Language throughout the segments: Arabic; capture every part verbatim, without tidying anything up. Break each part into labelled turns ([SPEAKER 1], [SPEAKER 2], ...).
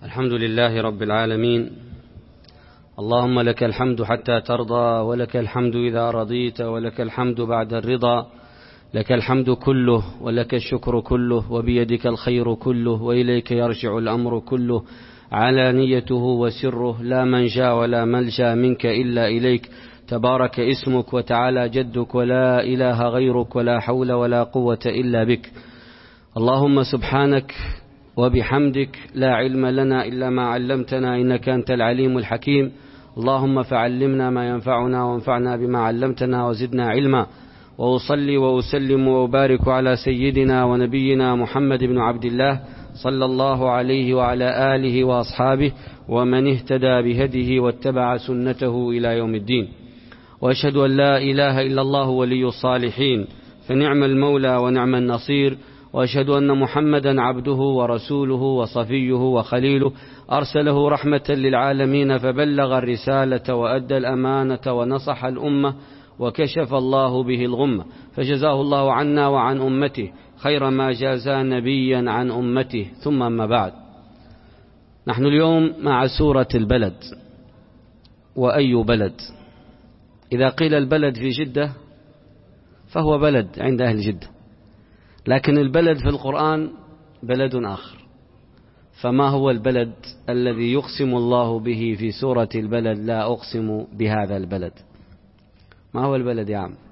[SPEAKER 1] الحمد لله رب العالمين. اللهم لك الحمد حتى ترضى، ولك الحمد إذا رضيت، ولك الحمد بعد الرضا. لك الحمد كله ولك الشكر كله، وبيدك الخير كله، وإليك يرجع الأمر كله، علانيته وسره، لا منجا ولا ملجا منك إلا إليك. تبارك اسمك وتعالى جدك، ولا إله غيرك، ولا حول ولا قوة إلا بك. اللهم سبحانك وبحمدك، لا علم لنا إلا ما علمتنا، إنك أنت العليم الحكيم. اللهم فعلمنا ما ينفعنا، وانفعنا بما علمتنا، وزدنا علما. وأصلي وأسلم وأبارك على سيدنا ونبينا محمد بن عبد الله، صلى الله عليه وعلى آله وأصحابه ومن اهتدى بهديه واتبع سنته إلى يوم الدين. وأشهد أن لا إله إلا الله ولي الصالحين، فنعم المولى ونعم النصير. وأشهد أن محمدا عبده ورسوله وصفيه وخليله، أرسله رحمة للعالمين، فبلغ الرسالة وأدى الأمانة ونصح الأمة، وكشف الله به الغمة، فجزاه الله عنا وعن أمته خير ما جازى نبيا عن أمته. ثم أما بعد، نحن اليوم مع سورة البلد. وأي بلد؟ إذا قيل البلد في جدة فهو بلد عند أهل جدة، لكن البلد في القرآن بلد آخر. فما هو البلد الذي يقسم الله به في سورة البلد؟ لا أقسم بهذا البلد. ما هو البلد يا عم؟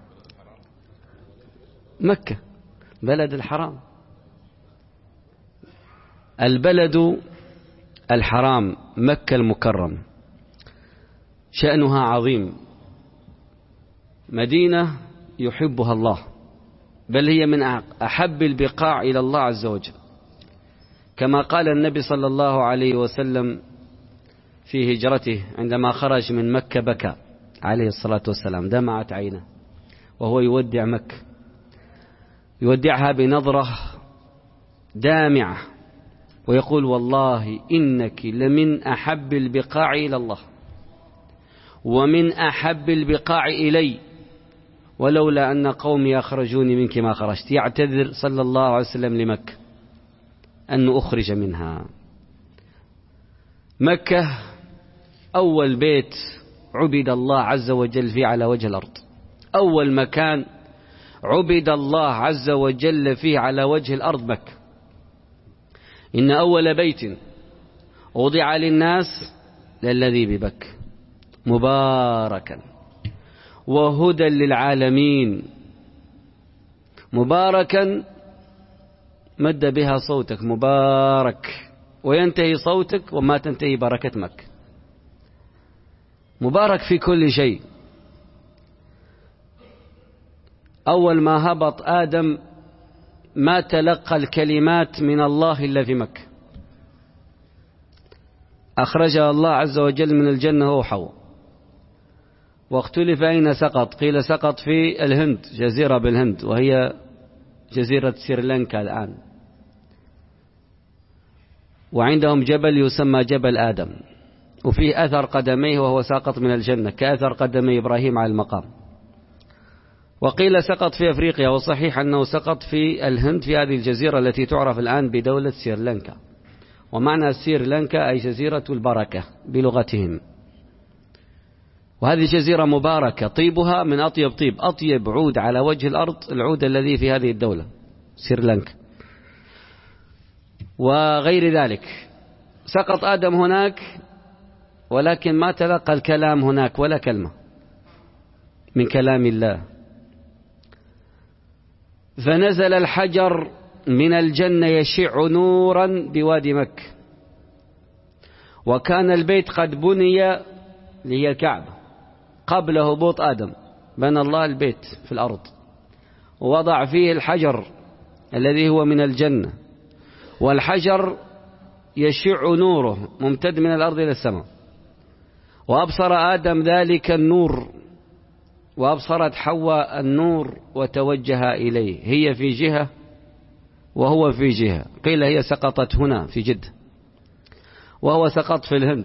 [SPEAKER 1] مكة، بلد الحرام. البلد الحرام مكة المكرم، شأنها عظيم، مدينة يحبها الله، بل هي من أحب البقاع إلى الله عز وجل، كما قال النبي صلى الله عليه وسلم في هجرته عندما خرج من مكة بكى عليه الصلاة والسلام، دمعت عينه وهو يودع مكة، يودعها بنظرة دامعة، ويقول: والله إنك لمن أحب البقاع إلى الله، ومن أحب البقاع إلي، ولولا أن قومي أخرجوني منك ما خرجت. يعتذر صلى الله عليه وسلم لمكة أن أخرج منها. مكة أول بيت عبد الله عز وجل فيه على وجه الأرض، أول مكان عبد الله عز وجل فيه على وجه الأرض مكة. إن أول بيت وضع للناس للذي ببكة مباركا وهدى للعالمين. مباركا مد بها صوتك مبارك، وينتهي صوتك وما تنتهي بركة مكة. مبارك في كل شيء. أول ما هبط آدم ما تلقى الكلمات من الله إلا في مكة، أخرجها الله عز وجل من الجنة هو وحواء. واختلف أين سقط، قيل سقط في الهند، جزيرة بالهند، وهي جزيرة سريلانكا الآن، وعندهم جبل يسمى جبل آدم، وفيه أثر قدميه وهو ساقط من الجنة كأثر قدمي إبراهيم على المقام. وقيل سقط في أفريقيا، وصحيح أنه سقط في الهند، في هذه الجزيرة التي تعرف الآن بدولة سريلانكا، ومعنى سريلانكا أي جزيرة البركة بلغتهم. وهذه جزيرة مباركة، طيبها من أطيب طيب، أطيب عود على وجه الأرض العود الذي في هذه الدولة سريلانكا. وغير ذلك سقط آدم هناك، ولكن ما تلقى الكلام هناك ولا كلمة من كلام الله. فنزل الحجر من الجنة يشع نورا بوادي مكة، وكان البيت قد بني لهي الكعبة قبل هبوط آدم، بنى الله البيت في الأرض ووضع فيه الحجر الذي هو من الجنة، والحجر يشع نوره ممتد من الأرض إلى السماء. وأبصر آدم ذلك النور، وأبصرت حواء النور، وتوجه إليه، هي في جهة وهو في جهة. قيل هي سقطت هنا في جدة وهو سقط في الهند،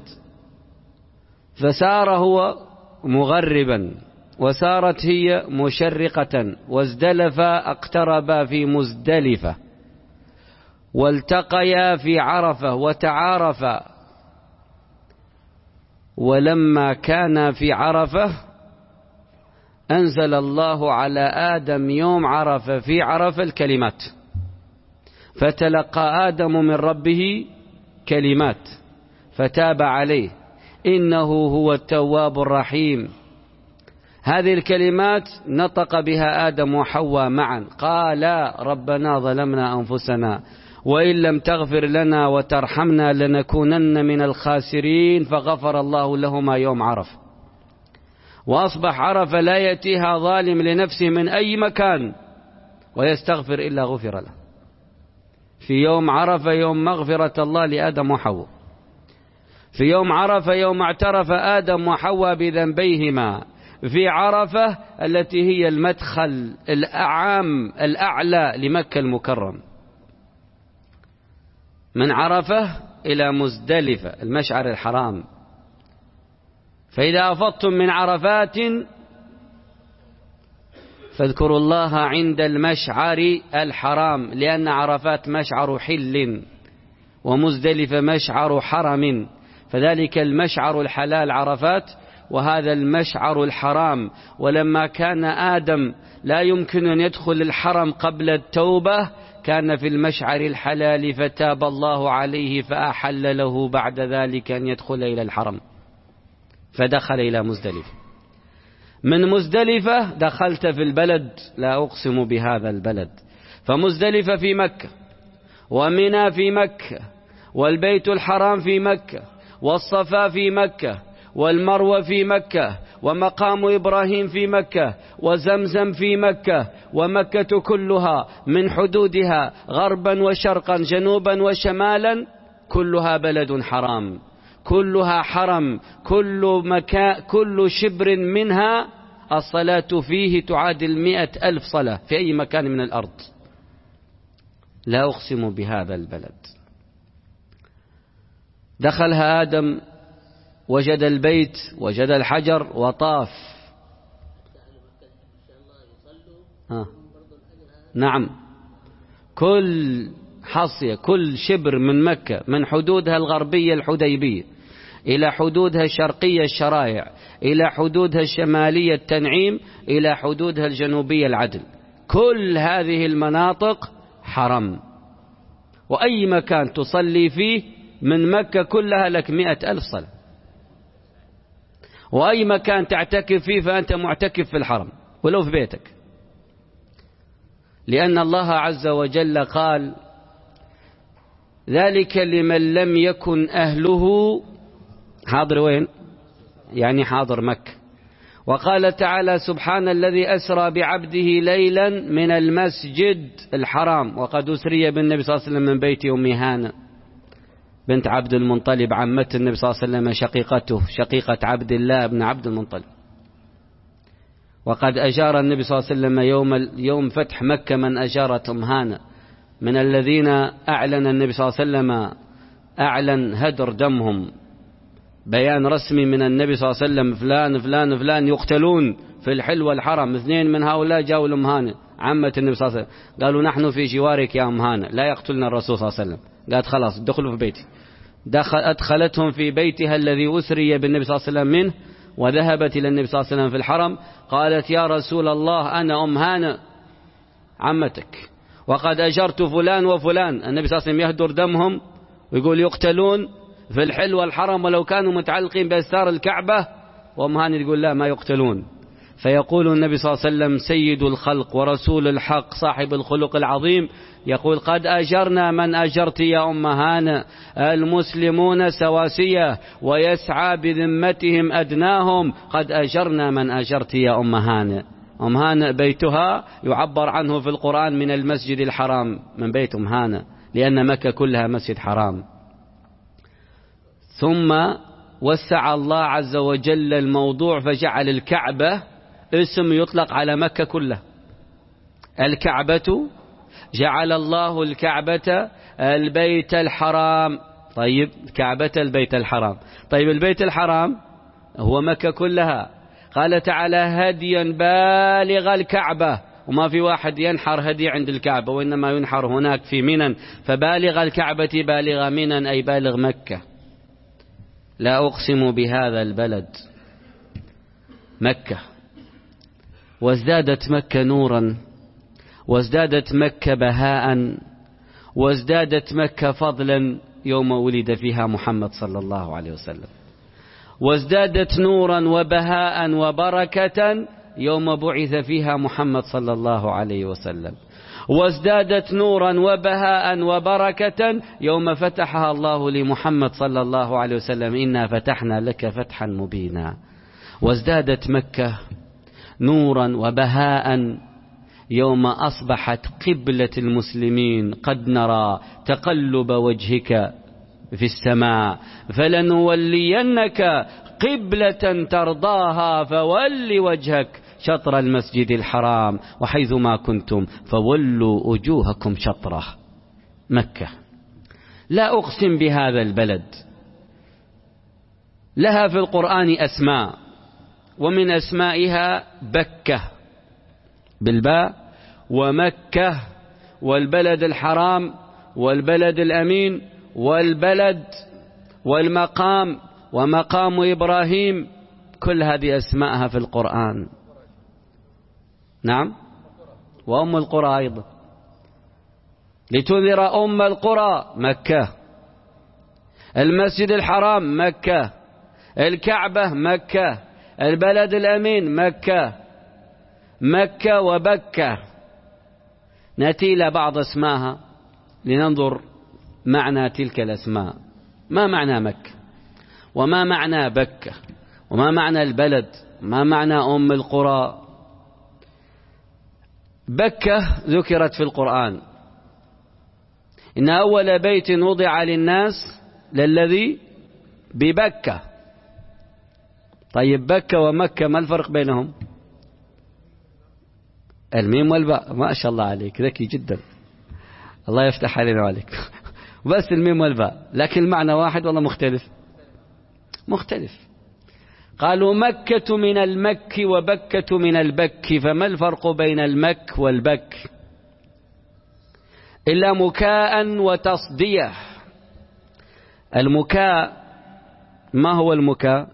[SPEAKER 1] فسار هو مغربا وسارت هي مشرقة، وازدلفا اقتربا في مزدلفة، والتقيا في عرفة، وتعارفا ولما كان في عرفة أنزل الله على آدم يوم عرفة في عرفة الكلمات، فتلقى آدم من ربه كلمات فتاب عليه إنه هو التواب الرحيم. هذه الكلمات نطق بها آدم وحواء معا، قالا ربنا ظلمنا أنفسنا وإن لم تغفر لنا وترحمنا لنكونن من الخاسرين، فغفر الله لهما يوم عرفة. وأصبح عرفة لا يأتيها ظالم لنفسه من أي مكان ويستغفر إلا غفر له. في يوم عرفة يوم مغفرة الله لآدم وحواء. في يوم عرفة يوم اعترف آدم وحواء بذنبيهما في عرفة التي هي المدخل الأعام الأعلى لمكة المكرم. من عرفة إلى مزدلفة المشعر الحرام. فإذا أفضتم من عرفات فاذكروا الله عند المشعر الحرام، لأن عرفات مشعر حل ومزدلفة مشعر حرم، فذلك المشعر الحلال عرفات وهذا المشعر الحرام. ولما كان آدم لا يمكن أن يدخل الحرم قبل التوبة كان في المشعر الحلال فتاب الله عليه فأحل له بعد ذلك أن يدخل إلى الحرم، فدخل إلى مزدلفة. من مزدلفة دخلت في البلد، لا أقسم بهذا البلد. فمزدلفة في مكة، ومنى في مكة، والبيت الحرام في مكة، والصفا في مكة، والمروة في مكة، ومقام إبراهيم في مكة، وزمزم في مكة، ومكة كلها من حدودها غربا وشرقا جنوبا وشمالا كلها بلد حرام، كلها حرم، كل مكان كل شبر منها الصلاة فيه تعادل مئة ألف صلاة في أي مكان من الأرض. لا أقسم بهذا البلد. دخلها آدم وجد البيت وجد الحجر وطاف. آه. نعم، كل حصية كل شبر من مكة من حدودها الغربية الحديبية إلى حدودها الشرقية الشرايع إلى حدودها الشمالية التنعيم إلى حدودها الجنوبية العدل، كل هذه المناطق حرم. وأي مكان تصلي فيه من مكة كلها لك مئة ألف صلاة. وأي مكان تعتكف فيه فأنت معتكف في الحرم ولو في بيتك، لأن الله عز وجل قال ذلك لمن لم يكن أهله حاضر وين؟ يعني حاضر مكة. وقال تعالى سبحان الذي أسرى بعبده ليلا من المسجد الحرام وقد أسري بالنبي صلى الله عليه وسلم من بيت أم هانة بنت عبد المطلب عمة النبي صلى الله عليه وسلم شقيقته شقيقة عبد الله بن عبد المطلب. وقد أجار النبي صلى الله عليه وسلم يوم يوم فتح مكة من أجارت أم هانة من الذين أعلن النبي صلى الله عليه وسلم أعلن هدر دمهم، بيان رسمي من النبي صلى الله عليه وسلم فلان فلان فلان يقتلون في الحل والحرم. اثنين من هؤلاء جاءوا لأم هانة عمة النبي صلى الله عليه وسلم قالوا نحن في جوارك يا أم هانة لا يقتلنا الرسول صلى الله عليه وسلم. قالت خلاص ادخلوا في بيتي. دخل أدخلتهم في بيتها الذي أسري بالنبي صلى الله عليه وسلم منه، وذهبت إلى النبي صلى الله عليه وسلم في الحرم قالت يا رسول الله أنا أم هانة عمتك وقد أجرت فلان وفلان. النبي صلى الله عليه وسلم يهدر دمهم ويقول يقتلون في الحل والحرم ولو كانوا متعلقين بأستار الكعبة، وأم هانة يقول لا ما يقتلون. فيقول النبي صلى الله عليه وسلم سيد الخلق ورسول الحق صاحب الخلق العظيم يقول قد أجرنا من أجرت يا أم هانة، المسلمون سواسية ويسعى بذمتهم أدناهم، قد أجرنا من أجرت يا أم هانة. أم هانة بيتها يعبر عنه في القرآن من المسجد الحرام، من بيت أم هانة، لأن مكة كلها مسجد حرام. ثم وسع الله عز وجل الموضوع فجعل الكعبة اسم يطلق على مكة كلها. الكعبة جعل الله الكعبة البيت الحرام. طيب كعبة البيت الحرام، طيب البيت الحرام هو مكة كلها. قال تعالى هديا بالغ الكعبة، وما في واحد ينحر هدي عند الكعبة وإنما ينحر هناك في منى، فبالغ الكعبة بالغ منى أي بالغ مكة. لا أقسم بهذا البلد مكة. وازدادت مكة نورا، وازدادت مكة بهاء، وازدادت مكة فضلا يوم ولد فيها محمد صلى الله عليه وسلم، وازدادت نورا وبهاء وبركة يوم بعث فيها محمد صلى الله عليه وسلم، وازدادت نورا وبهاء وبركة يوم فتحها الله لمحمد صلى الله عليه وسلم، إنا فتحنا لك فتحا مبينا. وازدادت مكة نورا وبهاء يوم أصبحت قبلة المسلمين، قد نرى تقلب وجهك في السماء فلنولينك قبلة ترضاها فول وجهك شطر المسجد الحرام وحيثما كنتم فولوا وجوهكم شطره. مكة لا أقسم بهذا البلد، لها في القرآن أسماء، ومن أسمائها بكة بالباء، ومكة، والبلد الحرام، والبلد الأمين، والبلد، والمقام، ومقام إبراهيم، كل هذه أسماءها في القرآن. نعم، وأم القرى أيضا، لتنذر أم القرى مكة، المسجد الحرام مكة، الكعبة مكة، البلد الأمين مكة، مكة وبكة. نأتي إلى بعض اسماءها لننظر معنى تلك الأسماء. ما معنى مكة؟ وما معنى بكة؟ وما معنى البلد؟ ما معنى أم القرى؟ بكة ذكرت في القرآن، إن أول بيت وضع للناس للذي ببكة. طيب بكة ومكة ما الفرق بينهم؟ الميم والباء. ما شاء الله عليك، ذكي جدا، الله يفتح علينا وعليك. بس الميم والباء، لكن المعنى واحد والله مختلف مختلف. قالوا مكة من المك وبكة من البك، فما الفرق بين المك والبك إلا مكاء وتصدية. المكاء ما هو المكاء؟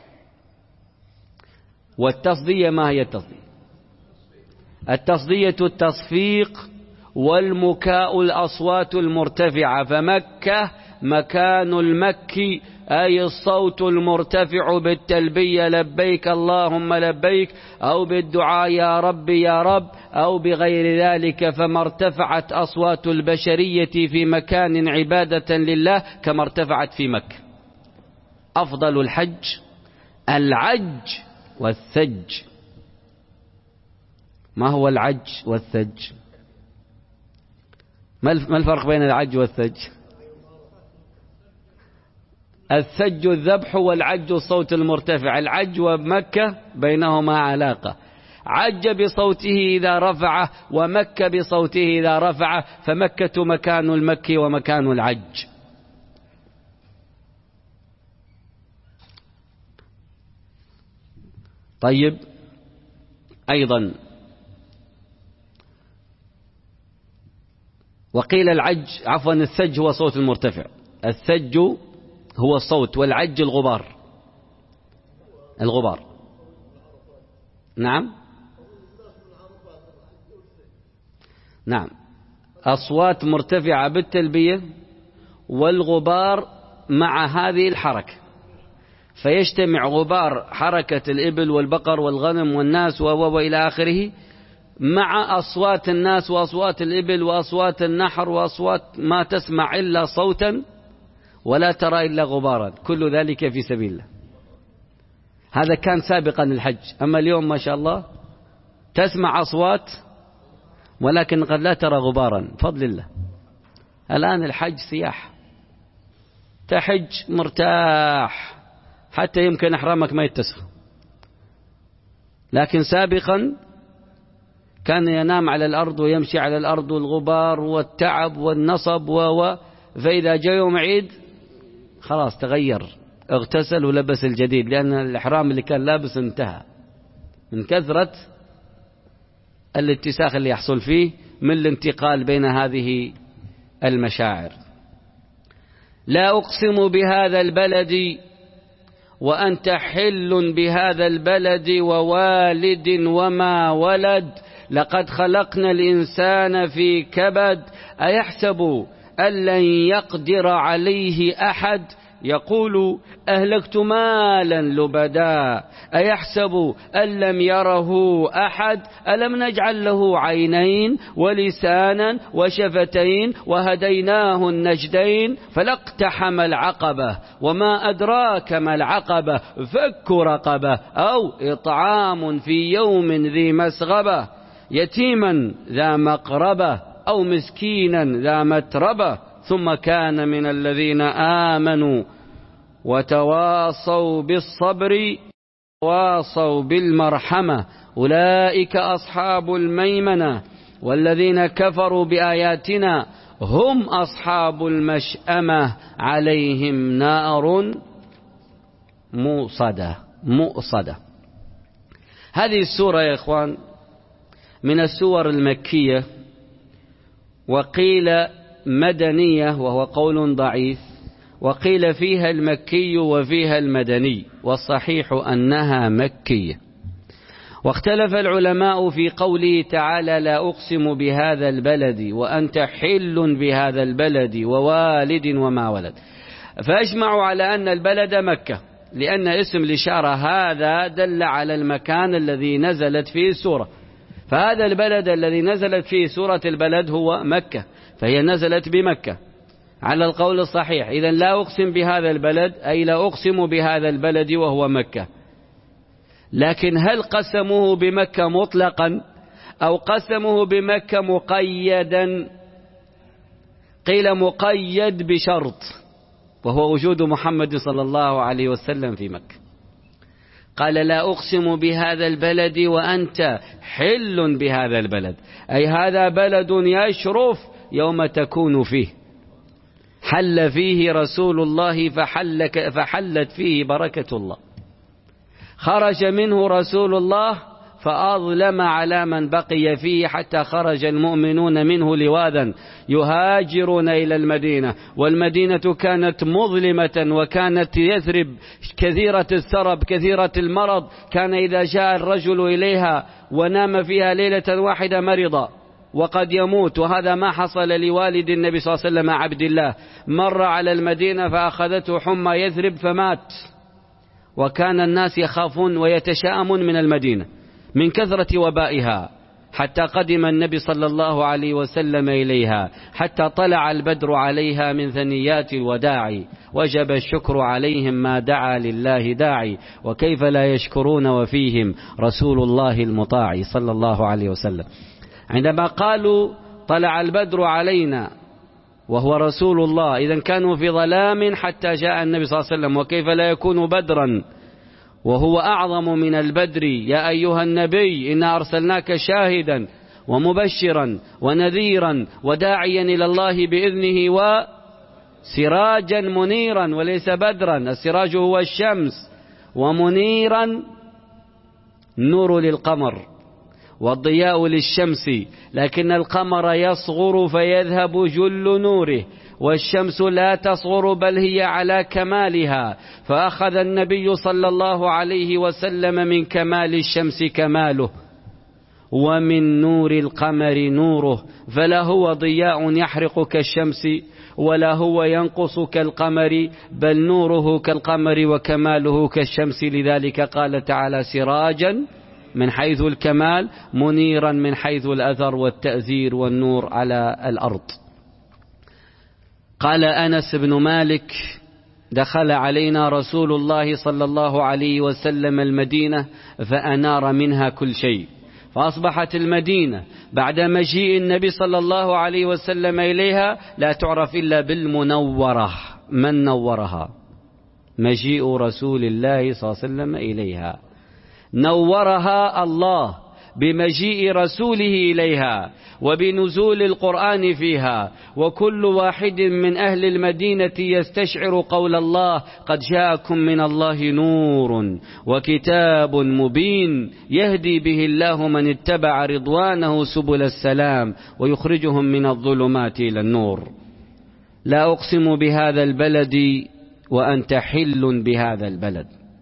[SPEAKER 1] والتصدية ما هي التصدية؟ التصدية التصفيق، والمكاء الأصوات المرتفعة. فمكة مكان المكي أي الصوت المرتفع بالتلبية لبيك اللهم لبيك، أو بالدعاء يا رب يا رب، أو بغير ذلك. فما ارتفعت أصوات البشرية في مكان عبادة لله كما ارتفعت في مكة. أفضل الحج العج والثج. ما هو العج والثج؟ ما الفرق بين العج والثج؟ الثج الذبح، والعج الصوت المرتفع. العج ومكة بينهما علاقة، عج بصوته إذا رفعه، ومكة بصوته إذا رفعه، فمكة مكان المكي ومكان العج. طيب أيضا وقيل العج عفوا الثج هو صوت المرتفع، الثج هو الصوت، والعج الغبار. الغبار نعم نعم أصوات مرتفعة بالتلبية والغبار مع هذه الحركة، فيجتمع غبار حركة الإبل والبقر والغنم والناس وإلى آخره مع أصوات الناس وأصوات الإبل وأصوات النحر وأصوات ما تسمع إلا صوتا ولا ترى إلا غبارا، كل ذلك في سبيل الله. هذا كان سابقا الحج، أما اليوم ما شاء الله تسمع أصوات ولكن قد لا ترى غبارا بفضل الله. الآن الحج سياح، تحج مرتاح حتى يمكن أحرامك ما يتسخ، لكن سابقا كان ينام على الأرض ويمشي على الأرض والغبار والتعب والنصب و فإذا جاء يوم عيد خلاص تغير، اغتسل ولبس الجديد، لأن الإحرام اللي كان لابس انتهى من كثرة الاتساخ اللي يحصل فيه من الانتقال بين هذه المشاعر. لا أقسم بهذا البلد وأنت حل بهذا البلد ووالد وما ولد لقد خلقنا الإنسان في كبد أيحسب أن لن يقدر عليه أحد يقول أهلكت مالا لبدا أيحسب أن لم يره أحد ألم نجعل له عينين ولسانا وشفتين وهديناه النجدين فلاقتحم العقبة وما أدراك ما العقبة فك رقبة أو إطعام في يوم ذي مسغبة يتيما ذا مقربة أو مسكينا ذا متربة ثم كان من الذين آمنوا وتواصوا بالصبر وتواصوا بالمرحمة أولئك أصحاب الميمنة والذين كفروا بآياتنا هم أصحاب المشأمة عليهم نار مؤصدة مؤصدة. هذه السورة يا إخوان من السور المكية، وقيل مدنية وهو قول ضعيف، وقيل فيها المكي وفيها المدني، والصحيح أنها مكية. واختلف العلماء في قوله تعالى لا أقسم بهذا البلد وأنت حل بهذا البلد ووالد وما ولد، فأجمعوا على أن البلد مكة، لأن اسم الإشارة هذا دل على المكان الذي نزلت فيه السورة، فهذا البلد الذي نزلت فيه سورة البلد هو مكة، فهي نزلت بمكة على القول الصحيح. إذن لا أقسم بهذا البلد أي لا أقسم بهذا البلد وهو مكة. لكن هل قسموه بمكة مطلقا أو قسموه بمكة مقيدا؟ قيل مقيد بشرط، وهو وجود محمد صلى الله عليه وسلم في مكة. قال لا أقسم بهذا البلد وأنت حل بهذا البلد، أي هذا بلد يشرف يوم تكون فيه، حل فيه رسول الله فحلك فحلت فيه بركة الله، خرج منه رسول الله فأظلم على من بقي فيه حتى خرج المؤمنون منه لواذا يهاجرون إلى المدينة، والمدينة كانت مظلمة وكانت يثرب كثيرة السرب كثيرة المرض، كان إذا جاء الرجل إليها ونام فيها ليلة واحدة مرضا وقد يموت، وهذا ما حصل لوالد النبي صلى الله عليه وسلم عبد الله، مر على المدينة فأخذته حمى يثرب فمات، وكان الناس يخافون ويتشاءمون من المدينة من كثرة وبائها، حتى قدم النبي صلى الله عليه وسلم إليها حتى طلع البدر عليها من ثنيات الوداع، وجب الشكر عليهم ما دعا لله داعي، وكيف لا يشكرون وفيهم رسول الله المطاع صلى الله عليه وسلم. عندما قالوا طلع البدر علينا وهو رسول الله، إذن كانوا في ظلام حتى جاء النبي صلى الله عليه وسلم، وكيف لا يكون بدرا وهو أعظم من البدر؟ يا أيها النبي إنا أرسلناك شاهدا ومبشرا ونذيرا وداعيا إلى الله بإذنه وسراجا منيرا، وليس بدرا، السراج هو الشمس، ومنيرا نور للقمر والضياء للشمس، لكن القمر يصغر فيذهب جل نوره، والشمس لا تصغر بل هي على كمالها، فأخذ النبي صلى الله عليه وسلم من كمال الشمس كماله ومن نور القمر نوره، فلا هو ضياء يحرق كالشمس ولا هو ينقص كالقمر، بل نوره كالقمر وكماله كالشمس. لذلك قال تعالى سراجا من حيث الكمال، منيرا من حيث الأثر والتأثير والنور على الأرض. قال أنس بن مالك دخل علينا رسول الله صلى الله عليه وسلم المدينة فأنار منها كل شيء، فأصبحت المدينة بعد مجيء النبي صلى الله عليه وسلم إليها لا تعرف إلا بالمنورة. من نورها؟ مجيء رسول الله صلى الله عليه وسلم إليها، نورها الله بمجيء رسوله إليها وبنزول القرآن فيها، وكل واحد من أهل المدينة يستشعر قول الله قد جاءكم من الله نور وكتاب مبين يهدي به الله من اتبع رضوانه سبل السلام ويخرجهم من الظلمات إلى النور. لا أقسم بهذا البلد وأنت حل بهذا البلد.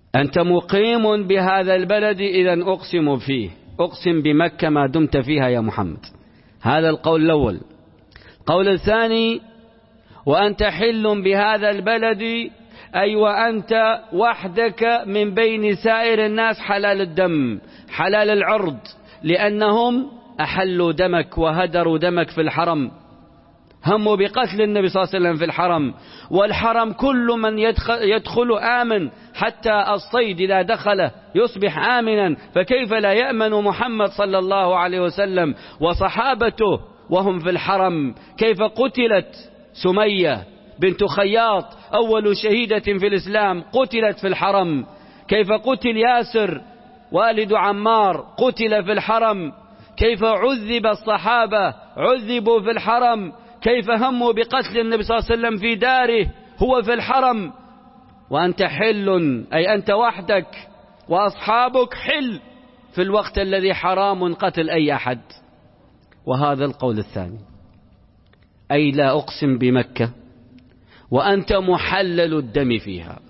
[SPEAKER 1] أنت مقيم بهذا البلد إذن أقسم فيه، أقسم بمكة ما دمت فيها يا محمد. هذا القول الأول. القول الثاني: وأنت حل بهذا البلد، أي وأنت وحدك من بين سائر الناس حلال الدم حلال العرض، لأنهم أحلوا دمك وهدروا دمك في الحرم، هموا بقتل النبي صلى الله عليه وسلم في الحرم، والحرم كل من يدخل, يدخل آمن، حتى الصيد إذا دخل يصبح آمنا، فكيف لا يأمن محمد صلى الله عليه وسلم وصحابته وهم في الحرم؟ كيف قتلت سمية بنت خياط أول شهيدة في الإسلام قتلت في الحرم؟ كيف قتل ياسر والد عمار قتل في الحرم؟ كيف عذب الصحابة عذبوا في الحرم؟ كيف هموا بقتل النبي صلى الله عليه وسلم في داره هو في الحرم؟ وأنت حل، أي أنت وحدك وأصحابك حل في الوقت الذي حرام قتل أي أحد. وهذا القول الثاني، أي لا أقسم بمكة وأنت محلل الدم فيها،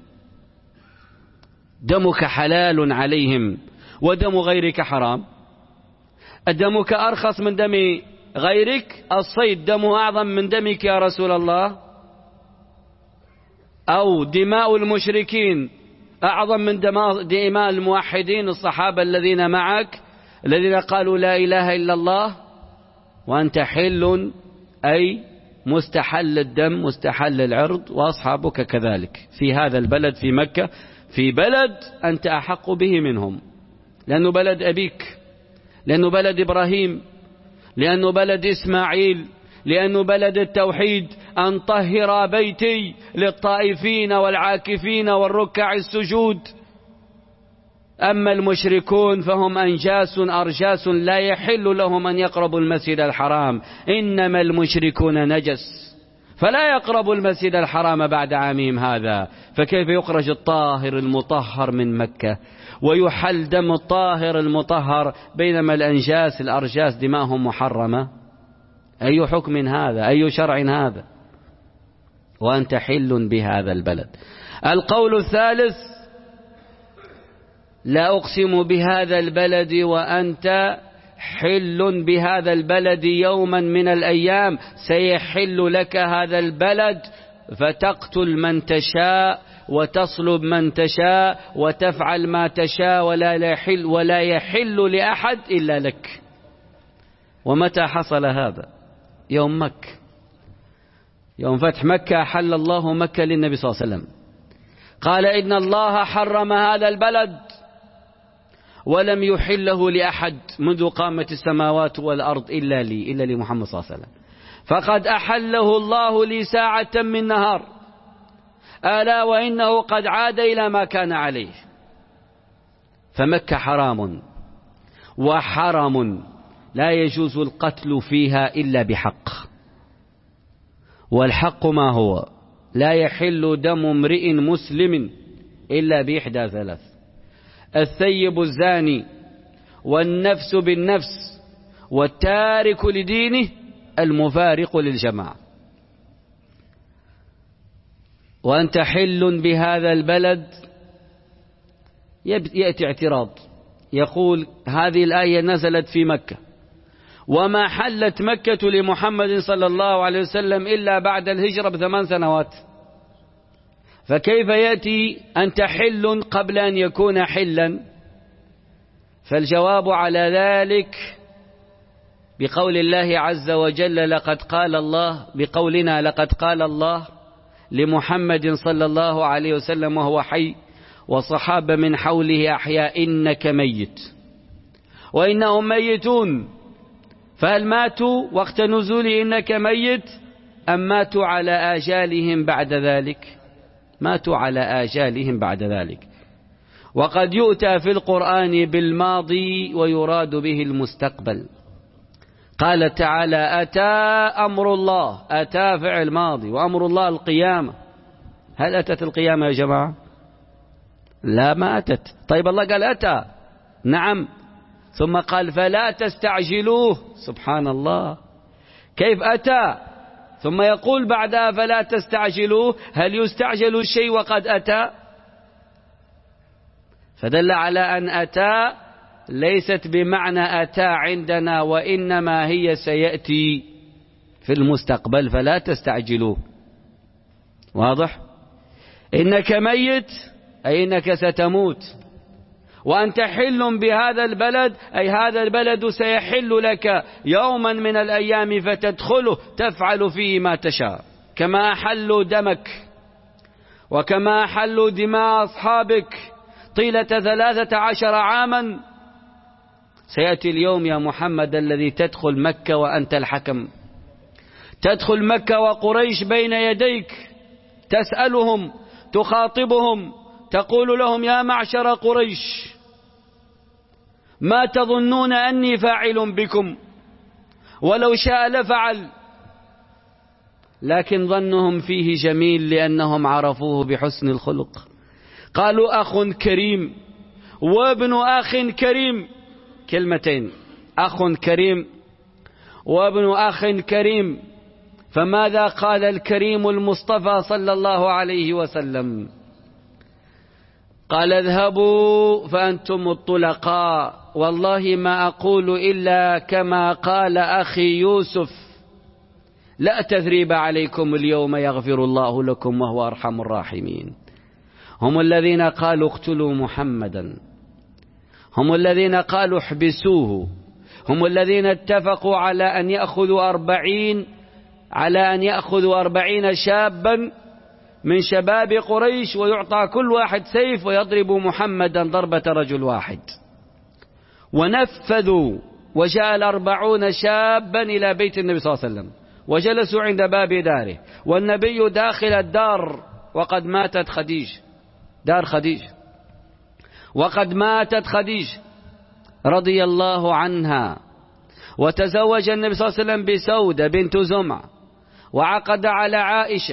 [SPEAKER 1] دمك حلال عليهم ودم غيرك حرام. دمك أرخص من دم غيرك؟ الصيد دمه أعظم من دمك يا رسول الله؟ أو دماء المشركين أعظم من دماء الموحدين الصحابة الذين معك الذين قالوا لا إله إلا الله؟ وأنت حل، أي مستحل الدم مستحل العرض، وأصحابك كذلك في هذا البلد في مكة، في بلد أنت أحق به منهم، لأنه بلد أبيك، لأنه بلد إبراهيم، لأنه بلد إسماعيل، لأنه بلد التوحيد. أن طهر بيتي للطائفين والعاكفين والركع السجود. أما المشركون فهم أنجاس أرجاس لا يحل لهم أن يقربوا المسجد الحرام، إنما المشركون نجس، فلا يقربوا المسجد الحرام بعد عامهم هذا. فكيف يخرج الطاهر المطهر من مكة ويحل دم الطاهر المطهر، بينما الأنجاس الأرجاس دماءهم محرمة؟ أي حكم هذا؟ أي شرع هذا؟ وأنت حل بهذا البلد. القول الثالث: لا أقسم بهذا البلد وأنت حل بهذا البلد، يوما من الأيام سيحل لك هذا البلد فتقتل من تشاء وتصلب من تشاء وتفعل ما تشاء، ولا يحل, ولا يحل لأحد إلا لك. ومتى حصل هذا؟ يوم مكة، يوم فتح مكة أحل الله مكة للنبي صلى الله عليه وسلم، قال إن الله حرم هذا البلد ولم يحله لأحد منذ قامة السماوات والأرض إلا لي، إلا لمحمد صلى الله عليه وسلم، فقد أحله الله لي ساعة من نهار، ألا وإنه قد عاد إلى ما كان عليه. فمكة حرام وحرم لا يجوز القتل فيها إلا بحق، والحق ما هو؟ لا يحل دم امرئ مسلم إلا بإحدى ثلاث: الثيب الزاني، والنفس بالنفس، والتارك لدينه المفارق للجماعة. وأنت حل بهذا البلد. يأتي اعتراض يقول هذه الآية نزلت في مكة، وما حلت مكة لمحمد صلى الله عليه وسلم إلا بعد الهجرة بثمان سنوات، فكيف يأتي أنت حل قبل أن يكون حلا؟ فالجواب على ذلك بقول الله عز وجل: لقد قال الله، بقولنا لقد قال الله لمحمد صلى الله عليه وسلم وهو حي وصحابة من حوله أحياء: إنك ميت وإنهم ميتون. فهل ماتوا وقت نزول إنك ميت أم ماتوا على آجالهم بعد ذلك؟ ماتوا على آجالهم بعد ذلك. وقد يؤتى في القرآن بالماضي ويراد به المستقبل. قال تعالى: أتى أمر الله، أتى فعل ماضي، وأمر الله القيامة. هل أتت القيامة يا جماعة؟ لا، ما أتت. طيب الله قال أتى، نعم، ثم قال فلا تستعجلوه. سبحان الله، كيف أتى ثم يقول بعدها فلا تستعجلوه؟ هل يستعجل الشيء وقد أتى؟ فدل على أن أتى ليست بمعنى أتى عندنا، وإنما هي سيأتي في المستقبل فلا تستعجلوه. واضح؟ إنك ميت أي إنك ستموت، وأنت حل بهذا البلد أي هذا البلد سيحل لك يوما من الأيام فتدخله تفعل فيه ما تشاء، كما أحلوا دمك وكما أحلوا دماء أصحابك طيلة ثلاثة عشر عاما. سيأتي اليوم يا محمد الذي تدخل مكة وأنت الحكم، تدخل مكة وقريش بين يديك، تسألهم، تخاطبهم، تقول لهم يا معشر قريش ما تظنون أني فاعل بكم، ولو شاء لفعل، لكن ظنهم فيه جميل لأنهم عرفوه بحسن الخلق. قالوا أخ كريم وابن أخ كريم، كلمتين، أخ كريم وابن أخ كريم. فماذا قال الكريم المصطفى صلى الله عليه وسلم؟ قال اذهبوا فأنتم الطلقاء، والله ما أقول إلا كما قال أخي يوسف، لا تثريب عليكم اليوم يغفر الله لكم وهو أرحم الراحمين. هم الذين قالوا اقتلوا محمدا، هم الذين قالوا احبسوه، هم الذين اتفقوا على أن يأخذوا أربعين على أن يأخذوا أربعين شابا من شباب قريش ويعطى كل واحد سيف ويضرب محمدا ضربة رجل واحد. ونفذوا، وجاء الأربعون شابا إلى بيت النبي صلى الله عليه وسلم وجلسوا عند باب داره، والنبي داخل الدار وقد ماتت خديج، دار خديج، وقد ماتت خديج رضي الله عنها، وتزوج النبي صلى الله عليه وسلم بسودة بنت زمع، وعقد على عائشة،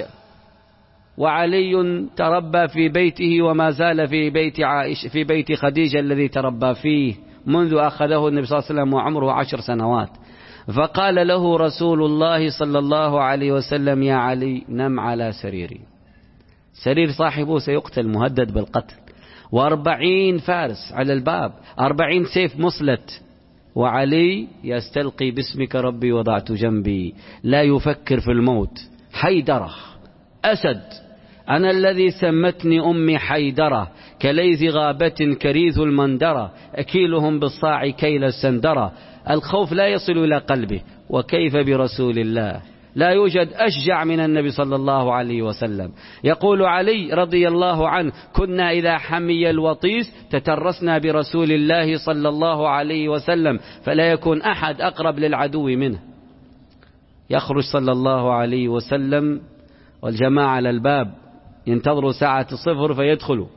[SPEAKER 1] وعلي تربى في بيته وما زال في بيت عائشة في بيت خديجة الذي تربى فيه منذ أخذه النبي صلى الله عليه وسلم وعمره عشر سنوات. فقال له رسول الله صلى الله عليه وسلم يا علي نم على سريري. سرير صاحبه سيقتل مهدد بالقتل، وأربعين فارس على الباب، أربعين سيف مصلت، وعلي يستلقي باسمك ربي وضعت جنبي، لا يفكر في الموت. حيدرة أسد، أنا الذي سمتني أمي حيدرة، كليث غابة كريث المندرة، أكيلهم بالصاع كيل السندرة. الخوف لا يصل إلى قلبه، وكيف برسول الله؟ لا يوجد أشجع من النبي صلى الله عليه وسلم. يقول علي رضي الله عنه كنا إذا حمي الوطيس تترسنا برسول الله صلى الله عليه وسلم فلا يكون أحد أقرب للعدو منه. يخرج صلى الله عليه وسلم والجماعة على الباب ينتظروا ساعة صفر فيدخلوا،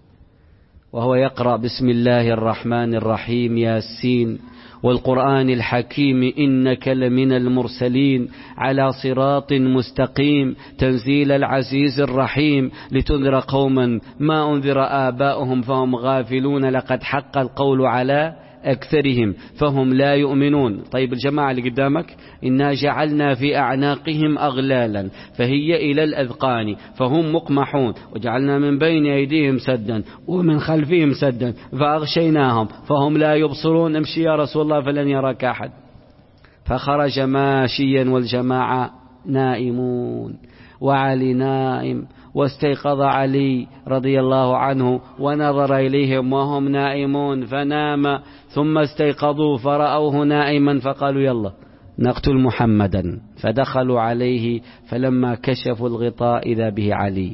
[SPEAKER 1] وهو يقرأ بسم الله الرحمن الرحيم ياسين والقرآن الحكيم إنك لمن المرسلين على صراط مستقيم تنزيل العزيز الرحيم لتنذر قوما ما أنذر آباؤهم فهم غافلون لقد حق القول على أكثرهم فهم لا يؤمنون. طيب الجماعة اللي قدامك إنا جعلنا في أعناقهم أغلالا فهي إلى الأذقان فهم مقمحون وجعلنا من بين أيديهم سدا ومن خلفهم سدا فأغشيناهم فهم لا يبصرون. امشي يا رسول الله فلن يراك أحد. فخرج ماشيا والجماعة نائمون وعلي نائم، واستيقظ علي رضي الله عنه ونظر إليهم وهم نائمون فنام، ثم استيقظوا فرأوه نائما فقالوا يلا نقتل محمدا. فدخلوا عليه فلما كشفوا الغطاء إذا به علي.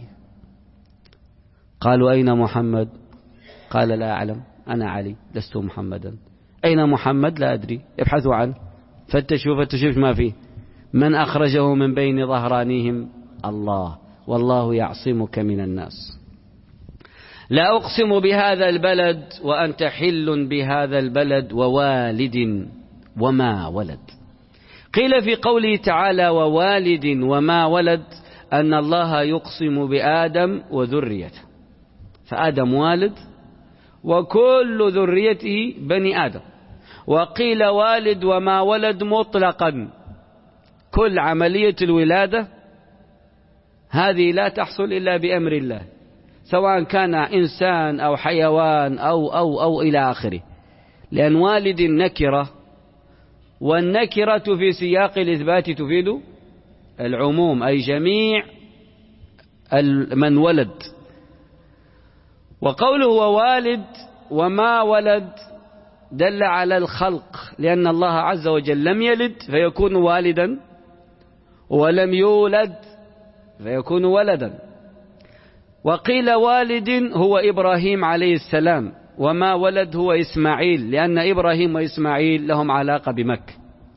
[SPEAKER 1] قالوا أين محمد؟ قال لا أعلم، أنا علي لست محمدا. أين محمد؟ لا أدري، ابحثوا عنه فتشوا فتشوف ما فيه. من أخرجه من بين ظهرانيهم؟ الله، والله يعصمك من الناس. لا أقسم بهذا البلد وأنت حل بهذا البلد ووالد وما ولد. قيل في قوله تعالى ووالد وما ولد أن الله يقسم بآدم وذريته، فآدم والد وكل ذريته بني آدم. وقيل والد وما ولد مطلقا، كل عملية الولادة هذه لا تحصل إلا بأمر الله، سواء كان إنسان أو حيوان أو أو أو إلى آخره، لأن والد نكرة، والنكرة في سياق الإثبات تفيد العموم، أي جميع من ولد. وقوله ووالد وما ولد دل على الخلق، لأن الله عز وجل لم يلد فيكون والدا، ولم يولد فيكون ولدا. وقيل والد هو إبراهيم عليه السلام، وما ولد هو إسماعيل، لأن إبراهيم وإسماعيل لهم علاقة بمكة.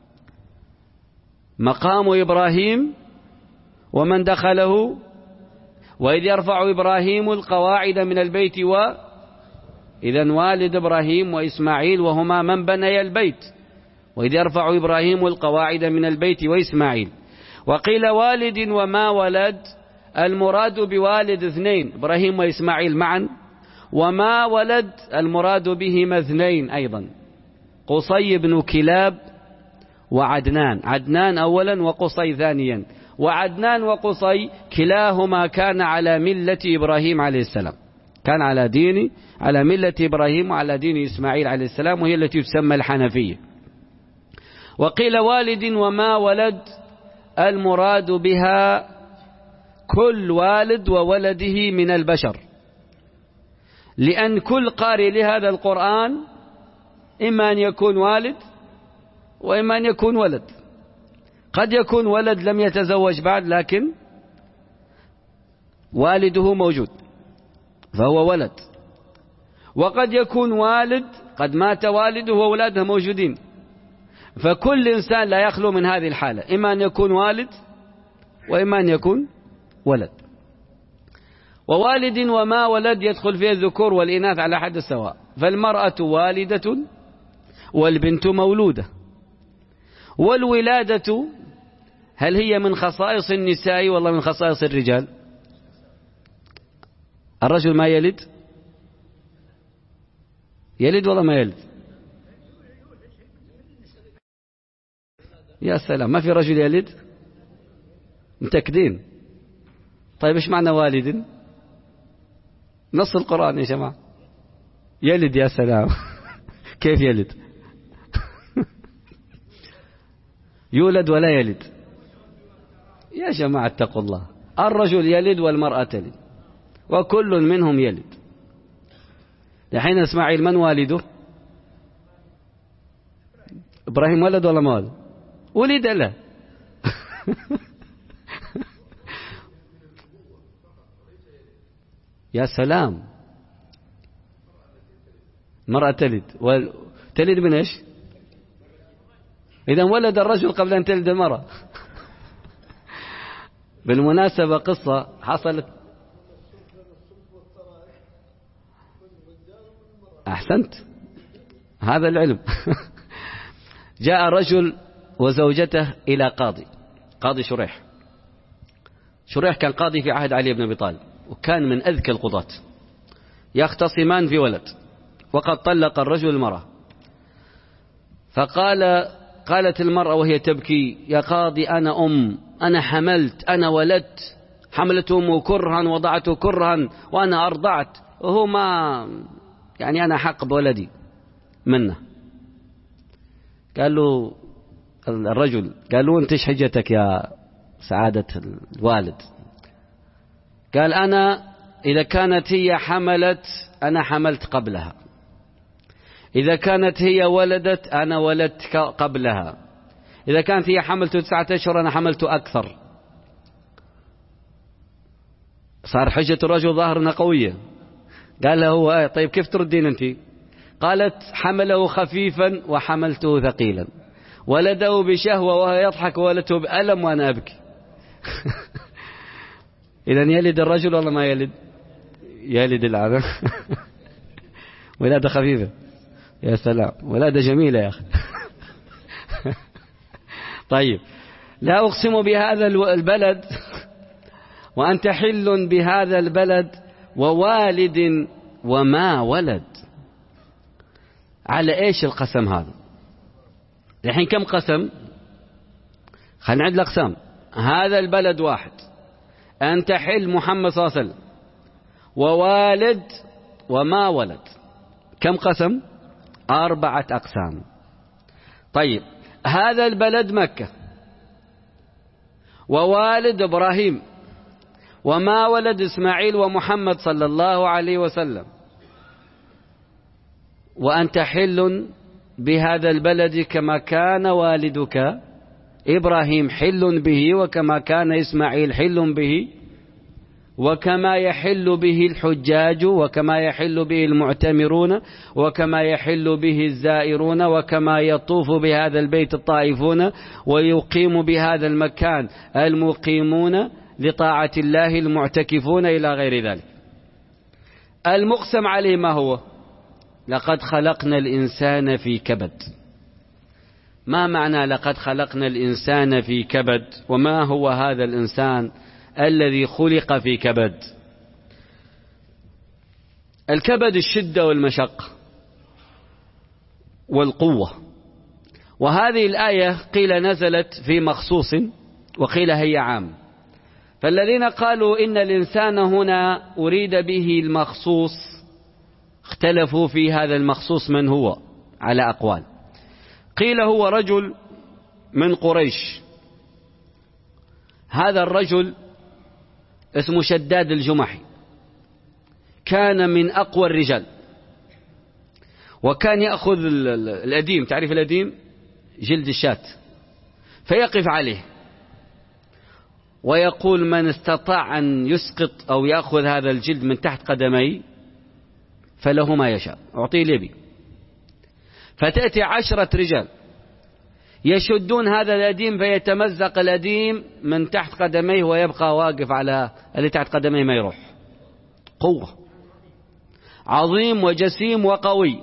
[SPEAKER 1] مقام إبراهيم ومن دخله، وإذ يرفع إبراهيم القواعد من البيت و إذن والد إبراهيم وإسماعيل وهما من بني البيت، وإذ يرفع إبراهيم القواعد من البيت وإسماعيل. وقيل والد وما ولد، المراد بوالد اثنين، إبراهيم وإسماعيل معا، وما ولد المراد بهما اثنين أيضا، قصي بن كلاب وعدنان، عدنان أولا وقصي ثانيا. وعدنان وقصي كلاهما كان على ملة إبراهيم عليه السلام، كان على دين على ملة إبراهيم وعلى دين إسماعيل عليه السلام، وهي التي تسمى الحنفية. وقيل والد وما ولد المراد بها كل والد وولده من البشر، لأن كل قارئ لهذا القرآن إما أن يكون والد وإما أن يكون ولد. قد يكون ولد لم يتزوج بعد لكن والده موجود فهو ولد، وقد يكون والد قد مات والده وأولاده موجودين، فكل إنسان لا يخلو من هذه الحالة، إما أن يكون والد وإما أن يكون ولد. ووالد وما ولد يدخل فيه الذكور والإناث على حد السواء، فالمرأة والدة والبنت مولودة. والولادة هل هي من خصائص النساء ولا من خصائص الرجال؟ الرجل ما يلد يلد ولا ما يلد؟ يا سلام، ما في رجل يلد؟ متأكدين؟ طيب ايش معنى والد؟ نص القرآن يا جماعة يلد. يا سلام كيف يلد؟ يولد ولا يلد؟ يا جماعة اتقوا الله، الرجل يلد والمرأة تلد، وكل منهم يلد. لحين إسماعيل من والده؟ إبراهيم ولد ولا ما ولد؟ ولد له يا سلام، مرأة تلد، تلد من ايش؟ إذا ولد الرجل قبل أن تلد المرأة. بالمناسبة قصة حصلت، أحسنت، هذا العلم. جاء رجل وزوجته إلى قاضي، قاضي شريح. شريح كان قاضي في عهد علي بن أبي طالب، وكان من أذكى القضاة، يختصمان في ولد، وقد طلق الرجل المرأة. فقال قالت المرأة وهي تبكي: يا قاضي أنا أم، أنا حملت، أنا ولدت، حملت أمه كرها وضعته كرها وأنا أرضعت، وهو ما يعني أنا حق بولدي منه. قال له الرجل، قال له أنت إيش حجتك يا سعادة الوالد؟ قال أنا إذا كانت هي حملت أنا حملت قبلها، إذا كانت هي ولدت أنا ولدت قبلها، إذا كانت هي حملت تسعة أشهر أنا حملت أكثر. صار حجة الرجل ظاهر أنها قوية. قال له هو آه طيب كيف تردين أنت؟ قالت: حمله خفيفا وحملته ثقيلا، ولده بشهوة وهو يضحك، وولدته بألم وأنا أبكي. إذن يلد الرجل ولا ما يلد؟ يلد العذاب. ولادة خفيفة، يا سلام، ولادة جميلة يا أخي. طيب، لا أقسم بهذا البلد وأنت حل بهذا البلد ووالد وما ولد. على إيش القسم هذا؟ الحين كم قسم؟ خلينا نعد الأقسام. هذا البلد واحد، أنت حل محمد صلى الله عليه وسلم، ووالد وما ولد. كم قسم؟ أربعة أقسام. طيب، هذا البلد مكة، ووالد إبراهيم، وما ولد إسماعيل ومحمد صلى الله عليه وسلم، وأنت حل بهذا البلد كما كان والدك إبراهيم حل به، وكما كان إسماعيل حل به، وكما يحل به الحجاج، وكما يحل به المعتمرون، وكما يحل به الزائرون، وكما يطوف بهذا البيت الطائفون، ويقيم بهذا المكان المقيمون لطاعة الله المعتكفون إلى غير ذلك. المقسم عليه ما هو؟ لقد خلقنا الإنسان في كبد. ما معنى لقد خلقنا الإنسان في كبد؟ وما هو هذا الإنسان الذي خلق في كبد؟ الكبد الشدة والمشقة والقوة. وهذه الآية قيل نزلت في مخصوص وقيل هي عام. فالذين قالوا إن الإنسان هنا أريد به المخصوص اختلفوا في هذا المخصوص من هو على أقوال. قيل هو رجل من قريش. هذا الرجل اسمه شداد الجمحي، كان من أقوى الرجال، وكان يأخذ الأديم، تعرف الأديم؟ جلد الشاة، فيقف عليه ويقول من استطاع أن يسقط أو يأخذ هذا الجلد من تحت قدمي فله ما يشاء، أعطيه ليبي. فتأتي عشرة رجال يشدون هذا الأديم فيتمزق الأديم من تحت قدميه ويبقى واقف على اللي تحت قدميه ما يروح. قوة، عظيم وجسيم وقوي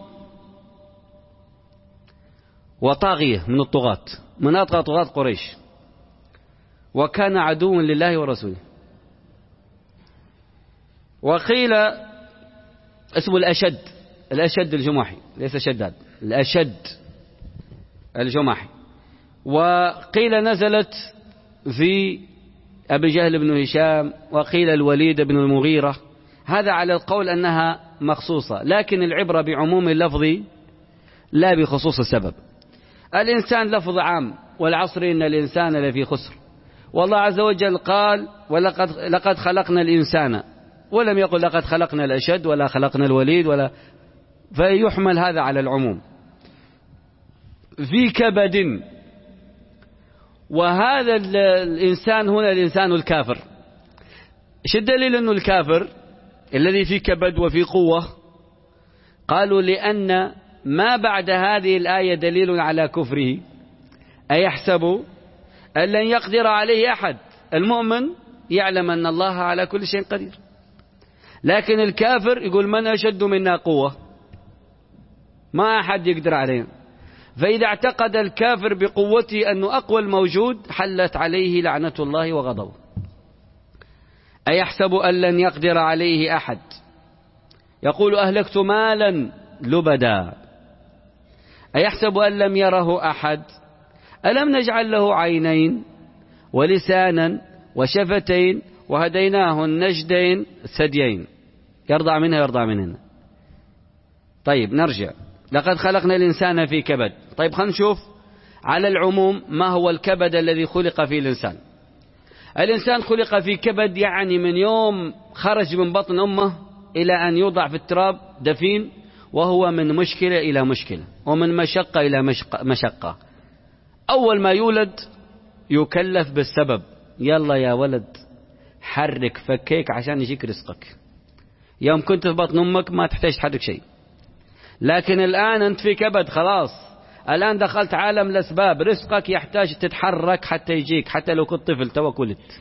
[SPEAKER 1] وطاغية من الطغاة، من أطغى طغاة قريش، وكان عدوا لله ورسوله. وقيل اسمه الأشد، الأشد الجمحي، ليس شداد، الأشد الجمحي. وقيل نزلت في أبي جهل بن هشام، وقيل الوليد بن المغيرة. هذا على القول أنها مخصوصة، لكن العبرة بعموم اللفظ لا بخصوص السبب. الإنسان لفظ عام، والعصر إن الإنسان لفي خسر. والله عز وجل قال ولقد لقد خلقنا الإنسان، ولم يقل لقد خلقنا الأشد ولا خلقنا الوليد ولا، فيحمل هذا على العموم. في كبد. وهذا الإنسان هنا الإنسان الكافر. ايش الدليل أنه الكافر الذي في كبد وفي قوة؟ قالوا لأن ما بعد هذه الآية دليل على كفره. أيحسب أن لن يقدر عليه أحد؟ المؤمن يعلم أن الله على كل شيء قدير، لكن الكافر يقول من أشد منا قوة، ما أحد يقدر عليه. فإذا اعتقد الكافر بقوته أنه أقوى الموجود حلت عليه لعنة الله وغضبه. أيحسب أن لن يقدر عليه أحد؟ يقول أهلكت مالا لبدا. أيحسب أن لم يره أحد؟ ألم نجعل له عينين ولسانا وشفتين وهديناه النجدين الثديين، يرضع منها يرضع منهن. طيب نرجع. لقد خلقنا الإنسان في كبد. طيب خلينا نشوف على العموم ما هو الكبد الذي خلق فيه الإنسان. الإنسان خلق في كبد، يعني من يوم خرج من بطن أمه إلى أن يوضع في التراب دفين، وهو من مشكلة إلى مشكلة، ومن مشقة إلى مشقة. أول ما يولد يكلف بالسبب، يلا يا ولد حرك فكيك عشان يجيك رزقك. يوم كنت في بطن أمك ما تحتاج تحرك شيء، لكن الآن أنت في كبد خلاص، الآن دخلت عالم الأسباب، رزقك يحتاج تتحرك حتى يجيك، حتى لو كنت طفل تو ولدت.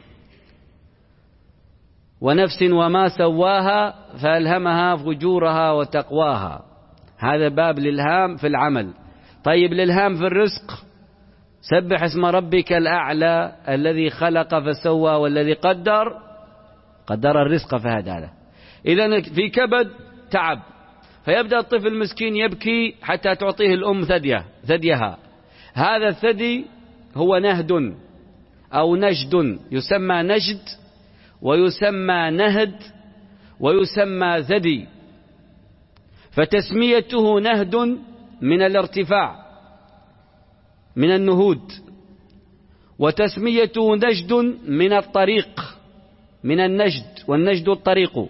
[SPEAKER 1] ونفس وما سواها فألهمها فجورها وتقواها. هذا باب الإلهام في العمل. طيب الإلهام في الرزق، سبح اسم ربك الأعلى الذي خلق فسوى والذي قدر قدر الرزق فهدى له. إذن في كبد تعب، فيبدأ الطفل المسكين يبكي حتى تعطيه الأم ثديه ثديها. هذا الثدي هو نهد أو نجد، يسمى نجد ويسمى نهد ويسمى ثدي، فتسميته نهد من الارتفاع من النهود، وتسميته نجد من الطريق من النجد، والنجد الطريق،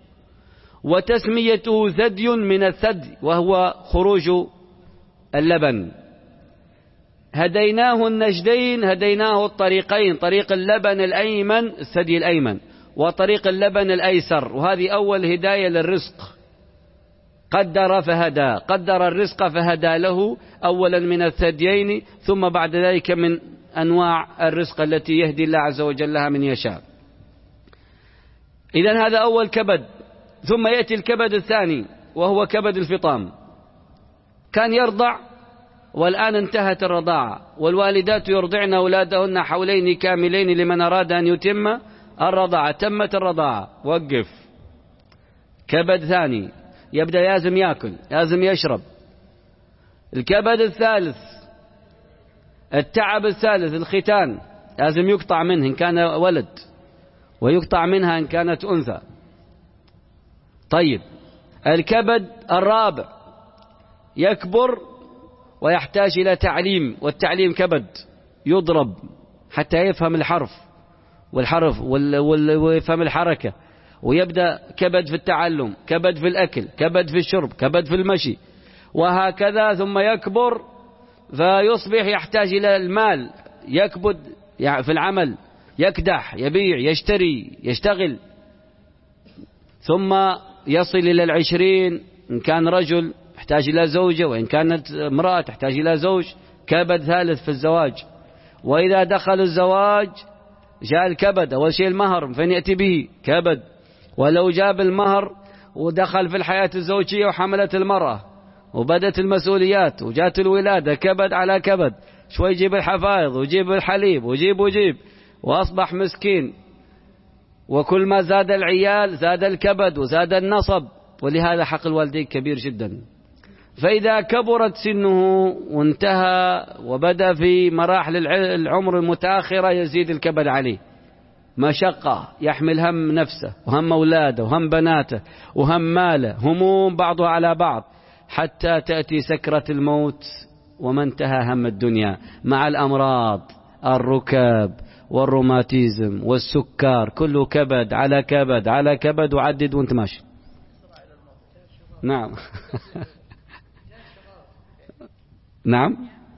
[SPEAKER 1] وتسميته ثدي من الثدي وهو خروج اللبن. هديناه النجدين، هديناه الطريقين، طريق اللبن الأيمن الثدي الأيمن، وطريق اللبن الأيسر، وهذه أول هداية للرزق. قدر فهدى، قدر الرزق فهدى له أولا من الثديين، ثم بعد ذلك من أنواع الرزق التي يهدي الله عز وجل لها من يشاء. إذن هذا أول كبد. ثم يأتي الكبد الثاني وهو كبد الفطام. كان يرضع والآن انتهت الرضاعة، والوالدات يرضعن أولادهن حولين كاملين لمن أراد أن يتم الرضاعة، تمت الرضاعة، وقف. كبد ثاني، يبدأ لازم يأكل، لازم يشرب. الكبد الثالث، التعب الثالث، الختان، لازم يقطع منه إن كان ولد، ويقطع منها إن كانت أنثى. طيب، الكبد الرابع، يكبر ويحتاج إلى تعليم، والتعليم كبد، يضرب حتى يفهم الحرف والحرف ويفهم الحركة، ويبدأ كبد في التعلم، كبد في الأكل، كبد في الشرب، كبد في المشي، وهكذا. ثم يكبر فيصبح يحتاج إلى المال، يكبد في العمل، يكدح، يبيع، يشتري، يشتغل. ثم يصل إلى العشرين، إن كان رجل يحتاج إلى زوجة، وإن كانت امرأة تحتاج إلى زوج، كبد ثالث في الزواج. وإذا دخل الزواج جاء الكبد، أول شيء المهر، من فين يأتي به؟ كبد. ولو جاب المهر ودخل في الحياة الزوجية وحملت المرأة وبدت المسؤوليات وجات الولادة، كبد على كبد، شوي يجيب الحفايض ويجيب الحليب ويجيب ويجيب، وأصبح مسكين. وكل ما زاد العيال زاد الكبد وزاد النصب، ولهذا حق الوالدين كبير جدا. فإذا كبرت سنه وانتهى وبدأ في مراحل العمر المتأخرة يزيد الكبد عليه، مشقة، يحمل هم نفسه وهم أولاده وهم بناته وهم ماله، هموم بعضها على بعض، حتى تأتي سكرة الموت وما انتهى هم الدنيا، مع الأمراض، الركاب والروماتيزم والسكر، كله كبد على كبد على كبد، وعدد وانت ماشي. نعم. نعم،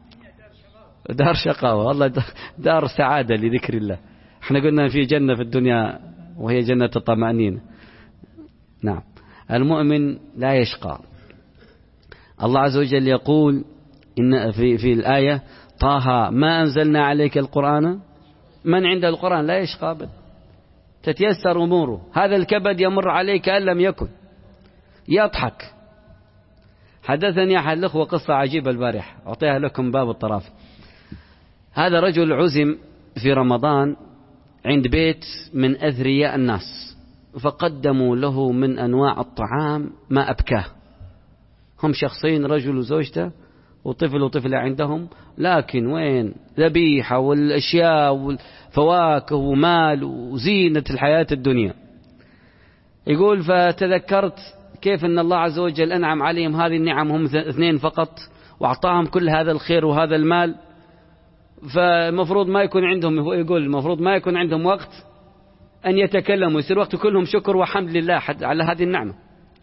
[SPEAKER 1] دار شقاوة، والله دار سعادة لذكر الله. احنا قلنا في جنة في الدنيا وهي جنة الطمأنينة. نعم، المؤمن لا يشقى. الله عز وجل يقول إن في في الآية طه ما أنزلنا عليك القرآن، من عند القرآن لا يشقى أبدا، تتيسر أموره. هذا الكبد يمر عليك أن لم يكن، يضحك. حدثني أحد الأخوة قصة عجيبة البارح، أعطيها لكم باب الطراف. هذا رجل عزم في رمضان عند بيت من أثرياء الناس، فقدموا له من أنواع الطعام ما أبكاه. هم شخصين، رجل وزوجته وطفل وطفلة عندهم، لكن وين ذبيحة والأشياء والفواكه ومال وزينة الحياة الدنيا. يقول فتذكرت كيف أن الله عز وجل أنعم عليهم هذه النعم، هم اثنين فقط، وأعطاهم كل هذا الخير وهذا المال، فالمفروض ما يكون عندهم، يقول المفروض ما يكون عندهم وقت أن يتكلموا، يصير وقت كلهم شكر وحمد لله على هذه النعمة.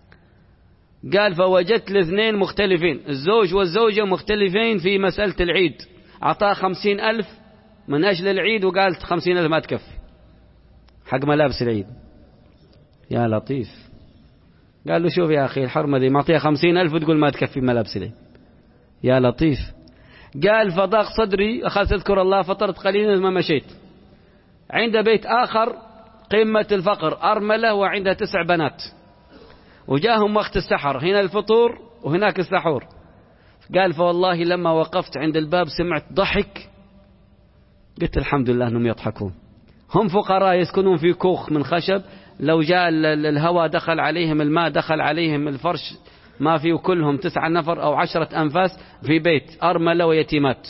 [SPEAKER 1] قال فوجدت الاثنين مختلفين، الزوج والزوجة مختلفين في مسألة العيد. أعطاه خمسين ألف من أجل العيد، وقالت خمسين ألف ما تكفي حق ملابس العيد. يا لطيف. قال له شوف يا أخي الحرمة دي معطيها خمسين ألف وتقول ما تكفي ملابس العيد، يا لطيف. قال فضاق صدري، أخذت أذكر الله، فطرت قليلا ما مشيت. عند بيت آخر قمة الفقر، أرملة وعندها تسع بنات، وجاهم وقت السحر، هنا الفطور وهناك السحور. قال فوالله لما وقفت عند الباب سمعت ضحك، قلت الحمد لله أنهم يضحكون. هم فقراء يسكنون في كوخ من خشب، لو جاء الهواء دخل عليهم، الماء دخل عليهم، الفرش ما فيه، كلهم تسعة نفر أو عشرة أنفاس في بيت، أرملة ويتيمات.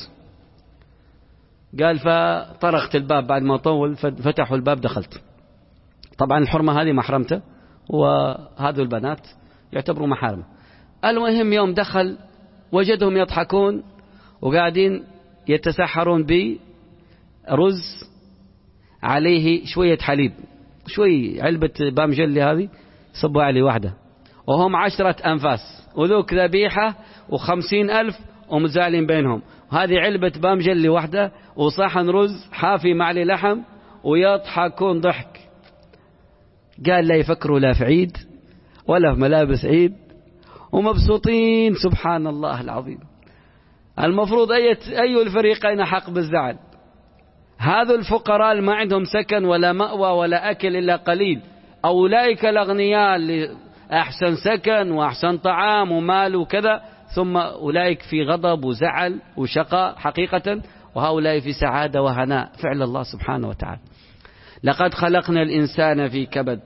[SPEAKER 1] قال فطرقت الباب بعد ما طول، فتحوا الباب، دخلت. طبعا الحرمة هذه محرمته وهذو البنات يعتبروا محارم. المهم يوم دخل وجدهم يضحكون وقاعدين يتسحرون برز عليه شوية حليب، شوي علبة بامجلي هذه صبوا عليه واحدة، وهم عشرة أنفاس وذوك ذبيحة وخمسين ألف ومزالين بينهم، وهذه علبة بامجلي واحدة وصحن رز حافي معلي لحم ويضحكون ضحك. قال لا يفكروا لا في عيد ولا في ملابس عيد ومبسوطين. سبحان الله العظيم. المفروض أي أي الفريقين حق بالزعل؟ هذا الفقراء اللي ما عندهم سكن ولا مأوى ولا أكل إلا قليل، أولئك الأغنياء اللي أحسن سكن وأحسن طعام ومال وكذا، ثم أولئك في غضب وزعل وشقاء حقيقة، وهؤلاء في سعادة وهناء. فعل الله سبحانه وتعالى. لقد خلقنا الإنسان في كبد.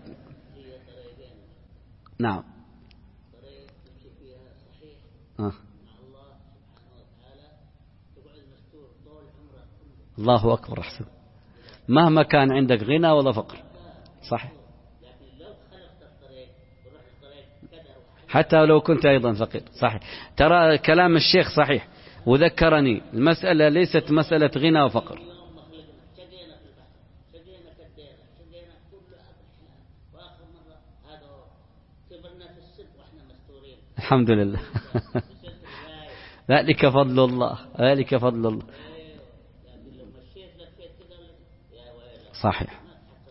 [SPEAKER 1] نعم. آه. الله أكبر. أحسن. مهما كان عندك غنى ولا فقر. صح. حتى لو كنت أيضا فقير. صحيح. ترى كلام الشيخ صحيح، وذكرني المسألة ليست مسألة غنى وفقر. الحمد لله. ذلك فضل الله، ذلك فضل الله. صحيح.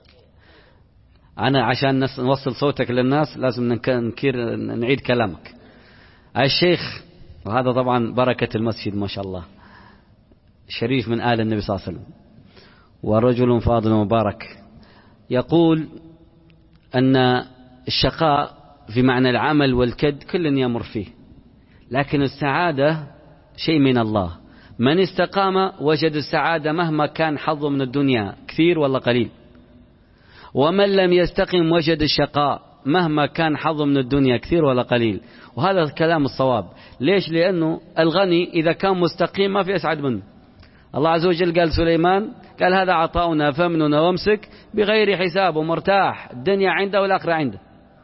[SPEAKER 1] أنا عشان نوصل صوتك للناس لازم نكير نعيد كلامك. الشيخ، وهذا طبعا بركة المسجد ما شاء الله، شريف من آل النبي صلى الله عليه وسلم ورجل فاضل مبارك، يقول أن الشقاء في معنى العمل والكد كل يمر فيه، لكن السعادة شيء من الله. من استقام وجد السعادة مهما كان حظه من الدنيا كثير ولا قليل، ومن لم يستقم وجد الشقاء مهما كان حظه من الدنيا كثير ولا قليل. وهذا الكلام الصواب. ليش؟ لأنه الغني إذا كان مستقيم ما في أسعد منه. الله عز وجل قال سليمان، قال هذا عطاؤنا فامننا وامسك بغير حساب، ومرتاح الدنيا عنده والآخرة عنده.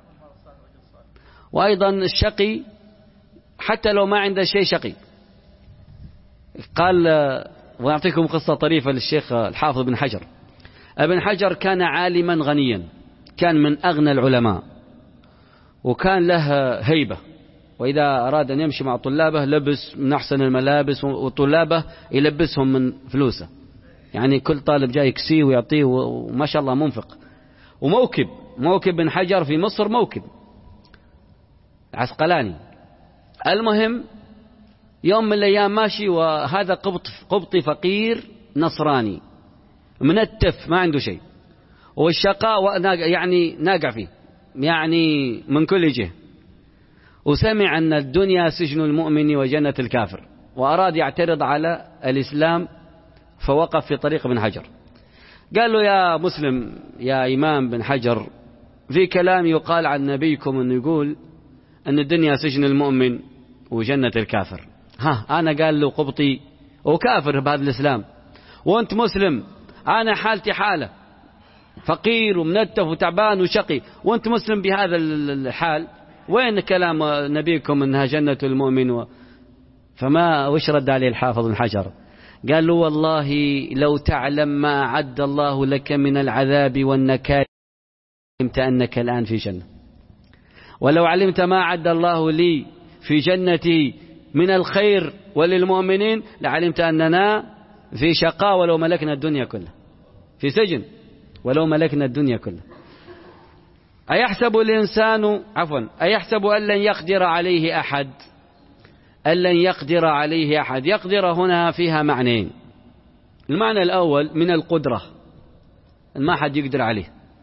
[SPEAKER 1] وأيضا الشقي حتى لو ما عنده شيء شقي. قال، وأعطيكم قصة طريفة للشيخ الحافظ بن حجر. ابن حجر كان عالما غنيا، كان من أغنى العلماء، وكان له هيبة، وإذا أراد أن يمشي مع طلابه لبس من أحسن الملابس، وطلابه يلبسهم من فلوسه، يعني كل طالب جاي يكسيه ويعطيه، وما شاء الله منفق. وموكب موكب بن حجر في مصر، موكب عسقلاني. المهم يوم من الأيام ماشي، وهذا قبط قبطي فقير نصراني منتف ما عنده شيء، والشقاء يعني ناقع فيه يعني من كل جهة، وسمع أن الدنيا سجن المؤمن وجنة الكافر، وأراد يعترض على الإسلام، فوقف في طريق ابن حجر. قال له يا مسلم يا إمام بن حجر، في كلام يقال عن نبيكم أنه يقول أن الدنيا سجن المؤمن وجنة الكافر. ها أنا قال له قبطي وكافر بهذا الإسلام، وأنت مسلم، أنا حالتي حالة فقير ومنتف وتعبان وشقي، وأنت مسلم بهذا الحال، وين كلام نبيكم أنها جنة المؤمن و... فما وش رد عليه الحافظ بن حجر؟ قال له والله لو تعلم ما أعد الله لك من العذاب والنكال علمت أنك الآن في جنة، ولو علمت ما أعد الله لي في جنتي من الخير وللمؤمنين لعلمت أننا في شقاء ولو ملكنا الدنيا كلها، في سجن ولو ملكنا الدنيا كلها. أيحسب الإنسان عفوا أيحسب أن لن يقدر عليه أحد؟ أن لن يقدر عليه أحد. يقدر هنا فيها معنيين. المعنى الأول من القدرة، ما حد يقدر عليه.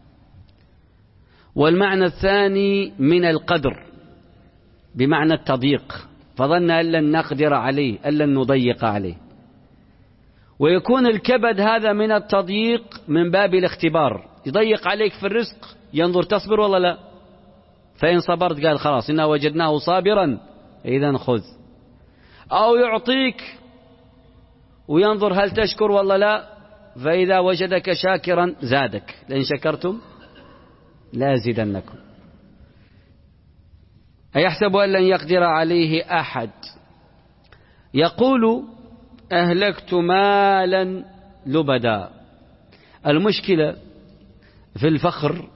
[SPEAKER 1] والمعنى الثاني من القدر بمعنى التضييق، فظن أن لن نقدر عليه، أن لن نضيق عليه. ويكون الكبد هذا من التضييق من باب الاختبار، يضيق عليك في الرزق، ينظر تصبر ولا لا، فإن صبرت قال خلاص إنا وجدناه صابرا إذا خذ، أو يعطيك وينظر هل تشكر ولا لا، فإذا وجدك شاكرا زادك، لئن شكرتم لازيدنكم. أيحسب أن لن يقدر عليه أحد. يقول أهلكت مالا لبدا. المشكلة في الفخر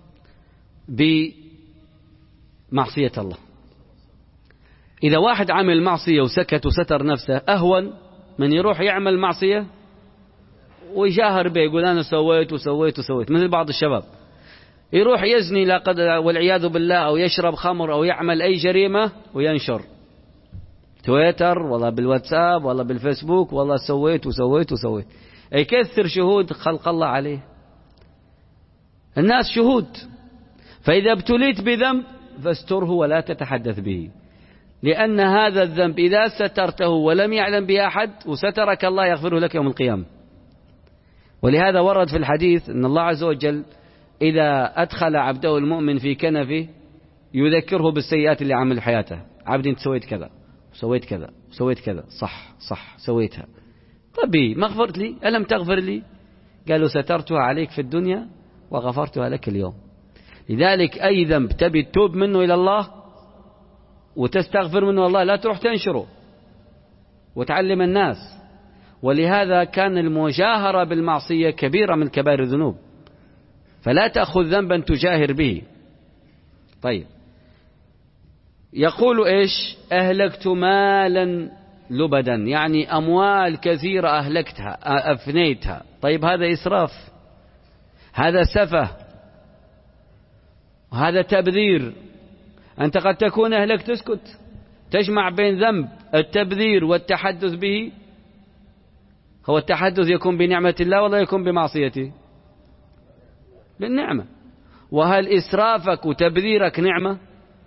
[SPEAKER 1] بمعصية الله. إذا واحد عمل معصية وسكت وستر نفسه أهون من يروح يعمل معصية ويجاهر به، يقول أنا سويت وسويت وسويت. مثل بعض الشباب يروح يزني لا قدر والعياذ بالله، أو يشرب خمر، أو يعمل أي جريمة وينشر تويتر والله بالواتساب والله بالفيسبوك والله سويت وسويت وسويت، يكثر شهود خلق الله عليه. الناس شهود. فإذا ابتليت بذنب فاستره ولا تتحدث به، لأن هذا الذنب إذا سترته ولم يعلم به أحد وسترك الله يغفره لك يوم القيامة. ولهذا ورد في الحديث أن الله عز وجل إذا أدخل عبده المؤمن في كنفه يذكره بالسيئات اللي عمل حياته. عبدي أنت سويت كذا وسويت كذا وسويت كذا، صح صح سويتها، طبي ما غفرت لي؟ ألم تغفر لي؟ قالوا سترتها عليك في الدنيا وغفرتها لك اليوم. لذلك أي ذنب تبي تتوب منه إلى الله وتستغفر منه الله، لا تروح تنشره وتعلم الناس. ولهذا كان المجاهرة بالمعصية كبيرة من كبائر الذنوب، فلا تأخذ ذنبا تجاهر به. طيب، يقول إيش؟ أهلكت مالا لبدا، يعني أموال كثيرة أهلكتها أفنيتها. طيب هذا إسراف، هذا سفه، هذا تبذير. أنت قد تكون أهلك تسكت، تجمع بين ذنب التبذير والتحدث به. هو التحدث يكون بنعمة الله ولا يكون بمعصيته؟ بالنعمة. وهل إسرافك وتبذيرك نعمة؟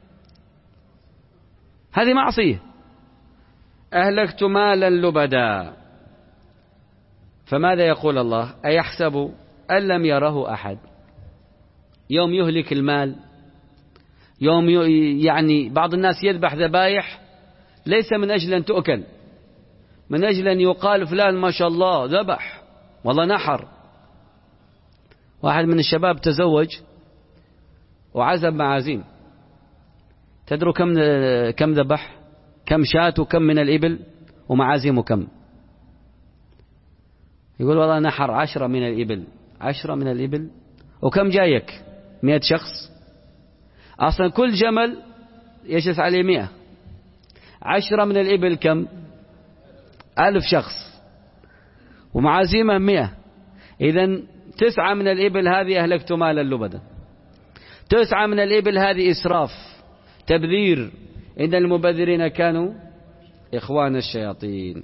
[SPEAKER 1] هذه معصية. أهلكت مالا لبدا. فماذا يقول الله؟ أيحسب أن لم يره أحد؟ يوم يهلك المال، يوم يعني بعض الناس يذبح ذبائح ليس من أجل أن تؤكل، من أجل أن يقال فلان ما شاء الله ذبح والله نحر. واحد من الشباب تزوج وعزب معازيم، تدروا كم كم ذبح؟ كم شاة وكم من الإبل ومعازيم وكم؟ يقول والله نحر عشرة من الإبل. عشرة من الإبل وكم جايك؟ مئة شخص. أصلا كل جمل يجلس عليه مئة. عشرة من الإبل كم؟ ألف شخص ومعازيمه مئة. إذن تسعة من الإبل هذه أهلكت مالا لبدا. تسعة من الإبل هذه إسراف تبذير. إن المبذرين كانوا إخوان الشياطين.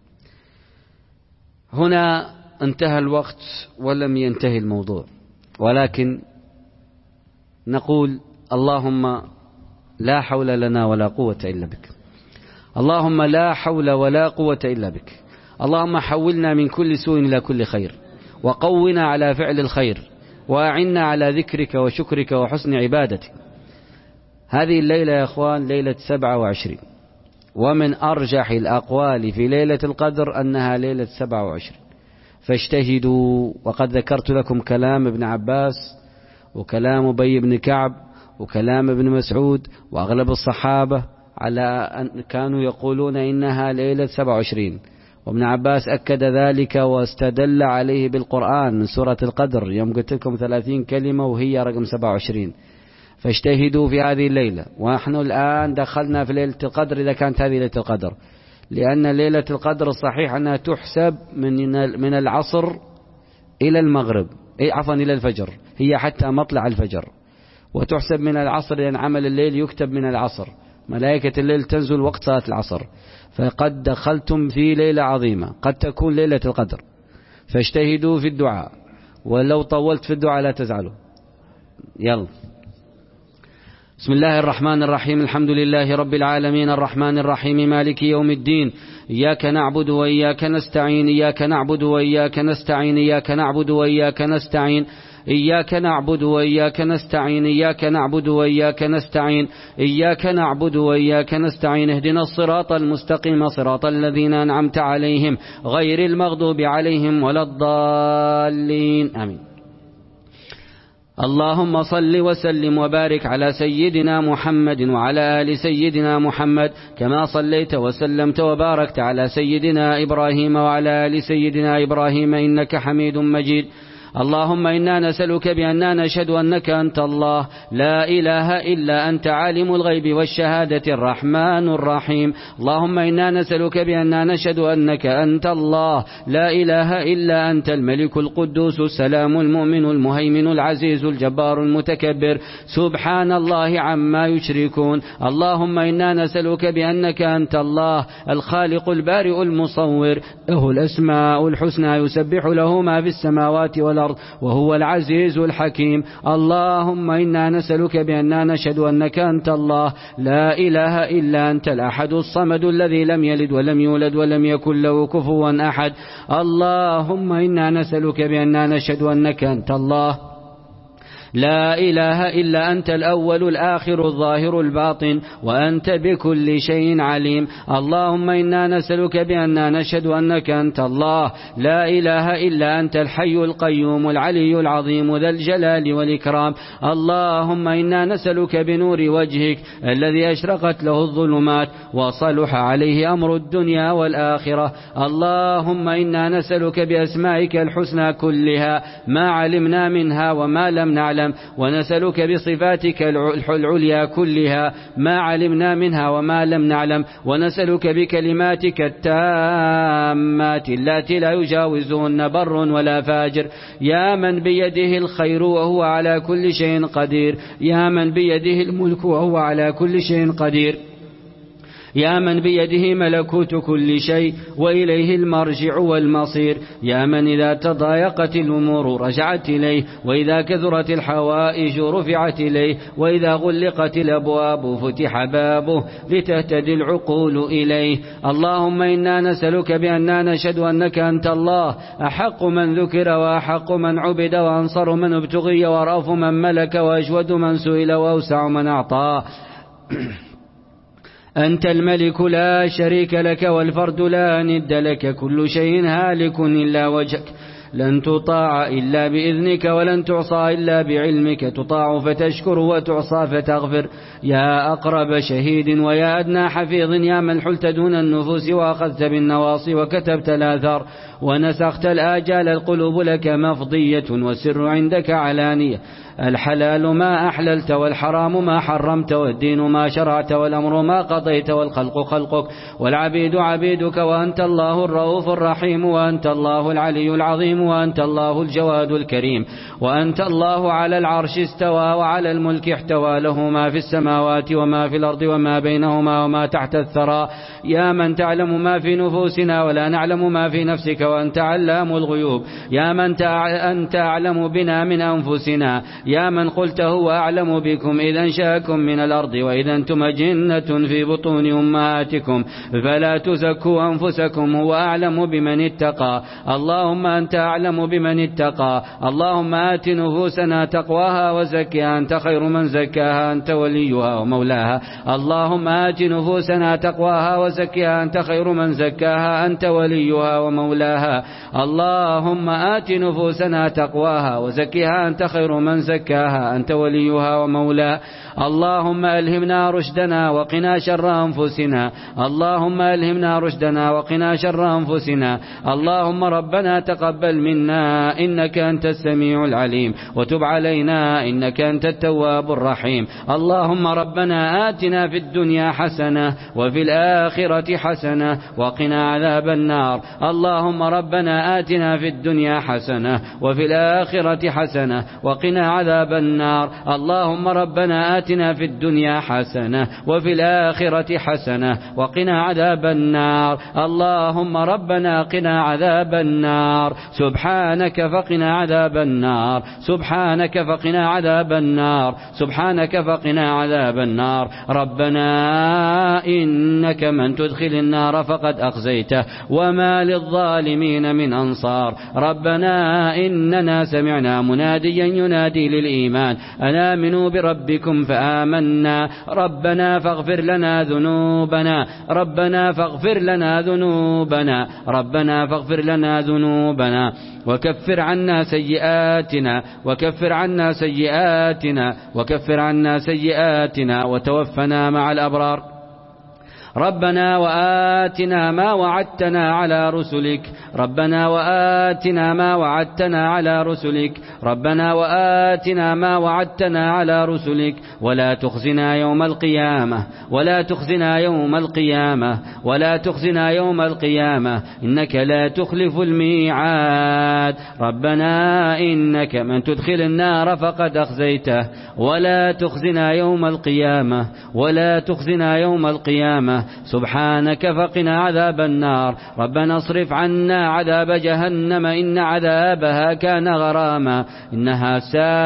[SPEAKER 1] هنا انتهى الوقت ولم ينتهي الموضوع، ولكن نقول اللهم لا حول لنا ولا قوة إلا بك. اللهم لا حول ولا قوة إلا بك. اللهم حولنا من كل سوء إلى كل خير، وقونا على فعل الخير، وأعنا على ذكرك وشكرك وحسن عبادتك. هذه الليلة يا أخوان ليلة سبعة وعشرين، ومن أرجح الأقوال في ليلة القدر أنها ليلة سبعة وعشرين، فاجتهدوا. وقد ذكرت لكم كلام ابن عباس وكلام أبي بن كعب وكلام ابن مسعود وأغلب الصحابة على أن كانوا يقولون إنها ليلة سبعة وعشرين، وابن عباس أكد ذلك واستدل عليه بالقرآن من سورة القدر، يوم قلت لكم ثلاثين كلمة وهي رقم سبعة وعشرين. فاجتهدوا في هذه الليلة. ونحن الآن دخلنا في ليلة القدر إذا كانت هذه ليلة القدر، لأن ليلة القدر الصحيح أنها تحسب من من العصر إلى المغرب، أي عفوا إلى الفجر، هي حتى مطلع الفجر، وتحسب من العصر لأن عمل الليل يكتب من العصر، ملائكة الليل تنزل وقت صلاة العصر. فقد دخلتم في ليلة عظيمة قد تكون ليلة القدر، فاجتهدوا في الدعاء، ولو طولت في الدعاء لا تزعلوا. يلا. بسم الله الرحمن الرحيم. الحمد لله رب العالمين الرحمن الرحيم مالك يوم الدين. إياك نعبد وإياك نستعين إياك نعبد وإياك نستعين إياك نعبد وإياك نستعين إياك نعبد وإياك نستعين إياك نعبد وإياك نستعين إياك نعبد وإياك نستعين اهدنا الصراط المستقيم صراط الذين أنعمت عليهم غير المغضوب عليهم ولا الضالين آمين. اللهم صل وسلم وبارك على سيدنا محمد وعلى آل سيدنا محمد كما صليت وسلمت وباركت على سيدنا إبراهيم وعلى آل سيدنا إبراهيم إنك حميد مجيد. اللهم إنا نسألك بأننا نشهد أنك أنت الله لا إله إلا أنت عالم الغيب والشهادة الرحمن الرحيم. اللهم إنا نسألك بأننا نشهد أنك أنت الله لا إله إلا أنت الملك القدوس السلام المؤمن المهيمن العزيز الجبار المتكبر سبحان الله عما يشركون. اللهم إنا نسألك بأنك أنت الله الخالق البارئ المصور له الأسماء الحسنى يسبح له ما في السماوات والأرض وهو العزيز الحكيم. اللهم إنا نسألك بأننا نشهد أنك أنت الله لا إله إلا أنت الأحد الصمد الذي لم يلد ولم يولد ولم يكن له كفوا أحد. اللهم إنا نسألك بأننا نشهد أنك أنت الله لا إله إلا أنت الأول الآخر الظاهر الباطن وأنت بكل شيء عليم. اللهم إنا نسألك بأننا نشهد أنك أنت الله لا إله إلا أنت الحي القيوم العلي العظيم ذا الجلال والإكرام. اللهم إنا نسألك بنور وجهك الذي أشرقت له الظلمات وصلح عليه أمر الدنيا والآخرة. اللهم إنا نسألك بأسمائك الحسنى كلها ما علمنا منها وما لم نعلم ونسألك بصفاتك العليا كلها ما علمنا منها وما لم نعلم ونسألك بكلماتك التامات التي لا يجاوزهن بر ولا فاجر يا من بيده الخير وهو على كل شيء قدير يا من بيده الملك وهو على كل شيء قدير يا من بيده ملكوت كل شيء وإليه المرجع والمصير يا من إذا تضايقت الأمور رجعت إليه وإذا كثرت الحوائج رفعت إليه وإذا غلقت الأبواب فتح بابه لتهتدي العقول إليه. اللهم إنا نسألك بأننا نشهد أنك أنت الله أحق من ذكر وأحق من عبد وأنصر من ابتغي ورأف من ملك وأجود من سئل وأوسع من أعطى. أنت الملك لا شريك لك والفرد لا ند لك كل شيء هالك إلا وجهك لن تطاع إلا بإذنك ولن تعصى إلا بعلمك تطاع فتشكر وتعصى فتغفر. يا أقرب شهيد ويا أدنى حفيظ يا من حلت دون النفوس وأخذت بالنواصي وكتبت الآثار ونسخت الآجال القلوب لك مفضية والسر عندك علانية. الحلال ما أحللت والحرام ما حرمت والدين ما شرعت والأمر ما قضيت والخلق خلقك والعبيد عبيدك وأنت الله الرؤوف الرحيم وأنت الله العلي العظيم وأنت الله الجواد الكريم وأنت الله على العرش استوى وعلى الملك احتوى له ما في السماوات وما في الأرض وما بينهما وما تحت الثرى. يا من تعلم ما في نفوسنا ولا نعلم ما في نفسك وأنت علام الغيوب. يا من أنت أعلم بنا من أنفسنا يا من قلت هو أعلم بكم إذا انشأكم من الأرض وإذا أنتم جنة في بطون أمهاتكم فلا تزكوا أنفسكم هو أعلم بمن اتقى. اللهم أنت أعلم بمن اتقى. اللهم آت نفوسنا تقواها وزكها أنت خير من زكاها أنت وليها ومولاها. اللهم آت نفوسنا تقواها وزكها أنت خير من زكاها أنت وليها ومولاها. اللهم آت نفوسنا تقواها وزكها أنت خير من زكاها أنت وليها ومولاها. اللهم ألهمنا رشدنا وقنا شر أنفسنا. اللهم ألهمنا رشدنا وقنا شر أنفسنا. اللهم ربنا تقبل منا إنك أنت السميع العليم وتب علينا إنك أنت التواب الرحيم. اللهم ربنا آتنا في الدنيا حسنة وفي الآخرة حسنة وقنا عذاب النار. اللهم ربنا آتنا في الدنيا حسنة وفي الآخرة حسنة وقنا عذاب النار. اللهم ربنا آتنا في الدنيا حسنة وفي الآخرة حسنة وقنا عذاب النار. اللهم ربنا قنا عذاب النار. سبحانك فقنا عذاب النار. سبحانك فقنا عذاب النار. سبحانك فقنا عذاب النار. ربنا إنك من تدخل النار فقد أخزيته وما للظالمين من أنصار. ربنا إننا سمعنا مناديا ينادي الإيمان أن آمنوا بربكم فآمنا ربنا فاغفر لنا ذنوبنا ربنا فاغفر لنا ذنوبنا ربنا فاغفر لنا ذنوبنا وكفر عنا سيئاتنا وكفر عنا سيئاتنا وكفر عنا سيئاتنا وتوفنا مع الأبرار ربنا وآتنا ما وعدتنا على رسلك ربنا وآتنا ما وعدتنا على رسلك ربنا وآتنا ما وعدتنا على رسلك ولا تخزنا يوم القيامة ولا تخزنا يوم القيامة ولا تخزنا يوم القيامة إنك لا تخلف الميعاد ربنا إنك من تدخل النار فقد أخزيته ولا تخزنا يوم القيامة ولا تخزنا يوم القيامة سبحانك فقنا عذاب النار ربنا اصرف عنا عذاب جهنم إن عذابها كان غراما إنها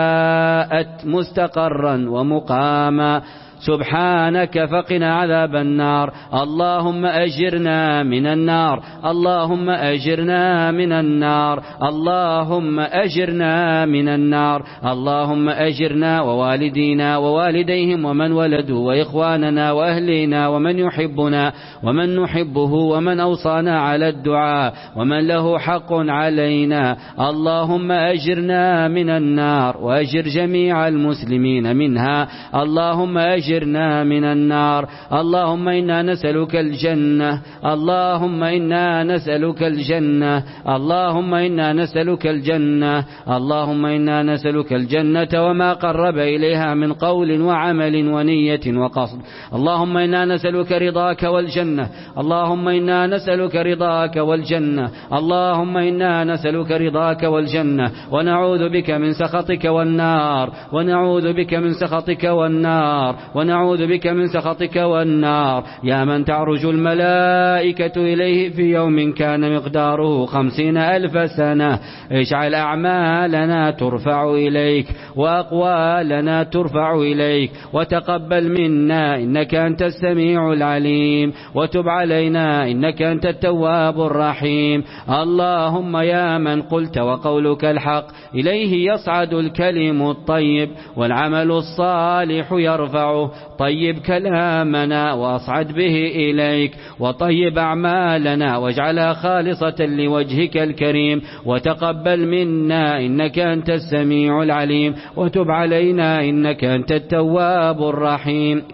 [SPEAKER 1] ساءت مستقرا ومقاما سبحانك فقنا عذاب النار اللهم أجرنا من النار اللهم أجرنا من النار اللهم أجرنا من النار اللهم أجرنا ووالدينا ووالديهم ومن ولدوا وإخواننا وأهلنا ومن يحبنا ومن نحبه ومن أوصانا على الدعاء ومن له حق علينا اللهم أجرنا من النار وأجر جميع المسلمين منها اللهم أجر أجرنا من النار اللهم إنا نسألك الجنة اللهم إنا نسألك الجنة اللهم إنا نسألك الجنة اللهم إنا نسألك الجنة وما قرب إليها من قول وعمل ونية وقصد اللهم إنا نسألك رضاك والجنة اللهم إنا نسألك رضاك والجنة اللهم إنا نسألك رضاك والجنة ونعوذ بك من سخطك والنار ونعوذ بك من سخطك والنار ونعوذ بك من سخطك والنار يا من تعرج الملائكة إليه في يوم كان مقداره خمسين ألف سنة اجعل أعمالنا ترفع إليك وأقوالنا ترفع إليك وتقبل منا إنك أنت السميع العليم وتب علينا إنك أنت التواب الرحيم اللهم يا من قلت وقولك الحق إليه يصعد الكلم الطيب والعمل الصالح يرفعه طيب كلامنا وأصعد به إليك وطيب أعمالنا واجعلها خالصة لوجهك الكريم وتقبل منا إنك أنت السميع العليم وتب علينا إنك أنت التواب الرحيم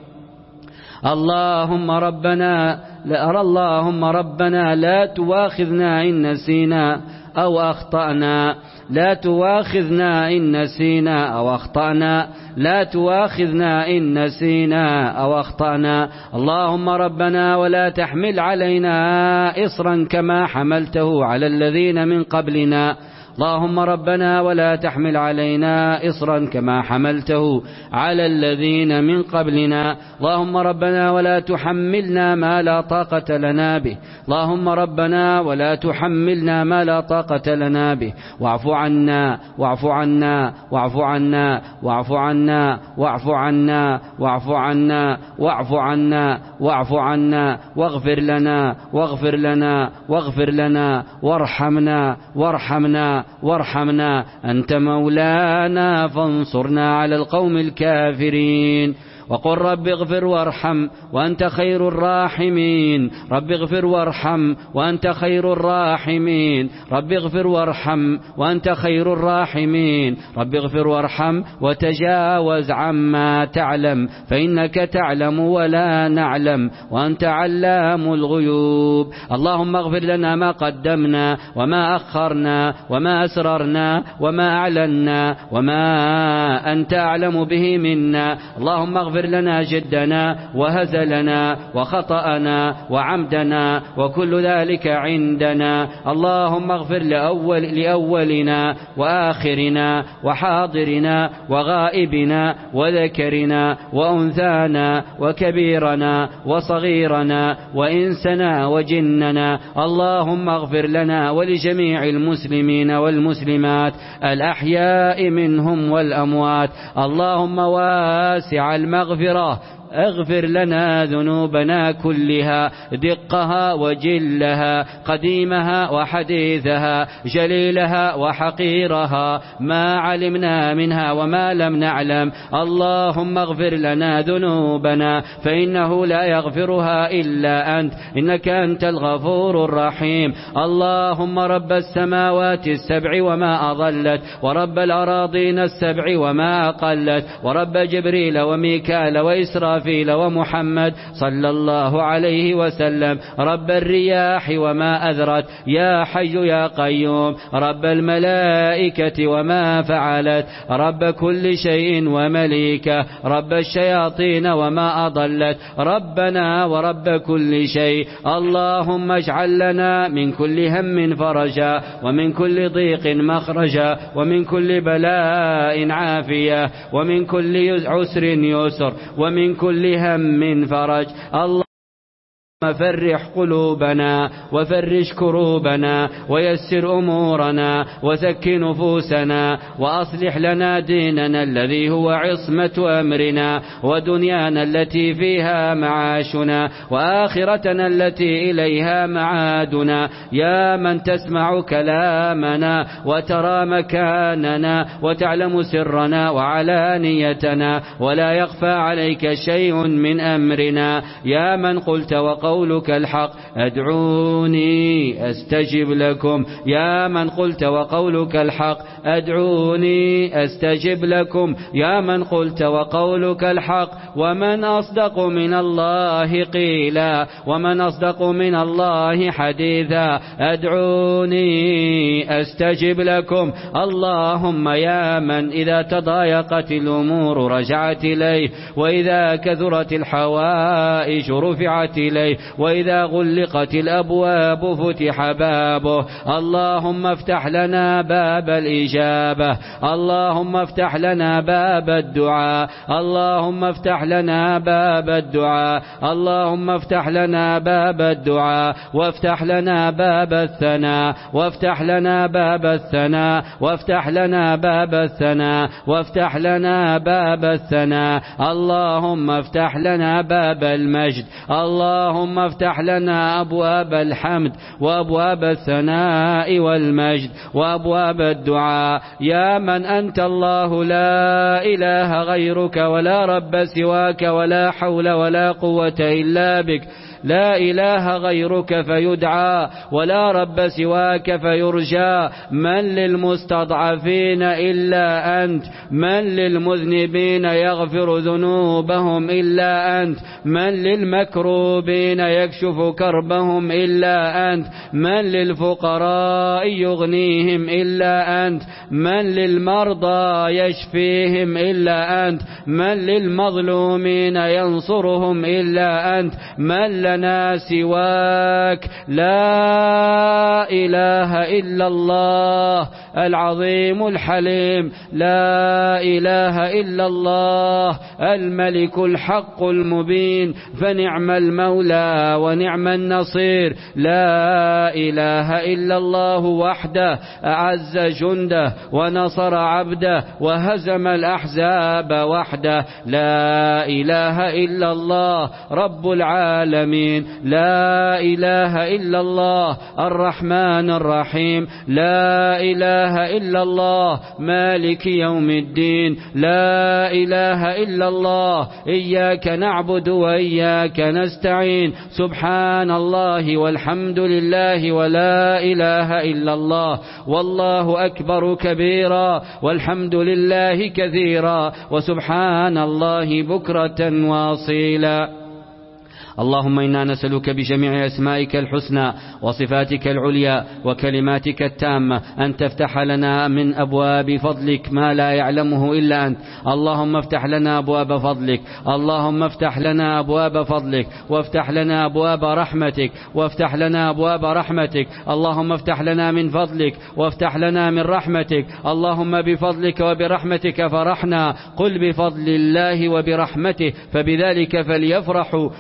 [SPEAKER 1] اللهم ربنا لا أرى اللهم ربنا لا تواخذنا إن نسينا أو أخطأنا لا تواخذنا إن نسينا أو أخطأنا لا تواخذنا إن نسينا أو أخطأنا اللهم ربنا ولا تحمل علينا إصرا كما حملته على الذين من قبلنا اللهم ربنا ولا تحمل علينا إصرا كما حملته على الذين من قبلنا اللهم ربنا ولا تحملنا ما لا طاقة لنا به اللهم ربنا ولا تحملنا ما لا طاقة لنا به واعف عنا واعف عنا واعف عنا واعف عنا واعف عنا واعف عنا واعف عنا واعف عنا واغفر لنا واغفر لنا واغفر لنا وارحمنا وارحمنا وارحمنا أنت مولانا فانصرنا على القوم الكافرين وقل رب اغفر وارحم وأنت خير الراحمين رب اغفر وارحم وأنت خير الراحمين رب اغفر وارحم وأنت خير الراحمين رب اغفر وارحم وتجاوز عما تعلم فإنك تعلم ولا نعلم وأنت علام الغيوب اللهم اغفر لنا ما قدمنا وما أخرنا وما أسررنا وما أعلنا وما أنت أعلم به منا اللهم اغفر لنا جدنا وهزلنا وخطأنا وعمدنا وكل ذلك عندنا اللهم اغفر لأول لأولنا وآخرنا وحاضرنا وغائبنا وذكرنا وأنثانا وكبيرنا وصغيرنا وإنسنا وجننا اللهم اغفر لنا ولجميع المسلمين والمسلمات الأحياء منهم والأموات اللهم واسع المغفرة اغفر لنا ذنوبنا كلها دقها وجلها قديمها وحديثها جليلها وحقيرها ما علمنا منها وما لم نعلم. اللهم اغفر لنا ذنوبنا فإنه لا يغفرها إلا أنت إنك أنت الغفور الرحيم. اللهم رب السماوات السبع وما أضلت ورب الأراضين السبع وما أقلت ورب جبريل وميكال وإسرافيل ومحمد صلى الله عليه وسلم رب الرياح وما أذرت يا حي يا قيوم رب الملائكة وما فعلت رب كل شيء ومليكه رب الشياطين وما أضلت ربنا ورب كل شيء. اللهم اجعل لنا من كل هم فرجا ومن كل ضيق مخرجا ومن كل بلاء عافية ومن كل عسر يسر ومن كل هم فرج. الله فرح قلوبنا وفرج كروبنا ويسر أمورنا وزك نفوسنا وأصلح لنا ديننا الذي هو عصمة أمرنا ودنيانا التي فيها معاشنا وآخرتنا التي إليها معادنا. يا من تسمع كلامنا وترى مكاننا وتعلم سرنا وعلانيتنا ولا يخفى عليك شيء من أمرنا. يا من قلت وقلت قولك الحق أدعوني أستجب لكم. يا من قلت وقولك الحق أدعوني أستجب لكم. يا من قلت وقولك الحق ومن أصدق من الله قيلا ومن أصدق من الله حديثا أدعوني أستجب لكم. اللهم يا من إذا تضايقت الأمور رجعت إليه وإذا كثرت الحوائج رفعت إليه وإذا غلقت الأبواب فتح بابه. اللهم افتح لنا باب الإجابة. اللهم افتح لنا باب الدعاء. اللهم افتح لنا باب الدعاء. اللهم افتح لنا باب الدعاء وافتح لنا باب الثناء وافتح لنا باب الثناء وافتح لنا باب الثناء وافتح لنا باب الثناء. اللهم افتح لنا باب المجد. اللهم افتح لنا أبواب الحمد وأبواب الثناء والمجد وأبواب الدعاء. يا من أنت الله لا إله غيرك ولا رب سواك ولا حول ولا قوة إلا بك. لا إله غيرك فيدعى ولا رب سواك فيرجى. من للمستضعفين إلا أنت. من للمذنبين يغفر ذنوبهم إلا أنت. من للمكروبين يكشف كربهم إلا أنت. من للفقراء يغنيهم إلا أنت. من للمرضى يشفيهم إلا أنت. من للمظلومين ينصرهم إلا أنت. من لنا سواك. لا إله إلا الله العظيم الحليم. لا إله إلا الله الملك الحق المبين. فنعم المولى ونعم النصير. لا إله إلا الله وحده أعز جنده ونصر عبده وهزم الأحزاب وحده. لا إله إلا الله رب العالمين. لا إله إلا الله الرحمن الرحيم. لا إله إلا الله مالك يوم الدين. لا إله إلا الله إياك نعبد وإياك نستعين. سبحان الله والحمد لله ولا إله إلا الله والله أكبر كبيرا والحمد لله كثيرا وسبحان الله بكرة واصيلا. اللهم إنا نسألك بجميع أسمائك الحسنى وصفاتك العليا وكلماتك التامة أن تفتح لنا من أبواب فضلك ما لا يعلمه إلا أنت. اللهم افتح لنا أبواب فضلك. اللهم افتح لنا أبواب فضلك وافتح لنا أبواب رحمتك وافتح لنا أبواب رحمتك. اللهم افتح لنا من فضلك وافتح لنا من رحمتك. اللهم بفضلك وبرحمتك فرحنا. قل بفضل الله وبرحمته فبذلك فليفرحوا هو خير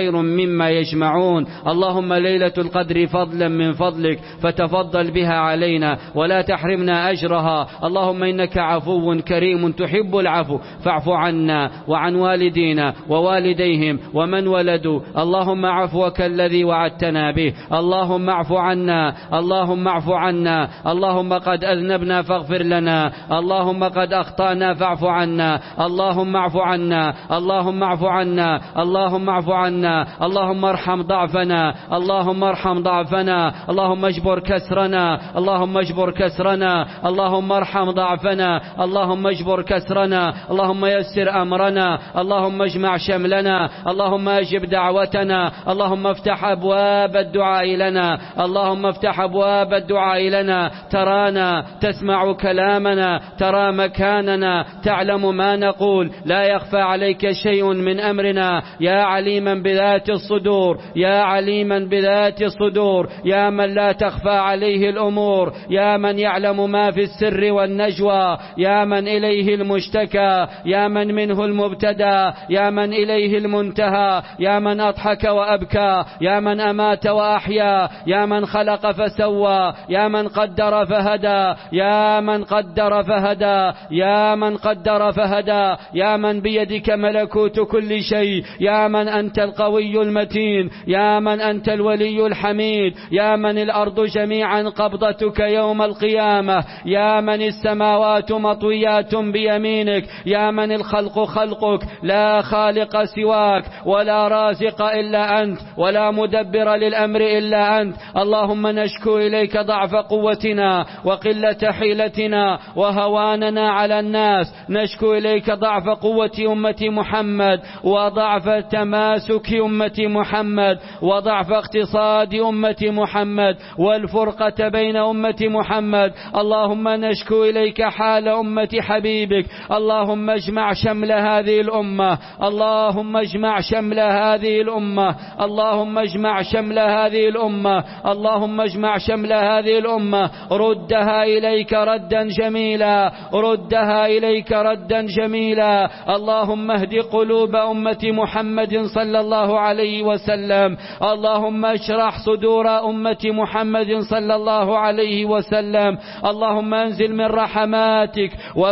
[SPEAKER 1] خير مما يجمعون. اللهم ليلة القدر فضلا من فضلك فتفضل بها علينا ولا تحرمنا أجرها. اللهم إنك عفو كريم تحب العفو فاعف عنا وعن والدينا ووالديهم ومن ولدوا. اللهم عفوك الذي وعدتنا به. اللهم اعف عنا، اللهم اعف عنا. اللهم قد أذنبنا فاغفر لنا، اللهم قد أخطأنا فاعف عنا. اللهم اعف عنا، اللهم اعف عنا، اللهم اعف عنا. اللهم ارحم ضعفنا، اللهم ارحم ضعفنا. اللهم اجبر كسرنا، اللهم اجبر كسرنا. اللهم ارحم ضعفنا، اللهم اجبر كسرنا. اللهم يسر أمرنا، اللهم اجمع شملنا. اللهم اجب دعوتنا. اللهم افتح أبواب الدعاء لنا، اللهم افتح أبواب الدعاء لنا. ترانا، تسمع كلامنا، ترى مكاننا، تعلم ما نقول، لا يخفى عليك شيء من أمرنا. يا عليما بذات الصدور، يا عليما بذات الصدور، يا من لا تخفى عليه الأمور، يا من يعلم ما في السر والنجوى، يا من إليه المشتكى، يا من منه المبتدى، يا من إليه المنتهى، يا من أضحك وأبكى، يا من أمات وأحيا، يا من خلق فسوى، يا من قدر فهدى، يا من قدر فهدى، يا من قدر فهدى، يا من بيدك ملكوت كل شيء، يا من أنت القوي المتين، يا من أنت الولي الحميد، يا من الأرض جميعا قبضتك يوم القيامة، يا من السماوات مطويات بيمينك، يا من الخلق خلقك، لا خالق سواك ولا رازق إلا أنت ولا مدبر للأمر إلا أنت. اللهم نشكو إليك ضعف قوتنا وقلة حيلتنا وهواننا على الناس. نشكو إليك ضعف قوة أمة محمد وضعف تماسك أمة محمد وضعف اقتصاد أمة محمد والفرقة بين أمة محمد. اللهم نشكو إليك حال أمة حبيبك. اللهم اجمع شمل هذه الأمة، اللهم اجمع شمل هذه الأمة، اللهم اجمع شمل هذه الأمة، اللهم اجمع شمل هذه الأمة. ردها إليك ردا جميلا، ردها إليك ردا جميلا. اللهم اهد قلوب أمة محمد صلى الله عليه وسلم. اللهم اشرح صدور أمة محمد صلى الله عليه وسلم. اللهم انزل من رحماتك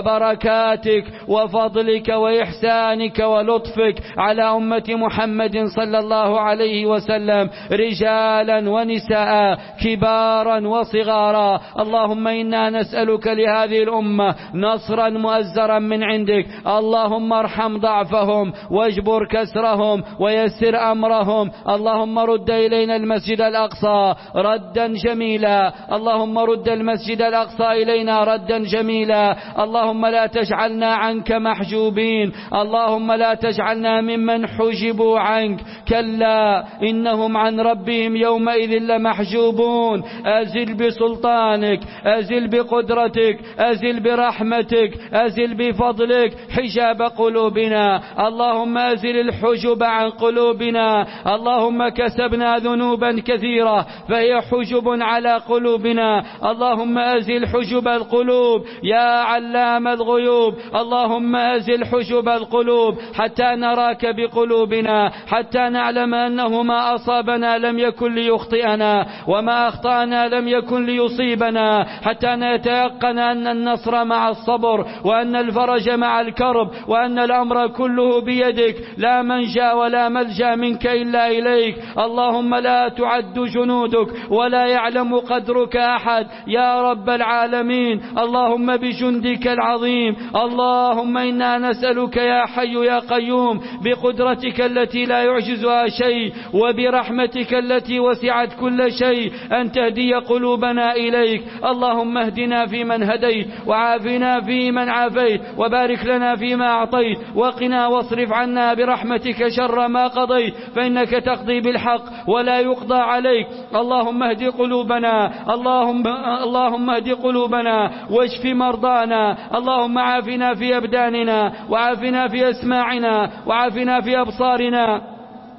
[SPEAKER 1] وبركاتك وفضلك وإحسانك ولطفك على أمة محمد صلى الله عليه وسلم، رجالا ونساء، كبارا وصغارا. اللهم إنا نسألك لهذه الأمة نصرا مؤزرا من عندك. اللهم ارحم ضعفهم واجبر كسرهم ويسر أمرهم. اللهم رد إلينا المسجد الأقصى ردا جميلا، اللهم رد المسجد الأقصى إلينا ردا جميلا. اللهم لا تجعلنا عنك محجوبين، اللهم لا تجعلنا ممن حجبوا عنك، كلا إنهم عن ربهم يومئذ لمحجوبون. أزل بسلطانك، أزل بقدرتك، أزل برحمتك، أزل بفضلك حجاب قلوبنا. اللهم أزل الحجب عن قلوبنا. اللهم كسبنا ذنوبا كثيرة فهي حجب على قلوبنا. اللهم أزل حجب القلوب يا علام الغيوب. اللهم أزل حجب القلوب حتى نراك بقلوبنا، حتى نعلم أنه ما أصابنا لم يكن ليخطئنا وما أخطأنا لم يكن ليصيبنا، حتى نتيقن أن النصر مع الصبر وأن الفرج مع الكرب وأن الأمر كله بيدك، لا منجا ولا ملجا منك إلا إليك. اللهم لا تعد جنودك ولا يعلم قدرك أحد يا رب العالمين. اللهم بجندك العظيم، اللهم إنا نسألك يا حي يا قيوم بقدرتك التي لا يعجزها شيء وبرحمتك التي وسعت كل شيء أن تهدي قلوبنا إليك. اللهم اهدنا فيمن هديت وعافنا فيمن عافيت وبارك لنا فيما أعطيت وقنا واصرف عنا برحمتك شر ما قضيت، فإنك تقضي بالحق ولا يقضى عليك. اللهم اهد قلوبنا، اللهم اللهم اهد قلوبنا واشف مرضانا. اللهم عافنا في أبداننا وعافنا في أسماعنا وعافنا في أبصارنا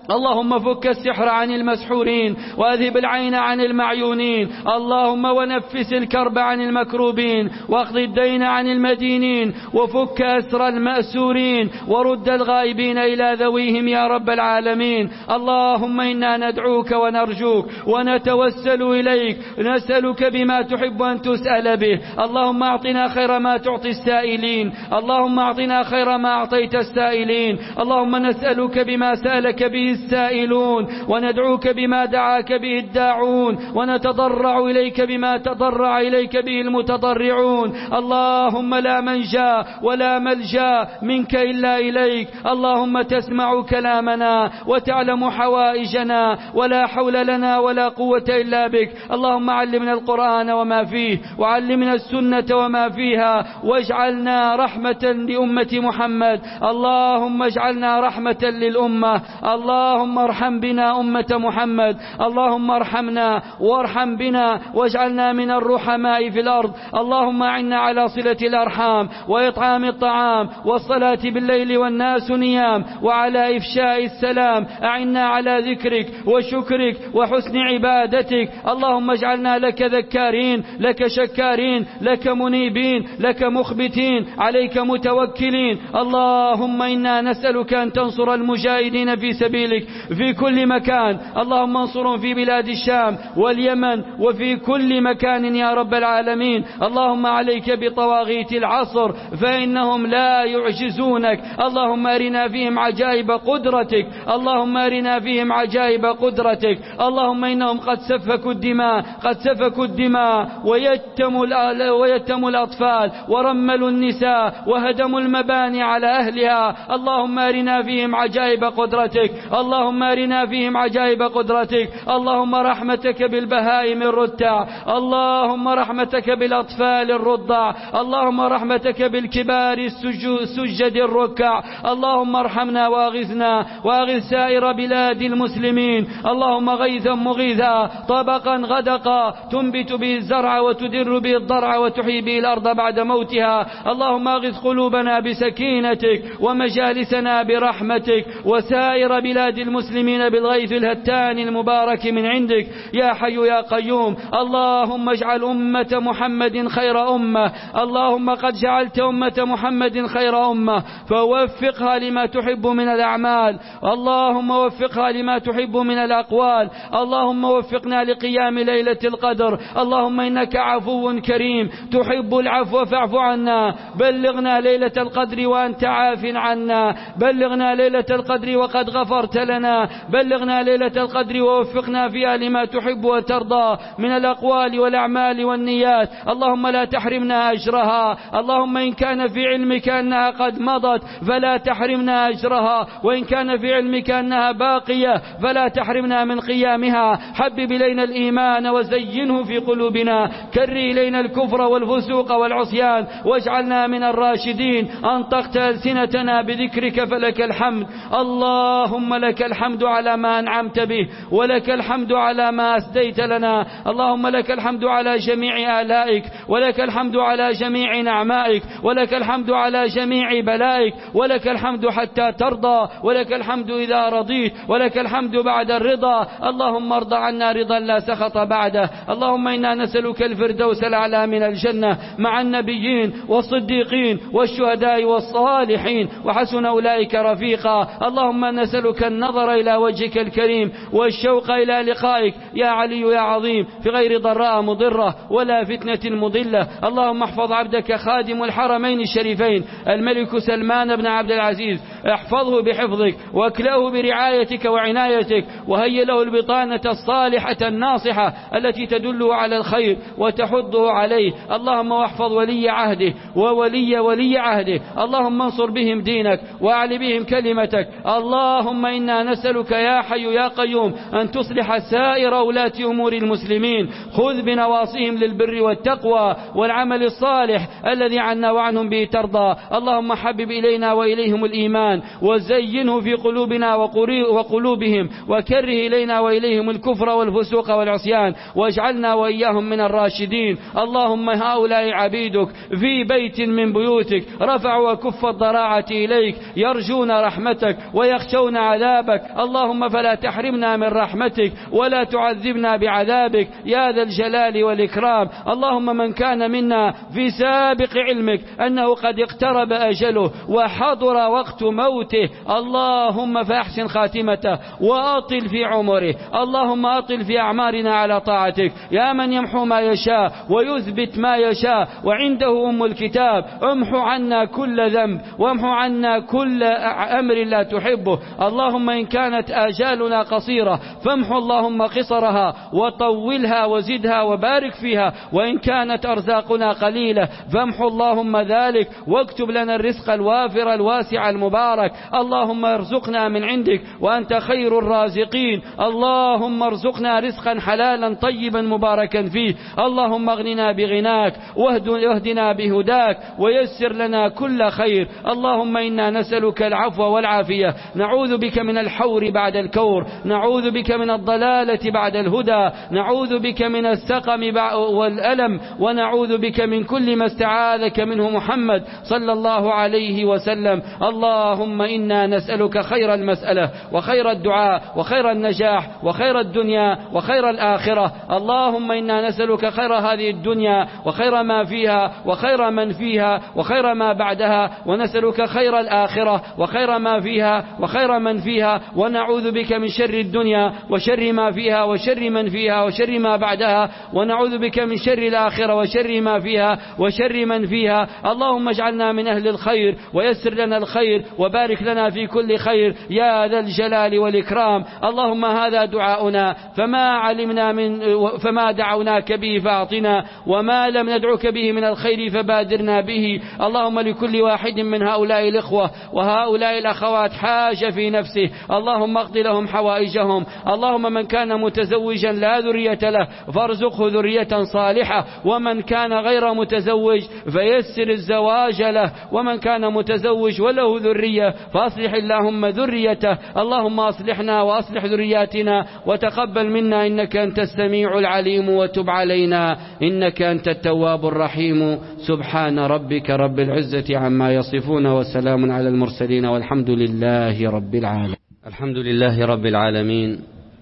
[SPEAKER 2] اللهم فك السحر عن المسحورين وأذهب العين عن المعيونين. اللهم ونفس الكرب عن المكروبين واقض الدين عن المدينين وفك أسر المأسورين ورد الغائبين إلى ذويهم يا رب العالمين. اللهم إنا ندعوك ونرجوك ونتوسل إليك، نسألك بما تحب أن تسأل به. اللهم أعطنا خير ما تعطي السائلين، اللهم أعطنا خير ما أعطيت السائلين. اللهم نسألك بما سألك به السائلون وندعوك بما دعاك به الداعون ونتضرع إليك بما تضرع إليك به المتضرعون. اللهم لا منجا ولا ملجا منك إلا إليك. اللهم تسمع كلامنا وتعلم حوائجنا ولا حول لنا ولا قوة إلا بك. اللهم علمنا القرآن وما فيه وعلمنا السنة وما فيها واجعلنا رحمة لأمة محمد. اللهم اجعلنا رحمة للأمة. اللهم ارحم بنا أمة محمد. اللهم ارحمنا وارحم بنا واجعلنا من الرحماء في الأرض. اللهم أعنا على صلة الأرحام وإطعام الطعام والصلاة بالليل والناس نيام وعلى إفشاء السلام. أعنا على ذكرك وشكرك وحسن عبادتك. اللهم اجعلنا لك ذكارين، لك شكارين، لك منيبين، لك مخبتين، عليك متوكلين. اللهم إنا نسألك أن تنصر المجاهدين في سبيلك في كل مكان. اللهم انصرهم في بلاد الشام واليمن وفي كل مكان يا رب العالمين. اللهم عليك بطواغيت العصر فإنهم لا يعجزونك. اللهم أرنا فيهم عجائب قدرتك، اللهم أرنا فيهم عجائب قدرتك. اللهم إنهم قد سفكوا الدماء قد سفكوا الدماء ويتموا ويتموا الأطفال ورملوا النساء وهدموا المباني على أهلها. اللهم أرنا فيهم عجائب قدرتك، اللهم أرنا فيهم عجائب قدرتك. اللهم رحمتك بالبهائم الرتع، اللهم رحمتك بالأطفال الرضع، اللهم رحمتك بالكبار السجد الركع. اللهم ارحمنا واغثنا واغث سائر بلاد المسلمين. اللهم غيثا مغيثا طبقا غدقا تنبت به الزرع وتدر به الضرع وتحيي به الأرض بعد موتها. اللهم اغث قلوبنا بسكينتك ومجالسنا برحمتك وسائر بلاد المسلمين بالغيث الهتان المبارك من عندك يا حي يا قيوم. اللهم اجعل أمة محمد خير أمة. اللهم قد جعلت أمة محمد خير أمة فوفقها لما تحب من الأعمال. اللهم وفقها لما تحب من الأقوال. اللهم وفقنا لقيام ليلة القدر. اللهم إنك عفو كريم تحب العفو فاعف عنا. بلغنا ليلة القدر وأنت عاف عنا. بلغنا ليلة القدر وقد غفرت لنا. بلغنا ليلة القدر ووفقنا فيها لما تحب وترضى من الأقوال والأعمال والنيات. اللهم لا تحرمنا أجرها. اللهم إن كان في علمك أنها قد مضت فلا تحرمنا أجرها، وإن كان في علمك أنها باقية فلا تحرمنا من قيامها. حبب إلينا الإيمان وزينه في قلوبنا، كر إلينا الكفر والفسوق والعصيان واجعلنا من الراشدين. أنطقت ألسنتنا بذكرك فلك الحمد. اللهم لك الحمد على ما أنعمت به ولك الحمد على ما أسديت لنا. اللهم لك الحمد على جميع آلائك ولك الحمد على جميع نعمائك ولك الحمد على جميع بلائك ولك الحمد حتى ترضى ولك الحمد إذا رضيت ولك الحمد بعد الرضا. اللهم ارض عنا رضا لا سخط بعده. اللهم إنا نسألك الفردوس الأعلى من الجنة مع النبيين والصديقين والشهداء والصالحين وحسن أولئك رفيقا. اللهم نسألك النظر إلى وجهك الكريم والشوق إلى لقائك يا علي يا عظيم في غير ضراء مضرة ولا فتنة مضلة. اللهم احفظ عبدك خادم الحرمين الشريفين الملك سلمان بن عبد العزيز، احفظه بحفظك واكلأه برعايتك وعنايتك وهيئ له البطانة الصالحة الناصحة التي تدله على الخير وتحضه عليه. اللهم واحفظ ولي عهده وولي ولي عهده. اللهم انصر بهم دينك واعل بهم كلمتك. اللهم إنا نسألك يا حي يا قيوم أن تصلح سائر ولاة أمور المسلمين. خذ بنواصيهم للبر والتقوى والعمل الصالح الذي عنا وعنهم به ترضى. اللهم حبب إلينا وإليهم الإيمان والإيمان، وزينه في قلوبنا وقلوبهم، وكره إلينا وإليهم الكفر والفسوق والعصيان، واجعلنا وإياهم من الراشدين. اللهم هؤلاء عبيدك في بيت من بيوتك رفعوا وكف الضراعة إليك، يرجون رحمتك ويخشون عذابك، اللهم فلا تحرمنا من رحمتك ولا تعذبنا بعذابك يا ذا الجلال والإكرام. اللهم من كان منا في سابق علمك أنه قد اقترب أجله وحضر وقت موته، اللهم فأحسن خاتمته وأطل في عمره، اللهم أطل في أعمارنا على طاعتك يا من يمحو ما يشاء ويثبت ما يشاء وعنده أم الكتاب. امحو عنا كل ذنب وامحو عنا كل أمر لا تحبه. اللهم إن كانت آجالنا قصيرة فامحو اللهم قصرها وطولها وزدها وبارك فيها، وإن كانت أرزاقنا قليلة فامحو اللهم ذلك واكتب لنا الرزق الوافر الواسع المبارك. اللهم ارزقنا من عندك وأنت خير الرازقين، اللهم ارزقنا رزقا حلالا طيبا مباركا فيه. اللهم اغننا بغناك واهدنا بهداك ويسر لنا كل خير. اللهم إنا نسألك العفو والعافية، نعوذ بك من الحور بعد الكور، نعوذ بك من الضلالة بعد الهدى، نعوذ بك من السقم والألم، ونعوذ بك من كل ما استعاذك منه محمد صلى الله عليه وسلم. اللهم إنا نسألك خير المسألة وخير الدعاء وخير النجاح وخير الدنيا وخير الآخرة. اللهم إنا نسألك خير هذه الدنيا وخير ما فيها وخير من فيها وخير ما بعدها، ونسألك خير الآخرة وخير ما فيها وخير من فيها، ونعوذ بك من شر الدنيا وشر ما فيها وشر من فيها وشر ما بعدها، ونعوذ بك من شر الآخرة وشر ما فيها وشر من فيها. اللهم اجعلنا من أهل الخير ويسر لنا الخير وبارك لنا في كل خير يا ذا الجلال والإكرام. اللهم هذا دعاؤنا، فما علمنا من فما دعوناك به فأعطنا، وما لم ندعوك به من الخير فبادرنا به. اللهم لكل واحد من هؤلاء الإخوة وهؤلاء الأخوات حاجة في نفسه، اللهم اقض لهم حوائجهم. اللهم من كان متزوجا لا ذرية له فارزقه ذرية صالحة، ومن كان غير متزوج فيسر الزواج له، ومن كان متزوج وله ذرية فأصلح اللهم ذريته. اللهم أصلحنا وأصلح ذرياتنا وتقبل منا إنك أنت السميع العليم، وتب علينا إنك أنت التواب الرحيم. سبحان ربك رب العزة عما يصفون وسلام على المرسلين والحمد لله رب العالمين.
[SPEAKER 1] الحمد لله رب العالمين،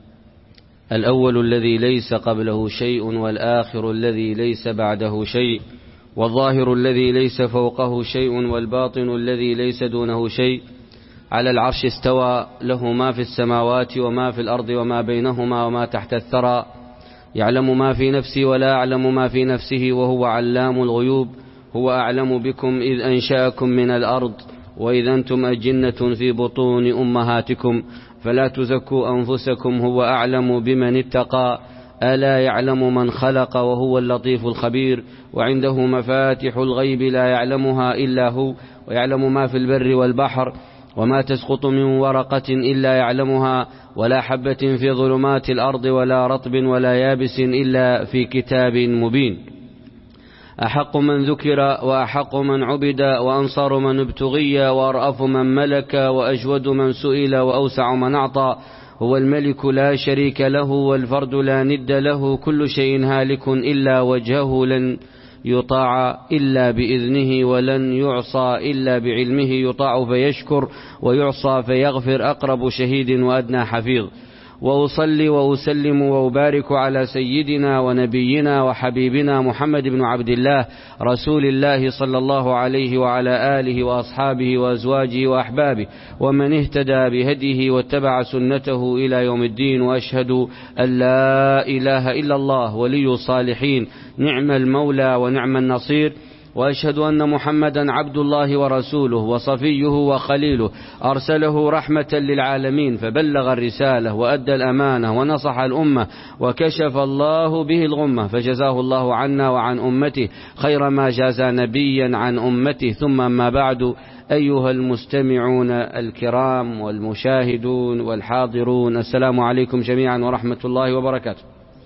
[SPEAKER 1] الأول الذي ليس قبله شيء، والآخر الذي ليس بعده شيء، والظاهر الذي ليس فوقه شيء، والباطن الذي ليس دونه شيء. على العرش استوى، له ما في السماوات وما في الأرض وما بينهما وما تحت الثرى، يعلم ما في نفسي ولا أعلم ما في نفسه وهو علام الغيوب. هو أعلم بكم إذ أنشأكم من الأرض وإذ أنتم أجنة في بطون أمهاتكم، فلا تزكوا أنفسكم، هو أعلم بمن اتقى. ألا يعلم من خلق وهو اللطيف الخبير. وعنده مفاتح الغيب لا يعلمها إلا هو، ويعلم ما في البر والبحر، وما تسقط من ورقة إلا يعلمها، ولا حبة في ظلمات الأرض ولا رطب ولا يابس إلا في كتاب مبين. أحق من ذكر وأحق من عبد وأنصر من ابتغي وأرأف من ملك وأجود من سئل وأوسع من أعطى. هو الملك لا شريك له والفرد لا ند له، كل شيء هالك إلا وجهه، لن يطاع إلا بإذنه ولن يعصى إلا بعلمه، يطاع فيشكر ويعصى فيغفر، أقرب شهيد وأدنى حفيظ. وأصلي وأسلم وأبارك على سيدنا ونبينا وحبيبنا محمد بن عبد الله رسول الله صلى الله عليه وعلى آله وأصحابه وأزواجه وأحبابه ومن اهتدى بهديه واتبع سنته إلى يوم الدين. وأشهد أن لا إله إلا الله ولي الصالحين، نعم المولى ونعم النصير. وأشهد أن محمدا عبد الله ورسوله وصفيه وخليله، أرسله رحمة للعالمين، فبلغ الرسالة وأدى الأمانة ونصح الأمة وكشف الله به الغمة، فجزاه الله عنا وعن أمته خير ما جازى نبيا عن أمته. ثم ما بعد، أيها المستمعون الكرام والمشاهدون والحاضرون، السلام عليكم جميعا ورحمة الله وبركاته.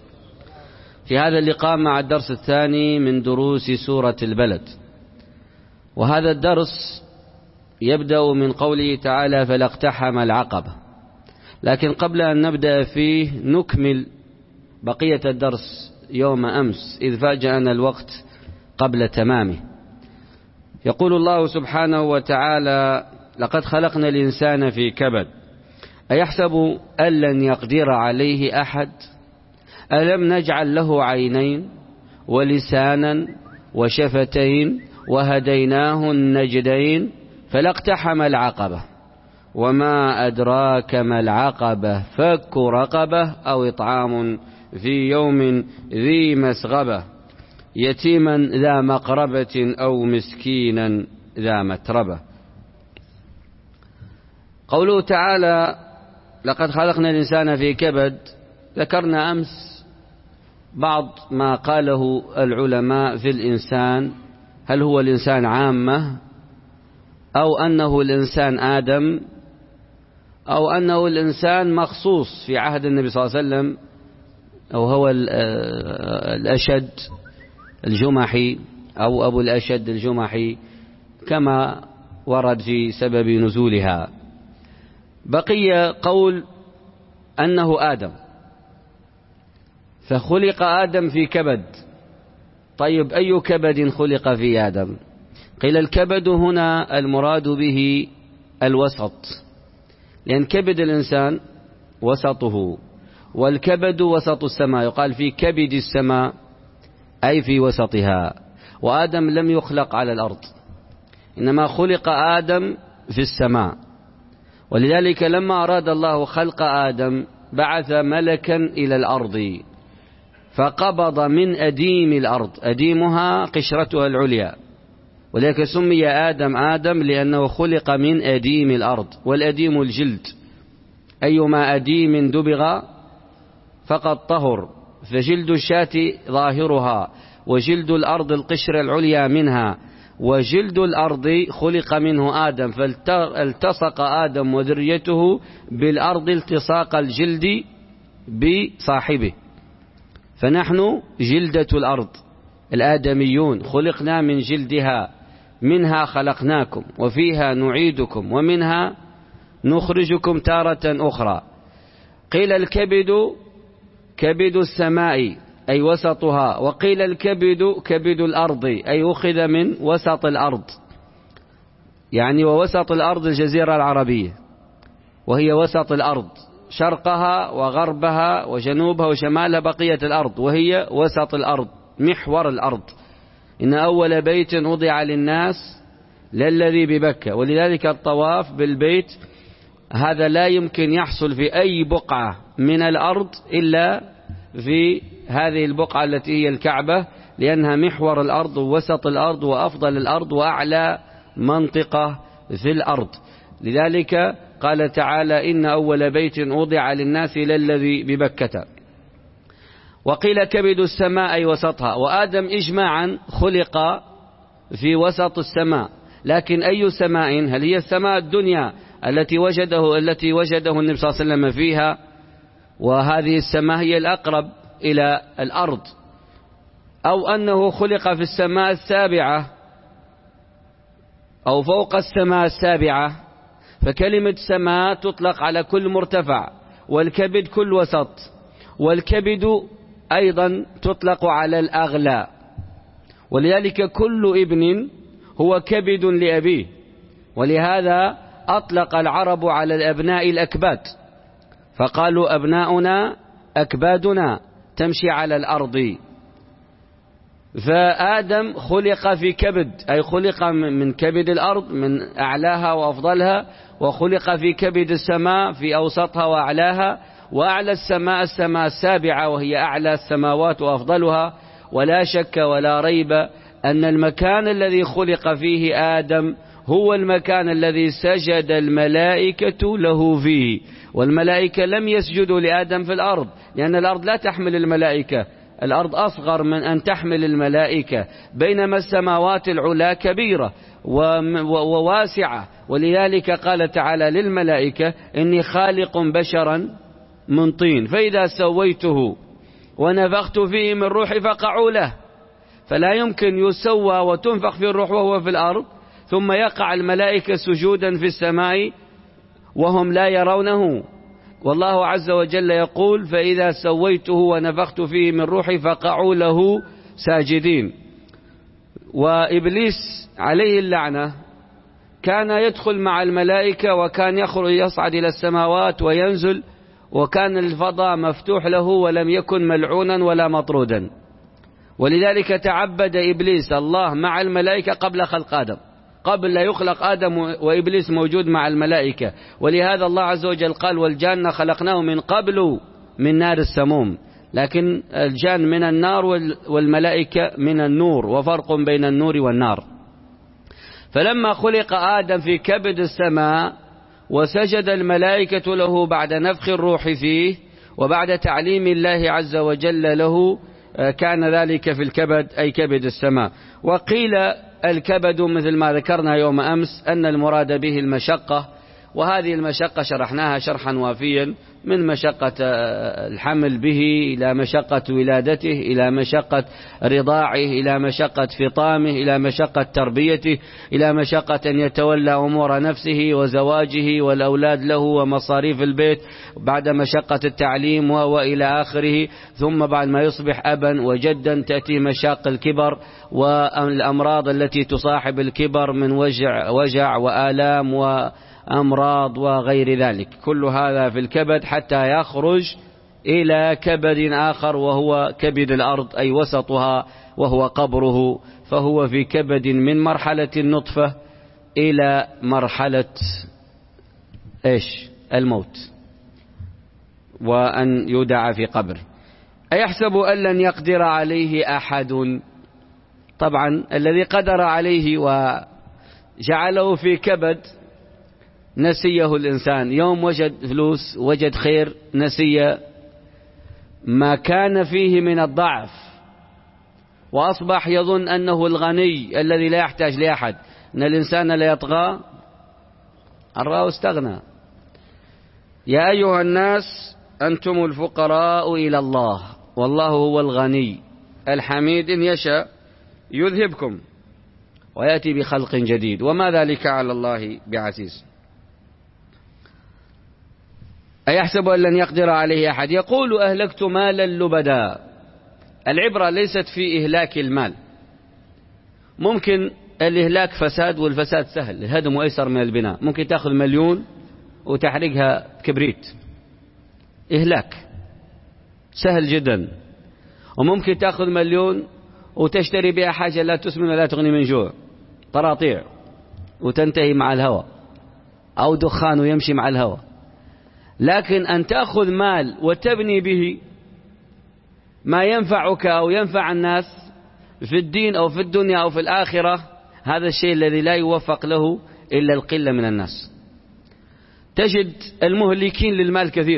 [SPEAKER 1] في هذا اللقاء مع الدرس الثاني من دروس سورة البلد، وهذا الدرس يبدأ من قوله تعالى فلا اقتحم العقبة. لكن قبل أن نبدأ فيه نكمل بقية الدرس يوم أمس إذ فاجأنا الوقت قبل تمامه. يقول الله سبحانه وتعالى لقد خلقنا الإنسان في كبد أيحسب أن لن يقدر عليه أحد ألم نجعل له عينين ولسانا وشفتين وهديناه النجدين فلا اقتحم العقبة وما أدراك ما العقبة فك رقبة أو إطعام في يوم ذي مسغبة يتيما ذا مقربة أو مسكينا ذا متربة. قوله تعالى لقد خلقنا الإنسان في كبد، ذكرنا أمس بعض ما قاله العلماء في الإنسان، هل هو الإنسان عامة أو أنه الإنسان آدم أو أنه الإنسان مخصوص في عهد النبي صلى الله عليه وسلم، أو هو الأشد الجمحي أو أبو الأشد الجمحي كما ورد في سبب نزولها. بقي قول أنه آدم، فخلق آدم في كبد. طيب أي كبد خلق في آدم؟ قيل الكبد هنا المراد به الوسط، لأن كبد الإنسان وسطه، والكبد وسط السماء، يقال في كبد السماء أي في وسطها. وآدم لم يخلق على الأرض، إنما خلق آدم في السماء. ولذلك لما أراد الله خلق آدم بعث ملكا إلى الأرض فقبض من أديم الأرض، أديمها قشرتها العليا، ولذلك سمي آدم آدم لأنه خلق من أديم الأرض. والأديم الجلد، أيما أديم دبغ فقد طهر، فجلد الشاة ظاهرها وجلد الأرض القشرة العليا منها، وجلد الأرض خلق منه آدم، فالتصق آدم وذريته بالأرض التصاق الجلد بصاحبه. فنحن جلدة الأرض، الآدميون خلقنا من جلدها، منها خلقناكم وفيها نعيدكم ومنها نخرجكم تارة أخرى. قيل الكبد كبد السماء أي وسطها، وقيل الكبد كبد الأرض أي أخذ من وسط الأرض، يعني ووسط الأرض الجزيرة العربية، وهي وسط الأرض، شرقها وغربها وجنوبها وشمالها بقية الأرض، وهي وسط الأرض محور الأرض. إن أول بيت وضع للناس للذي ببكة، ولذلك الطواف بالبيت هذا لا يمكن يحصل في أي بقعة من الأرض إلا في هذه البقعة التي هي الكعبة، لأنها محور الأرض ووسط الأرض وأفضل الأرض وأعلى منطقة في الأرض. لذلك قال تعالى إن أول بيت وضع للناس للذي ببكة. وقيل كبد السماء أي وسطها، وآدم إجماعا خلق في وسط السماء. لكن أي سماء؟ هل هي السماء الدنيا التي وجده التي وجده النبي صلى الله عليه وسلم فيها، وهذه السماء هي الأقرب إلى الأرض، أو أنه خلق في السماء السابعة أو فوق السماء السابعة؟ فكلمة سماء تطلق على كل مرتفع، والكبد كل وسط، والكبد أيضا تطلق على الأغلى. ولذلك كل ابن هو كبد لأبيه، ولهذا أطلق العرب على الأبناء الأكباد، فقالوا أبناؤنا أكبادنا تمشي على الأرض. فآدم خلق في كبد، أي خلق من كبد الأرض من أعلاها وأفضلها، وخلق في كبد السماء في أوسطها وأعلاها، وأعلى السماء السماء السابعة وهي أعلى السماوات وأفضلها. ولا شك ولا ريب أن المكان الذي خلق فيه آدم هو المكان الذي سجد الملائكة له فيه، والملائكة لم يسجدوا لآدم في الأرض، لأن الأرض لا تحمل الملائكة، الأرض أصغر من أن تحمل الملائكة، بينما السماوات العلا كبيرة وواسعة. ولذلك قال تعالى للملائكة إني خالق بشرا من طين فإذا سويته ونفخت فيه من روحي فقعوا له. فلا يمكن يسوى وتنفخ في الروح وهو في الأرض، ثم يقع الملائكة سجودا في السماء وهم لا يرونه، والله عز وجل يقول: فإذا سويته ونفخت فيه من روحي فقعوا له ساجدين. وإبليس عليه اللعنة كان يدخل مع الملائكة، وكان يخرج يصعد إلى السماوات وينزل، وكان الفضاء مفتوح له ولم يكن ملعونا ولا مطرودا. ولذلك تعبد إبليس الله مع الملائكة قبل خلق آدم، قبل لا يخلق آدم وإبليس موجود مع الملائكة. ولهذا الله عز وجل قال: والجان خلقناه من قبل من نار السموم. لكن الجان من النار والملائكة من النور، وفرق بين النور والنار. فلما خلق آدم في كبد السماء وسجد الملائكة له بعد نفخ الروح فيه وبعد تعليم الله عز وجل له، كان ذلك في الكبد أي كبد السماء. وقيل الكبد مثل ما ذكرنا يوم أمس أن المراد به المشقة، وهذه المشقة شرحناها شرحا وافيا، من مشقة الحمل به إلى مشقة ولادته، إلى مشقة رضاعه، إلى مشقة فطامه، إلى مشقة تربيته، إلى مشقة أن يتولى أمور نفسه وزواجه والأولاد له ومصاريف البيت، بعد مشقة التعليم وإلى آخره. ثم بعد ما يصبح أبا وجدا تأتي مشاق الكبر والأمراض التي تصاحب الكبر من وجع, وجع وآلام و أمراض وغير ذلك. كل هذا في الكبد حتى يخرج إلى كبد آخر وهو كبد الأرض أي وسطها وهو قبره. فهو في كبد من مرحلة النطفة إلى مرحلة إيش الموت، وأن يودع في قبر. أيحسب أن لن يقدر عليه أحد؟ طبعا الذي قدر عليه وجعله في كبد نسيه الإنسان. يوم وجد فلوس وجد خير نسي ما كان فيه من الضعف، وأصبح يظن أنه الغني الذي لا يحتاج لأحد. إن الإنسان لا يطغى أن رآه استغنى. يا أيها الناس أنتم الفقراء إلى الله والله هو الغني الحميد، إن يشاء يذهبكم ويأتي بخلق جديد وما ذلك على الله بعزيز. أيحسب أن لن يقدر عليه أحد؟ يقول: أهلكت مالا لبدا. العبرة ليست في إهلاك المال، ممكن الإهلاك فساد، والفساد سهل، الهدم أيسر من البناء. ممكن تأخذ مليون وتحرقها كبريت، إهلاك سهل جدا. وممكن تأخذ مليون وتشتري بها حاجة لا تسمن ولا تغني من جوع، طراطيع، وتنتهي مع الهوى، أو دخان ويمشي مع الهوى. لكن أن تأخذ مال وتبني به ما ينفعك أو ينفع الناس في الدين أو في الدنيا أو في الآخرة، هذا الشيء الذي لا يوفق له إلا القلة من الناس. تجد المهلكين للمال كثير،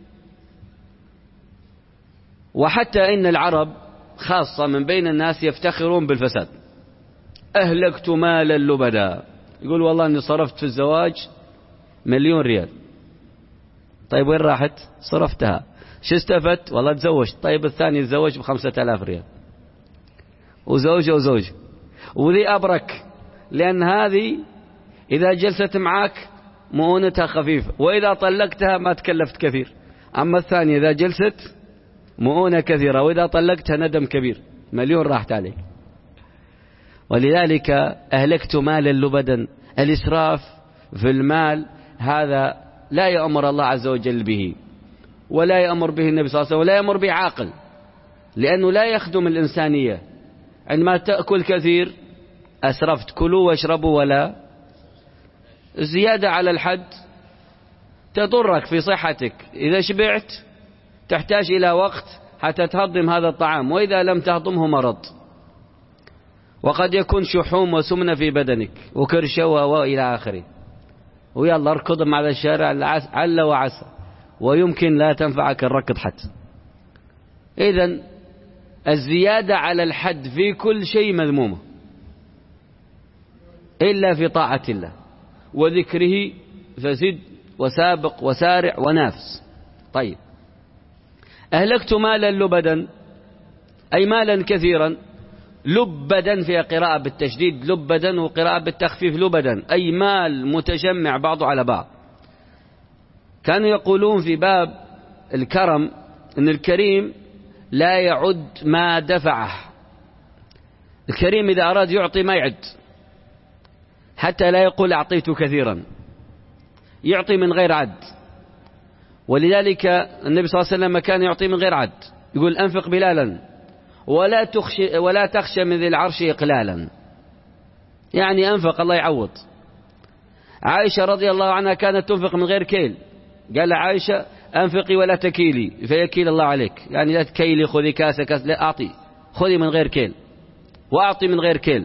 [SPEAKER 1] وحتى إن العرب خاصة من بين الناس يفتخرون بالفساد. أهلكت مالا لبدا، يقول والله أني صرفت في الزواج مليون ريال. طيب وين راحت؟ صرفتها. شو استفدت؟ والله تزوجت. طيب الثاني تزوج بخمسة آلاف ريال، وزوجة وزوجة، وذي أبرك، لأن هذه إذا جلست معك مؤونتها خفيفة، وإذا طلقتها ما تكلفت كثير. أما الثانية إذا جلست مؤونة كثيرة، وإذا طلقتها ندم كبير، مليون راحت عليك. ولذلك أهلكت مالا لبدا. الإسراف في المال هذا لا يأمر الله عز وجل به، ولا يأمر به النبي صلى الله عليه وسلم، ولا يأمر به عاقل، لأنه لا يخدم الإنسانية. عندما تأكل كثير أسرفت. كلوا واشربوا ولا زيادة على الحد تضرك في صحتك. إذا شبعت تحتاج إلى وقت حتى تهضم هذا الطعام، وإذا لم تهضمه مرض، وقد يكون شحوم وسمنة في بدنك وكرشوة وإلى آخره. ويلا اركض مع الشارع عل وعسى، ويمكن لا تنفعك الركض حتى. إذن الزيادة على الحد في كل شيء مذمومة إلا في طاعة الله وذكره، فزد وسابق وسارع ونافس. طيب، أهلكت مالا لبدا أي مالا كثيرا لبدا، فيها قراءة بالتشديد لبدا وقراءة بالتخفيف لبدا، أي مال متجمع بعضه على بعض. كانوا يقولون في باب الكرم أن الكريم لا يعد ما دفعه. الكريم إذا أراد يعطي ما يعد، حتى لا يقول أعطيت كثيرا، يعطي من غير عد. ولذلك النبي صلى الله عليه وسلم كان يعطي من غير عد، يقول أنفق بلالا ولا تخشى ولا تخشى من ذي العرش إقلالا، يعني أنفق الله يعوض. عائشة رضي الله عنها كانت تنفق من غير كيل، قال عائشة أنفقي ولا تكيلي فيكيل الله عليك، يعني لا تكيلي خذي كاسة كاس، لا أعطي، خذي من غير كيل وأعطي من غير كيل.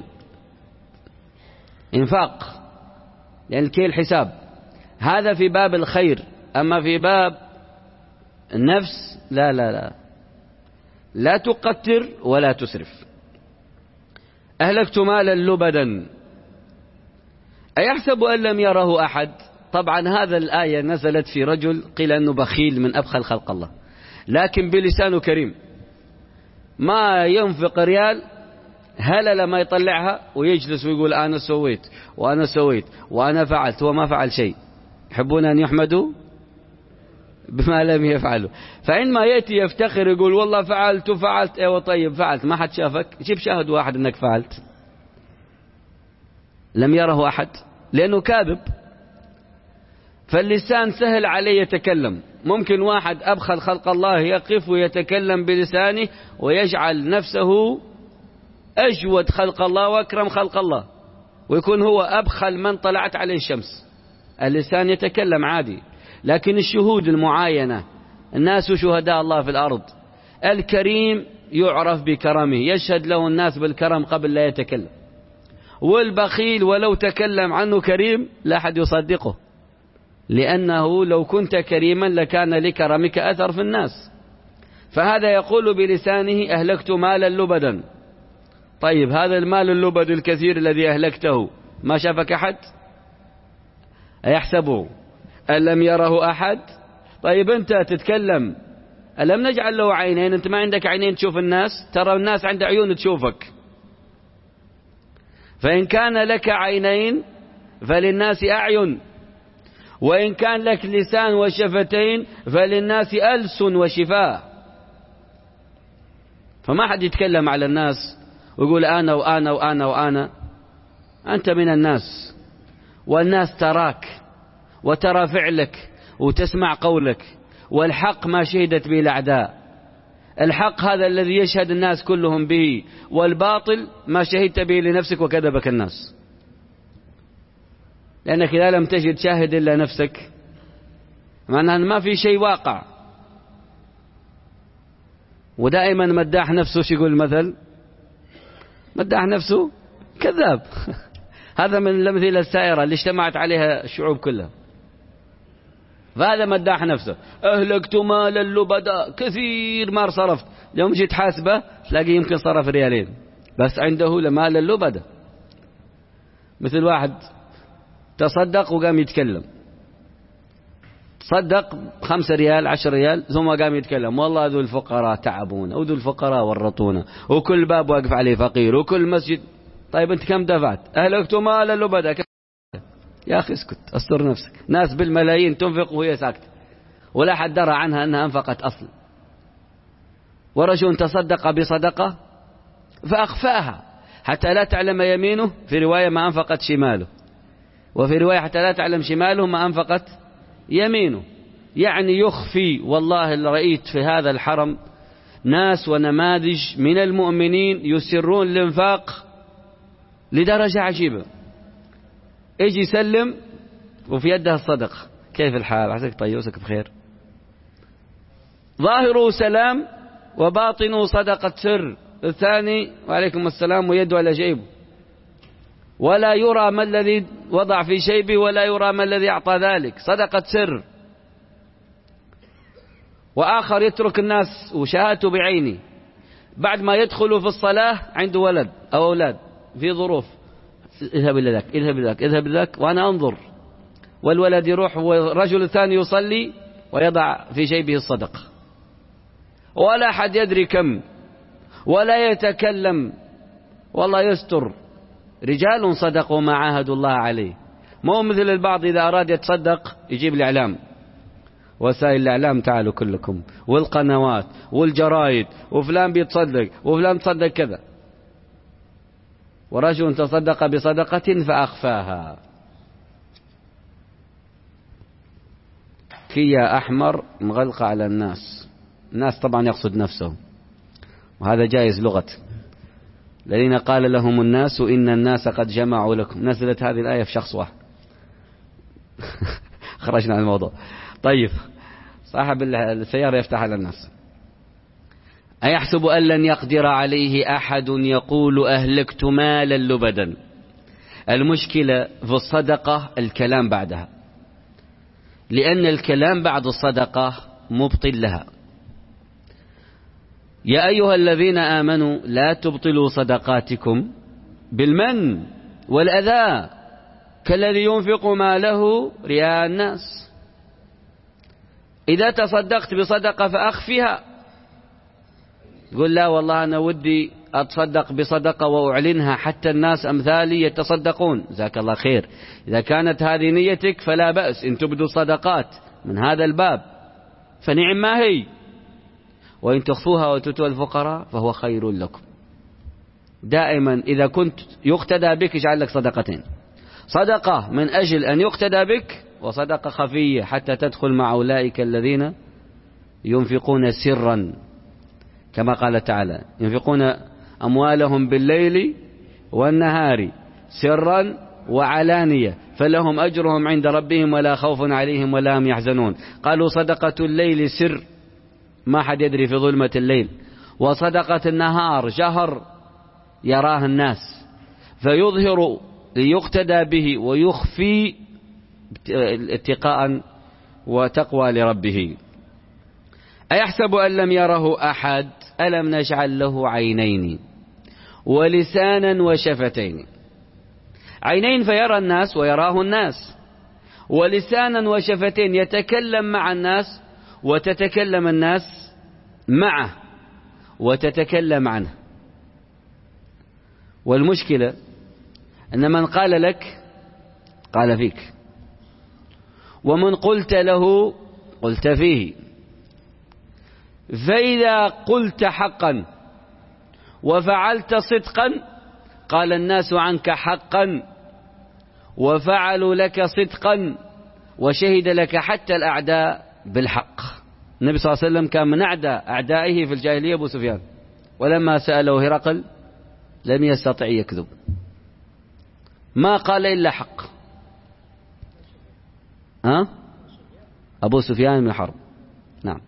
[SPEAKER 1] إنفاق، لأن الكيل حساب. هذا في باب الخير. أما في باب النفس لا لا لا لا تقتر ولا تسرف. أهلكت مالا لبدا أيحسب أن لم يره أحد. طبعا هذا الآية نزلت في رجل قيل أنه بخيل من أبخل خلق الله، لكن بلسانه كريم، ما ينفق ريال هلا لما يطلعها ويجلس ويقول أنا سويت وأنا سويت وأنا فعلت، هو ما فعل شيء. يحبون أن يحمدوا بما لم يفعلوا. فعندما يأتي يفتخر يقول والله فعلت وفعلت، ايوه طيب فعلت، ما حد شافك، جيب شاهد واحد انك فعلت. لم يره أحد لأنه كاذب. فاللسان سهل عليه يتكلم. ممكن واحد أبخل خلق الله يقف ويتكلم بلسانه ويجعل نفسه أجود خلق الله وأكرم خلق الله، ويكون هو أبخل من طلعت عليه الشمس. اللسان يتكلم عادي، لكن الشهود المعاينة، الناس شهداء الله في الأرض. الكريم يعرف بكرمه، يشهد له الناس بالكرم قبل لا يتكلم. والبخيل ولو تكلم عنه كريم لا أحد يصدقه، لأنه لو كنت كريما لكان لكرمك أثر في الناس. فهذا يقول بلسانه أهلكت مالا لبدا. طيب هذا المال اللبد الكثير الذي أهلكته ما شافك أحد؟ أيحسبه أن لم يره أحد؟ طيب أنت تتكلم، ألم نجعل له عينين؟ أنت ما عندك عينين تشوف الناس؟ ترى الناس عند عيون تشوفك. فإن كان لك عينين فللناس أعين، وإن كان لك لسان وشفتين فللناس ألسن وشفاه. فما حد يتكلم على الناس ويقول أنا وأنا وأنا وأنا. أنت من الناس، والناس تراك وترى فعلك وتسمع قولك، والحق ما شهدت به الأعداء. الحق هذا الذي يشهد الناس كلهم به، والباطل ما شهدت به لنفسك وكذبك الناس. لأنك إذا لم تجد شاهد إلا نفسك معناها ما في شيء واقع. ودائما مداح نفسه شو يقول المثل؟ مداح نفسه كذاب. هذا من الأمثلة السائرة اللي اجتمعت عليها الشعوب كلها. فهذا مداح نفسه. أهلكت مالا لبدا كثير ما صرفت، يوم جيت حاسبه تلاقي يمكن صرف ريالين بس عنده لمالا لبدا. مثل واحد تصدق وقام يتكلم، تصدق خمسة ريال عشر ريال ثم قام يتكلم والله ذو الفقراء تعبونا وذو الفقراء ورطونا وكل باب واقف عليه فقير وكل مسجد. طيب أنت كم دفعت؟ أهلكت مالا لبدا. يا أخي اسكت، أستر نفسك. ناس بالملايين تنفق وهي ساكتة ولا حد درى عنها أنها أنفقت أصلا. ورجل تصدق بصدقة فأخفاها حتى لا تعلم يمينه، في رواية ما أنفقت شماله، وفي رواية حتى لا تعلم شماله ما أنفقت يمينه. يعني يخفي. والله اللي رأيت في هذا الحرم ناس ونماذج من المؤمنين يسرون الانفاق لدرجة عجيبة. يجي يسلم وفي يده الصدقة، كيف الحال؟ عساك طيب وسك بخير. ظاهره سلام وباطنه صدقة سر. الثاني وعليكم السلام ويده على جيبه، ولا يرى ما الذي وضع في شيبه ولا يرى ما الذي أعطى ذلك، صدقة سر. وآخر يترك الناس وشاهدته بعيني، بعد ما يدخلوا في الصلاة عنده ولد أو أولاد في ظروف، اذهب إلى ذاك اذهب إلى ذاك اذهب إلى ذاك وأنا أنظر، والولد يروح والرجل الثاني يصلي ويضع في جيبه الصدقة، ولا أحد يدري كم، ولا يتكلم والله يستر. رجال صدقوا ما عاهدوا الله عليه، مو مثل البعض إذا أراد يتصدق يجيب الإعلام، وسائل الإعلام تعالوا كلكم، والقنوات والجرايد، وفلان بيتصدق وفلان تصدق كذا. ورجل تصدق بصدقة فأخفاها. كيا أحمر مغلقة على الناس، الناس طبعا يقصد نفسه، وهذا جائز لغة. الذين قال لهم الناس إن الناس قد جمعوا لكم، نزلت هذه الآية في شخص واحد. خرجنا عن الموضوع. طيب، صاحب السيارة يفتح على الناس. أيحسب أن لن يقدر عليه أحد يقول أهلكت مالا لبدا. المشكلة في الصدقة الكلام بعدها، لأن الكلام بعد الصدقة مبطل لها. يا أيها الذين آمنوا لا تبطلوا صدقاتكم بالمن والأذى كالذي ينفق ماله رياء الناس. إذا تصدقت بصدقة فأخفها، قل لا والله أنا ودي أتصدق بصدقة وأعلنها حتى الناس أمثالي يتصدقون، جزاك الله خير. إذا كانت هذه نيتك فلا بأس إن تبدوا الصدقات من هذا الباب فنعم ما هي، وإن تخفوها وتؤتوا الفقراء فهو خير لكم. دائما إذا كنت يقتدى بك اجعل لك صدقتين، صدقة من أجل أن يقتدى بك، وصدقة خفية حتى تدخل مع أولئك الذين ينفقون سرا، كما قال تعالى ينفقون أموالهم بالليل والنهار سرا وعلانية فلهم أجرهم عند ربهم ولا خوف عليهم ولا هم يحزنون. قالوا صدقة الليل سر، ما حد يدري في ظلمة الليل، وصدقة النهار جهر يراها الناس، فيظهر ليقتدى به ويخفي اتقاء وتقوى لربه. أيحسب أن لم يره أحد ألم نجعل له عينين ولسانا وشفتين. عينين فيرى الناس ويراه الناس، ولسانا وشفتين يتكلم مع الناس وتتكلم الناس معه وتتكلم عنه. والمشكلة أن من قال لك قال فيك، ومن قلت له قلت فيه. فإذا قلت حقا وفعلت صدقا قال الناس عنك حقا وفعلوا لك صدقا وشهد لك حتى الأعداء بالحق. النبي صلى الله عليه وسلم كان من أعدى أعدائه في الجاهلية أبو سفيان، ولما سأله هرقل لم يستطع يكذب، ما قال إلا حق. ها؟ أبو سفيان بن حرب، نعم.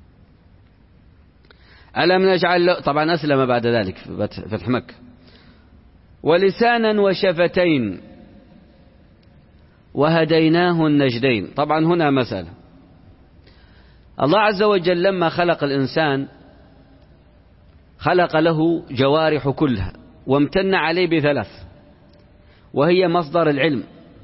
[SPEAKER 1] ألم نجعل له، طبعا أسلم بعد ذلك في فتح مكة. ولسانا وشفتين وهديناه النجدين. طبعا هنا مسألة، الله عز وجل لما خلق الإنسان خلق له جوارح كلها وامتن عليه بثلاث، وهي مصدر العلم.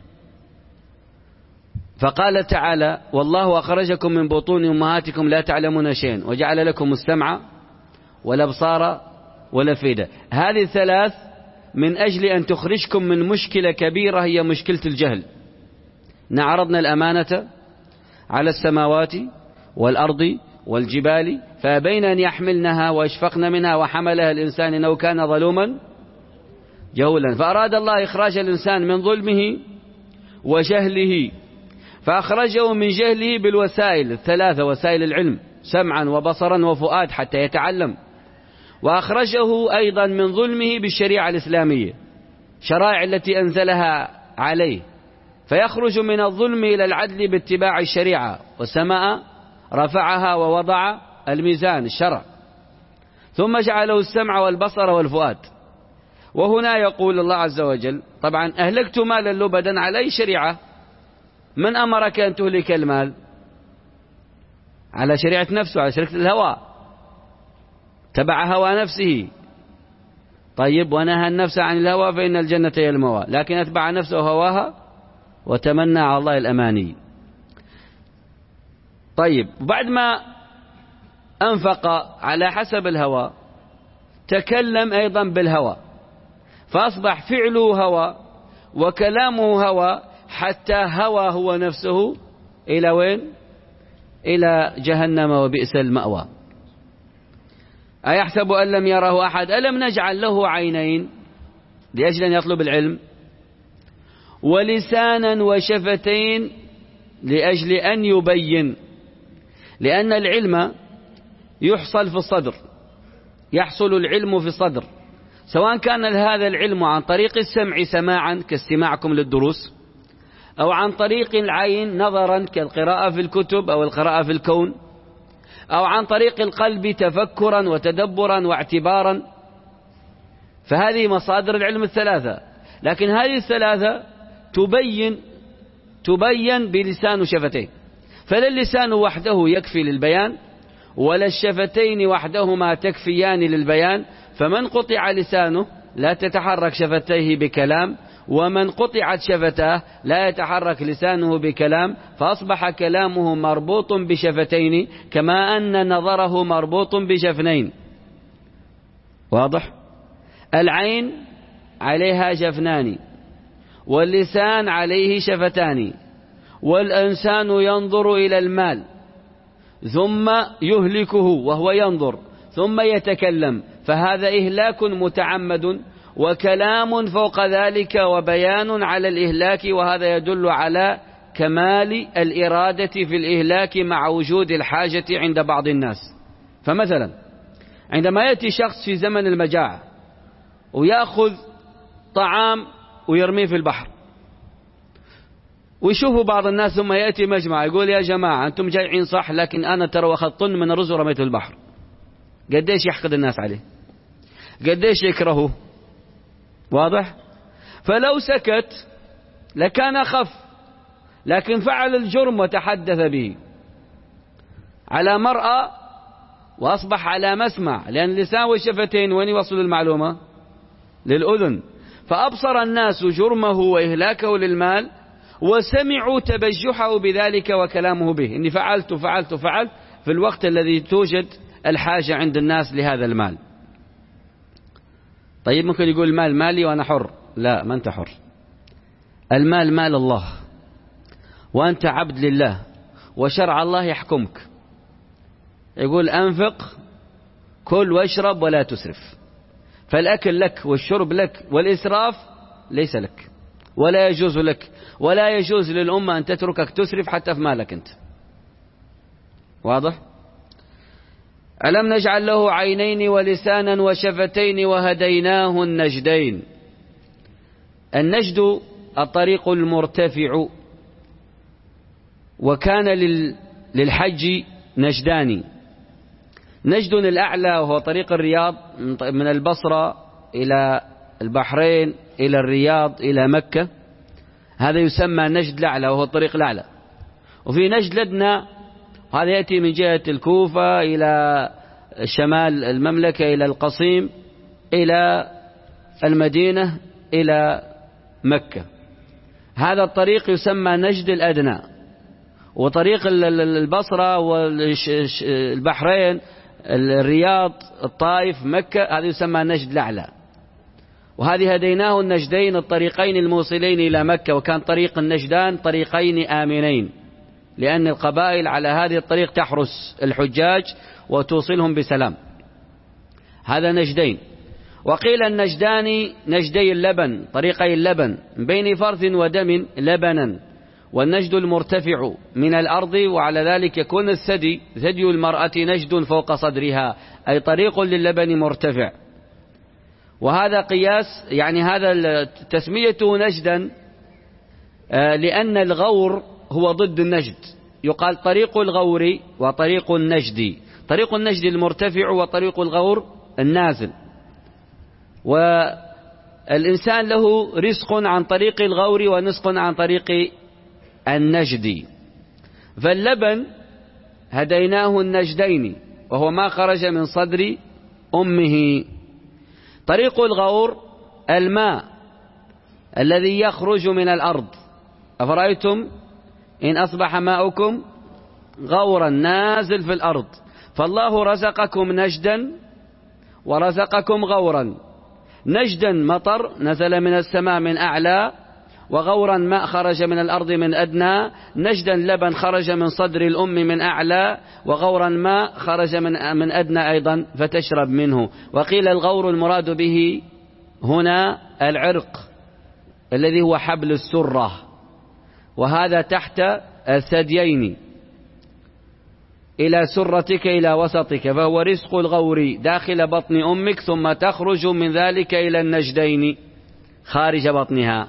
[SPEAKER 1] فقال تعالى والله أخرجكم من بطون أمهاتكم لا تعلمون شيئا وجعل لكم السمع والأبصار والأفئدة. هذه الثلاث من أجل أن تخرجكم من مشكلة كبيرة هي مشكلة الجهل. نعرضنا الأمانة على السماوات والأرض والجبال فأبين أن يحملنها واشفقن منها وحملها الإنسان إنه كان ظلوما جهولا. فأراد الله إخراج الإنسان من ظلمه وجهله، فأخرجه من جهله بالوسائل الثلاثة، وسائل العلم سمعا وبصرا وفؤاد حتى يتعلم، وأخرجه أيضا من ظلمه بالشريعة الإسلامية، شرائع التي أنزلها عليه، فيخرج من الظلم إلى العدل باتباع الشريعة. والسماء رفعها ووضع الميزان الشرع، ثم جعله السمع والبصر والفؤاد. وهنا يقول الله عز وجل طبعا أهلكت مالا لبدا على أي شريعة؟ من أمرك أن تهلك المال؟ على شريعة نفسه، على شريعة الهوى، تبع هوى نفسه. طيب، ونهى النفس عن الهوى فإن الجنة هي المأوى، لكن أتبع نفسه هواها وتمنى على الله الأماني. طيب، بعد ما أنفق على حسب الهوى تكلم أيضا بالهوى،
[SPEAKER 2] فأصبح فعله هوى وكلامه هوى، حتى هوى هو نفسه إلى وين؟ إلى جهنم وبئس المأوى. أيحسب أن لم يره أحد؟ ألم نجعل له عينين لأجل أن يطلب العلم، ولسانا وشفتين لأجل أن يبين، لأن العلم يحصل في الصدر، يحصل العلم في الصدر، سواء كان هذا العلم عن طريق السمع سماعا كاستماعكم للدروس، أو عن طريق العين نظرا كالقراءة في الكتب أو القراءة في الكون، أو عن طريق القلب تفكرا وتدبرا واعتبارا. فهذه مصادر العلم الثلاثة، لكن هذه الثلاثة تبين تبين بلسان وشفتين، فلا اللسان وحده يكفي للبيان ولا الشفتين وحدهما تكفيان للبيان. فمن قطع لسانه لا تتحرك شفتيه بكلام، ومن قطعت شفتاه لا يتحرك لسانه بكلام، فأصبح كلامه مربوط بشفتين كما أن نظره مربوط بجفنين. واضح؟ العين عليها جفنان، واللسان عليه شفتان، والإنسان ينظر إلى المال ثم يهلكه وهو ينظر ثم يتكلم، فهذا إهلاك متعمد وكلام فوق ذلك وبيان على الإهلاك، وهذا يدل على كمال الإرادة في الإهلاك مع وجود الحاجة عند بعض الناس. فمثلا عندما يأتي شخص في زمن المجاعة ويأخذ طعام ويرميه في البحر، ويشوفوا بعض الناس ثم يأتي مجمع يقول يا جماعة أنتم جايعين صح، لكن أنا ترى أخذت طن من الرز ورميته في البحر. قديش يحقد الناس عليه، قديش يكرهه. واضح؟ فلو سكت لكان أخف، لكن فعل الجرم وتحدث به على مرأى وأصبح على مسمع، لأن اللسان والشفتين وين يوصل المعلومة؟ للأذن. فأبصر الناس جرمه وإهلاكه للمال، وسمعوا تبجحه بذلك وكلامه به، إني فعلت فعلت فعلت في الوقت الذي توجد الحاجة عند الناس لهذا المال. طيب ممكن يقول المال مالي وأنا حر. لا، ما أنت حر، المال مال الله وأنت عبد لله وشرع الله يحكمك. يقول أنفق، كل واشرب ولا تسرف، فالأكل لك والشرب لك، والإسراف ليس لك ولا يجوز لك، ولا يجوز للأمة أن تتركك تسرف حتى في مالك أنت. واضح؟ ألم نجعل له عينين ولسانا وشفتين وهديناه النجدين. النجد الطريق المرتفع، وكان للحج نجدان، نجد الأعلى وهو طريق الرياض من البصرة إلى البحرين إلى الرياض إلى مكة، هذا يسمى نجد الأعلى وهو الطريق الأعلى. وفي نجد لدنا، هذا يأتي من جهة الكوفة إلى شمال المملكة إلى القصيم إلى المدينة إلى مكة، هذا الطريق يسمى نجد الأدنى. وطريق البصرة والبحرين الرياض الطائف مكة هذا يسمى نجد الأعلى. وهذه هديناه النجدين الطريقين الموصلين إلى مكة، وكان طريق النجدان طريقين آمنين، لأن القبائل على هذه الطريق تحرس الحجاج وتوصلهم بسلام. هذا نجدين. وقيل النجدان نجدي اللبن، طريقي اللبن بين فرث ودم لبنا، والنجد المرتفع من الأرض، وعلى ذلك يكون الثدي ثدي المرأة نجد فوق صدرها، أي طريق للبن مرتفع. وهذا قياس، يعني هذا تسميته نجدا لأن الغور هو ضد النجد، يقال طريق الغور وطريق النجد، طريق النجد المرتفع وطريق الغور النازل. والإنسان له رزق عن طريق الغور ونسق عن طريق النجد. فاللبن هديناه النجدين وهو ما خرج من صدر أمه. طريق الغور الماء الذي يخرج من الأرض، أفرأيتم إن أصبح ماؤكم غورا نازل في الأرض. فالله رزقكم نجدا ورزقكم غورا،
[SPEAKER 1] نجدا مطر نزل من السماء من أعلى، وغورا ماء خرج من الأرض من أدنى، نجدا لبن خرج من صدر الأم من أعلى، وغورا ماء خرج من من أدنى أيضا فتشرب منه. وقيل الغور المراد به هنا العرق الذي هو حبل السرة، وهذا تحت الثديين إلى سرتك إلى وسطك، فهو رزق الغور داخل بطن أمك، ثم تخرج من ذلك إلى النجدين خارج بطنها.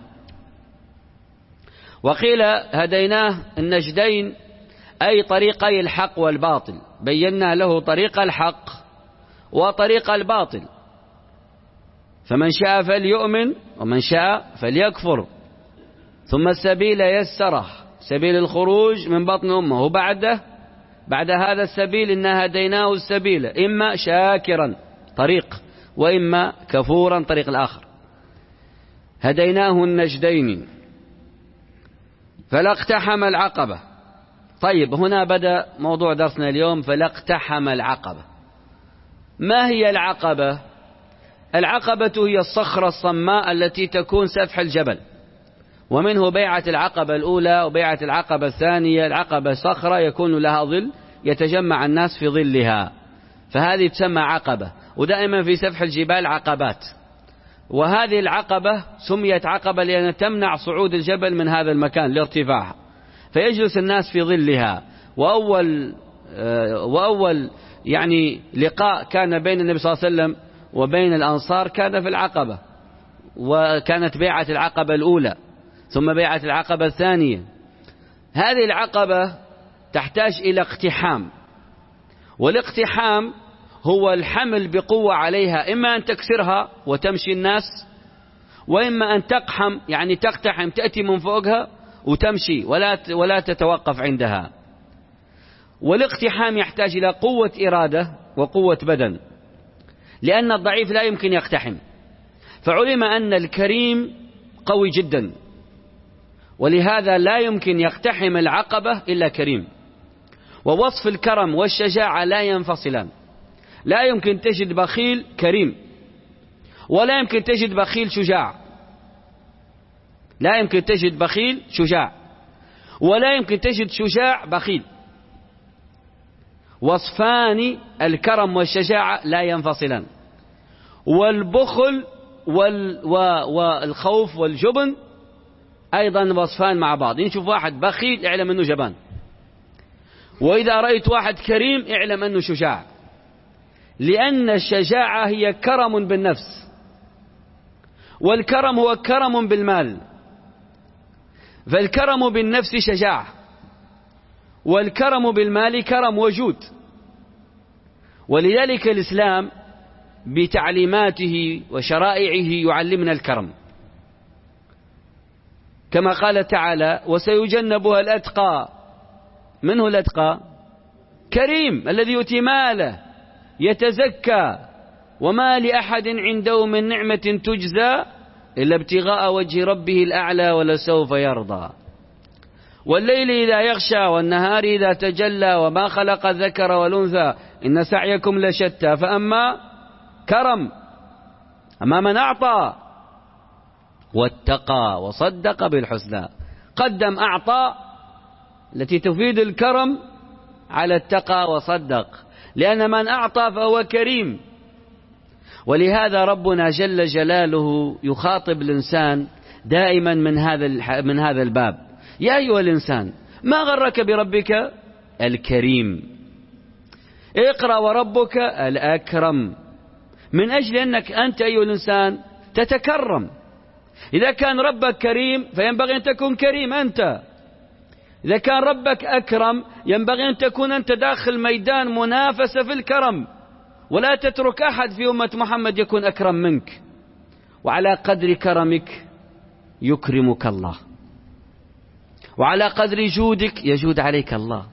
[SPEAKER 1] وقيل هديناه النجدين أي طريقي الحق والباطل، بينا له طريق الحق وطريق الباطل، فمن شاء فليؤمن ومن شاء فليكفر. ثم السبيل يسره، سبيل الخروج من بطن أمه، وبعده بعد هذا السبيل إنا هديناه السبيل، إما شاكرا طريق وإما كفورا طريق الآخر. هديناه النجدين فلا اقتحم العقبة. طيب هنا بدأ موضوع درسنا اليوم، فلا اقتحم العقبة. ما هي العقبة؟ العقبة هي الصخرة الصماء التي تكون سفح الجبل، ومنه بيعة العقبة الأولى وبيعة العقبة الثانية. العقبة صخرة يكون لها ظل يتجمع الناس في ظلها، فهذه تسمى عقبة. ودائما في سفح الجبال عقبات، وهذه العقبة سميت عقبة لأن تمنع صعود الجبل من هذا المكان لارتفاعها، فيجلس الناس في ظلها. وأول وأول يعني لقاء كان بين النبي صلى الله عليه وسلم وبين الأنصار كان في العقبة، وكانت بيعة العقبة الأولى ثم بيعة العقبة الثانية. هذه العقبة تحتاج إلى اقتحام، والاقتحام هو الحمل بقوة عليها، إما أن تكسرها وتمشي الناس، وإما أن تقحم يعني تقتحم تأتي من فوقها وتمشي ولا ولا تتوقف عندها. والاقتحام يحتاج إلى قوة إرادة وقوة بدن، لأن الضعيف لا يمكن يقتحم. فعلم أن الكريم قوي جدا، ولهذا لا يمكن يقتحم العقبة إلا كريم. ووصف الكرم والشجاعة لا ينفصلان، لا يمكن تجد بخيل كريم ولا يمكن تجد بخيل شجاع، لا يمكن تجد بخيل شجاع ولا يمكن تجد شجاع بخيل. وصفان الكرم والشجاعة لا ينفصلان. والبخل وال والخوف والجبن أيضا وصفان مع بعض. نشوف واحد بخيل اعلم أنه جبان، وإذا رأيت واحد كريم اعلم أنه شجاع، لأن الشجاعة هي كرم بالنفس، والكرم هو كرم بالمال. فالكرم بالنفس شجاعة، والكرم بالمال كرم وجود. ولذلك الإسلام بتعليماته وشرائعه يعلمنا الكرم، كما قال تعالى وسيجنبها الأتقى. من هو الأتقى؟ كريم الذي يؤتي ماله يتزكى، وما لأحد عنده من نعمة تجزى إلا ابتغاء وجه ربه الأعلى ولسوف يرضى. والليل إذا يغشى والنهار إذا تجلى وما خلق الذكر والأنثى إن سعيكم لشتى. فأما كرم أما من أعطى واتقى وصدق بالحسنى، قدم أعطى التي تفيد الكرم على التقى وصدق، لأن من أعطى فهو كريم. ولهذا ربنا جل جلاله يخاطب الإنسان دائما من هذا من هذا الباب: يا أيها الإنسان ما غرك بربك الكريم، اقرأ وربك الأكرم، من أجل أنك أنت أيها الإنسان تتكرم. إذا كان ربك كريم فينبغي أن تكون كريم أنت، إذا كان ربك أكرم ينبغي أن تكون أنت داخل ميدان منافسة في الكرم، ولا تترك أحد في أمة محمد يكون أكرم منك. وعلى قدر كرمك يكرمك الله، وعلى قدر جودك يجود عليك الله.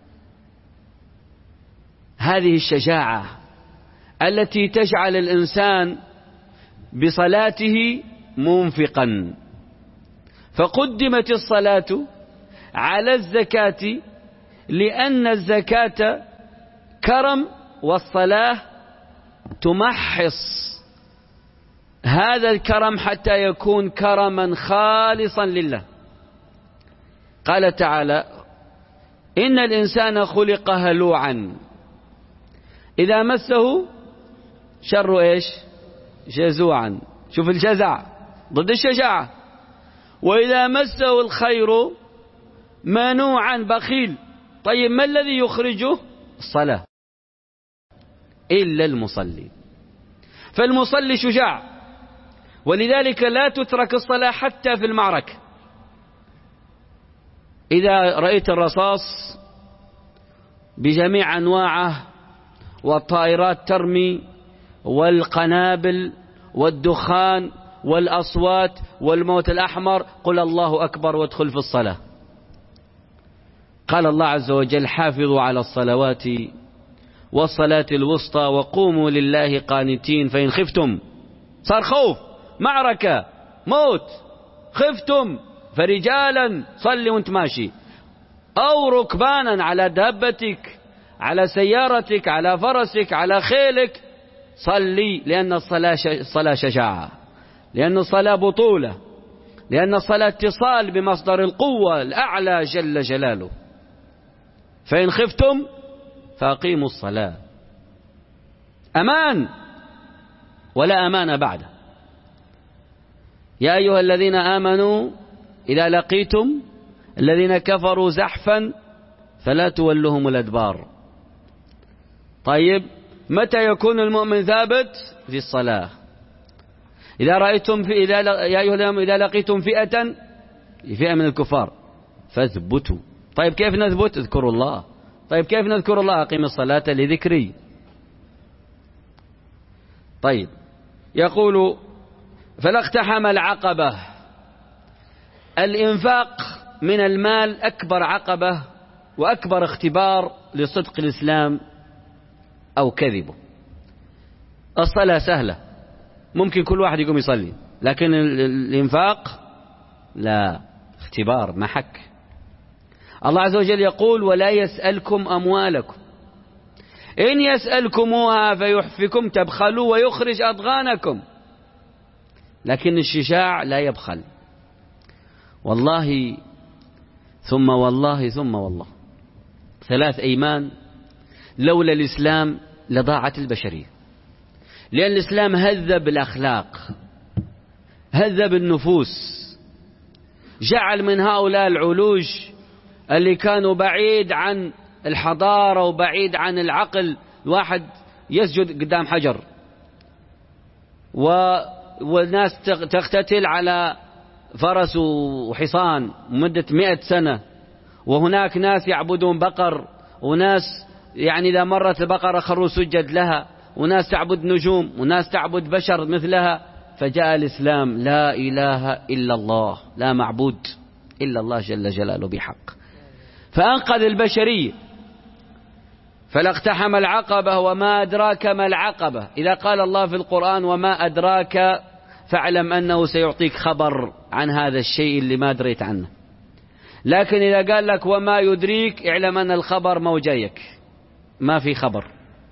[SPEAKER 1] هذه الشجاعة التي تجعل الإنسان بصلاته منفقا، فقدمت الصلاة على الزكاة لأن الزكاة كرم، والصلاة تمحص
[SPEAKER 2] هذا الكرم حتى يكون كرما خالصا لله. قال تعالى: إن الإنسان خلق هلوعا إذا مسه شر إيش؟ جزوعا. شوف الجزع ضد الشجاعة. وإذا مسه الخير منوعا بخيل. طيب ما الذي يخرجه؟ الصلاة. إلا المصلي. فالمصلي شجاع، ولذلك لا تترك الصلاة حتى في المعركة. إذا رأيت الرصاص بجميع أنواعه والطائرات ترمي والقنابل والدخان والأصوات والموت الأحمر، قل الله أكبر وادخل في الصلاة. قال الله عز وجل: حافظوا على الصلوات والصلاة الوسطى وقوموا لله قانتين فإن خفتم. صار خوف، معركة، موت، خفتم فرجالا صلي وانت ماشي، أو ركبانا على دابتك، على سيارتك، على فرسك، على خيلك، صلي، لأن الصلاة الصلاة شجاعة، لأن الصلاة بطولة، لأن الصلاة اتصال بمصدر القوة الأعلى جل جلاله. فإن خفتم فأقيموا الصلاة. أمان ولا أمان بعده. يا أيها الذين آمنوا إذا لقيتم الذين كفروا زحفا فلا تولهم الأدبار. طيب متى يكون المؤمن ثابت؟ في الصلاة. إذا رأيتم في إذا يا أيها الذين إذا لقيتم فئة فئة من الكفار فاثبتوا. طيب كيف نثبت؟ اذكروا الله. طيب كيف نذكر الله؟ أقيم الصلاة لذكري. طيب يقول: فلا اقتحم العقبة. الإنفاق من المال أكبر عقبة وأكبر اختبار لصدق الإسلام أو كذبه. الصلاة سهلة، ممكن كل واحد يقوم يصلي، لكن الإنفاق لا، اختبار محك. الله عز وجل يقول: ولا يسألكم أموالكم إن يسألكموها فيحفكم تبخلوا ويخرج أضغانكم. لكن الشجاع لا يبخل. والله ثم والله ثم والله ثلاث أيمان لولا الإسلام لضاعت البشرية. لأن الإسلام هذب الأخلاق، هذب النفوس، جعل من هؤلاء العلوج اللي كانوا بعيد عن الحضارة وبعيد عن العقل، واحد يسجد قدام حجر، و... والناس تقتتل على فرس وحصان مدة مئة سنة، وهناك ناس يعبدون بقر، وناس يعني إذا مرت البقرة خروا سجد لها، وناس تعبد نجوم، وناس تعبد بشر مثلها. فجاء الإسلام: لا إله إلا الله، لا معبود إلا الله جل جلاله بحق، فأنقذ البشرية. فلا اقتحم العقبة وما أدراك ما العقبة. إذا قال الله في القرآن وما أدراك فاعلم أنه سيعطيك خبر عن هذا الشيء اللي ما دريت عنه. لكن إذا قال لك وما يدريك اعلم أن الخبر ما جايك، ما في خبر.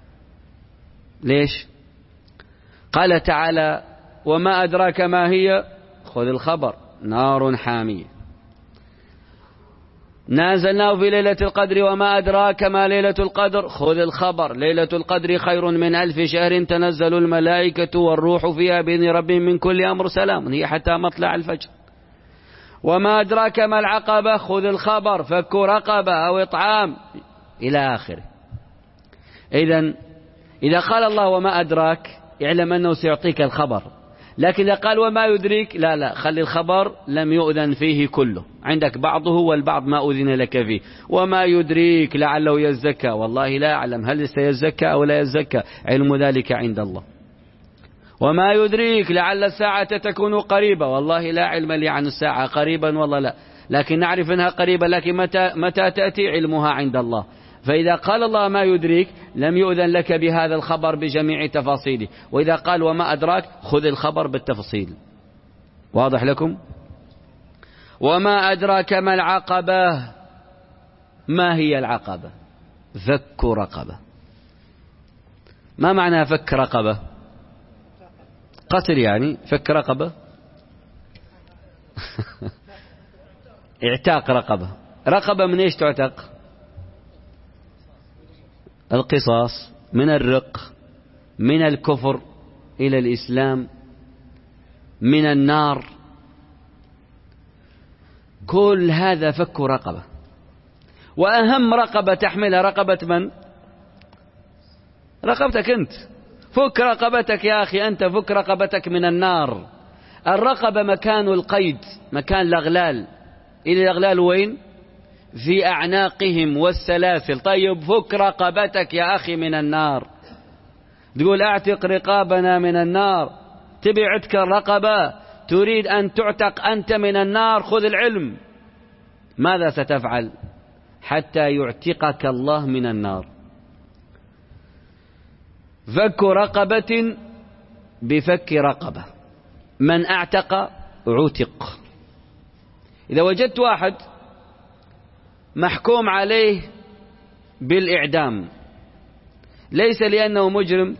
[SPEAKER 2] ليش؟ قال تعالى: وما أدراك ما هي، خذ الخبر، نار حامية نازلناه في ليلة القدر وما أدراك ما ليلة القدر، خذ الخبر، ليلة القدر خير من ألف شهر تنزل الملائكة والروح فيها بإذن ربهم من كل أمر سلام هي حتى مطلع الفجر. وما أدراك ما العقبة، خذ الخبر، فك رقبة أو إطعام إلى آخره. إذن إذا قال الله وما أدراك اعلم أنه سيعطيك الخبر. لكن إذا قال وما يدريك، لا لا، خلي الخبر لم يؤذن فيه كله، عندك بعضه والبعض ما أذن لك فيه. وما يدريك لعله يزكى، والله لا أعلم هل سيزكى أو لا يزكى، علم ذلك عند الله. وما يدريك لعل الساعة تكون قريبة، والله لا علم لي عن الساعة، قريبا والله لا، لكن نعرف أنها قريبة، لكن متى, متى تأتي علمها عند الله. فإذا قال الله ما يدريك لم يؤذن لك بهذا الخبر بجميع تفاصيله. وإذا قال وما أدراك خذ الخبر بالتفصيل. واضح لكم؟ وما أدراك ما العقبة. ما هي العقبة؟ فك رقبة. ما معنى فك رقبة؟
[SPEAKER 1] قتل يعني فك رقبة اعتاق رقبة. رقبة من ايش تعتق؟ القصاص، من الرق، من الكفر إلى الإسلام، من النار، كل هذا فك رقبة. وأهم رقبة تحملها رقبة من؟ رقبتك أنت. فك رقبتك يا أخي أنت، فك رقبتك من النار. الرقبة مكان القيد، مكان الأغلال. إلى الأغلال وين؟ في أعناقهم والسلاسل. طيب فك رقبتك يا أخي من النار. تقول أعتق رقابنا من النار، تبي عتق الرقبة، تريد أن تعتق أنت من النار، خذ العلم. ماذا ستفعل حتى يعتقك الله من النار؟ فك رقبة بفك رقبة. من أعتق عتق. إذا وجدت واحد محكوم عليه بالإعدام، ليس لأنه مجرم،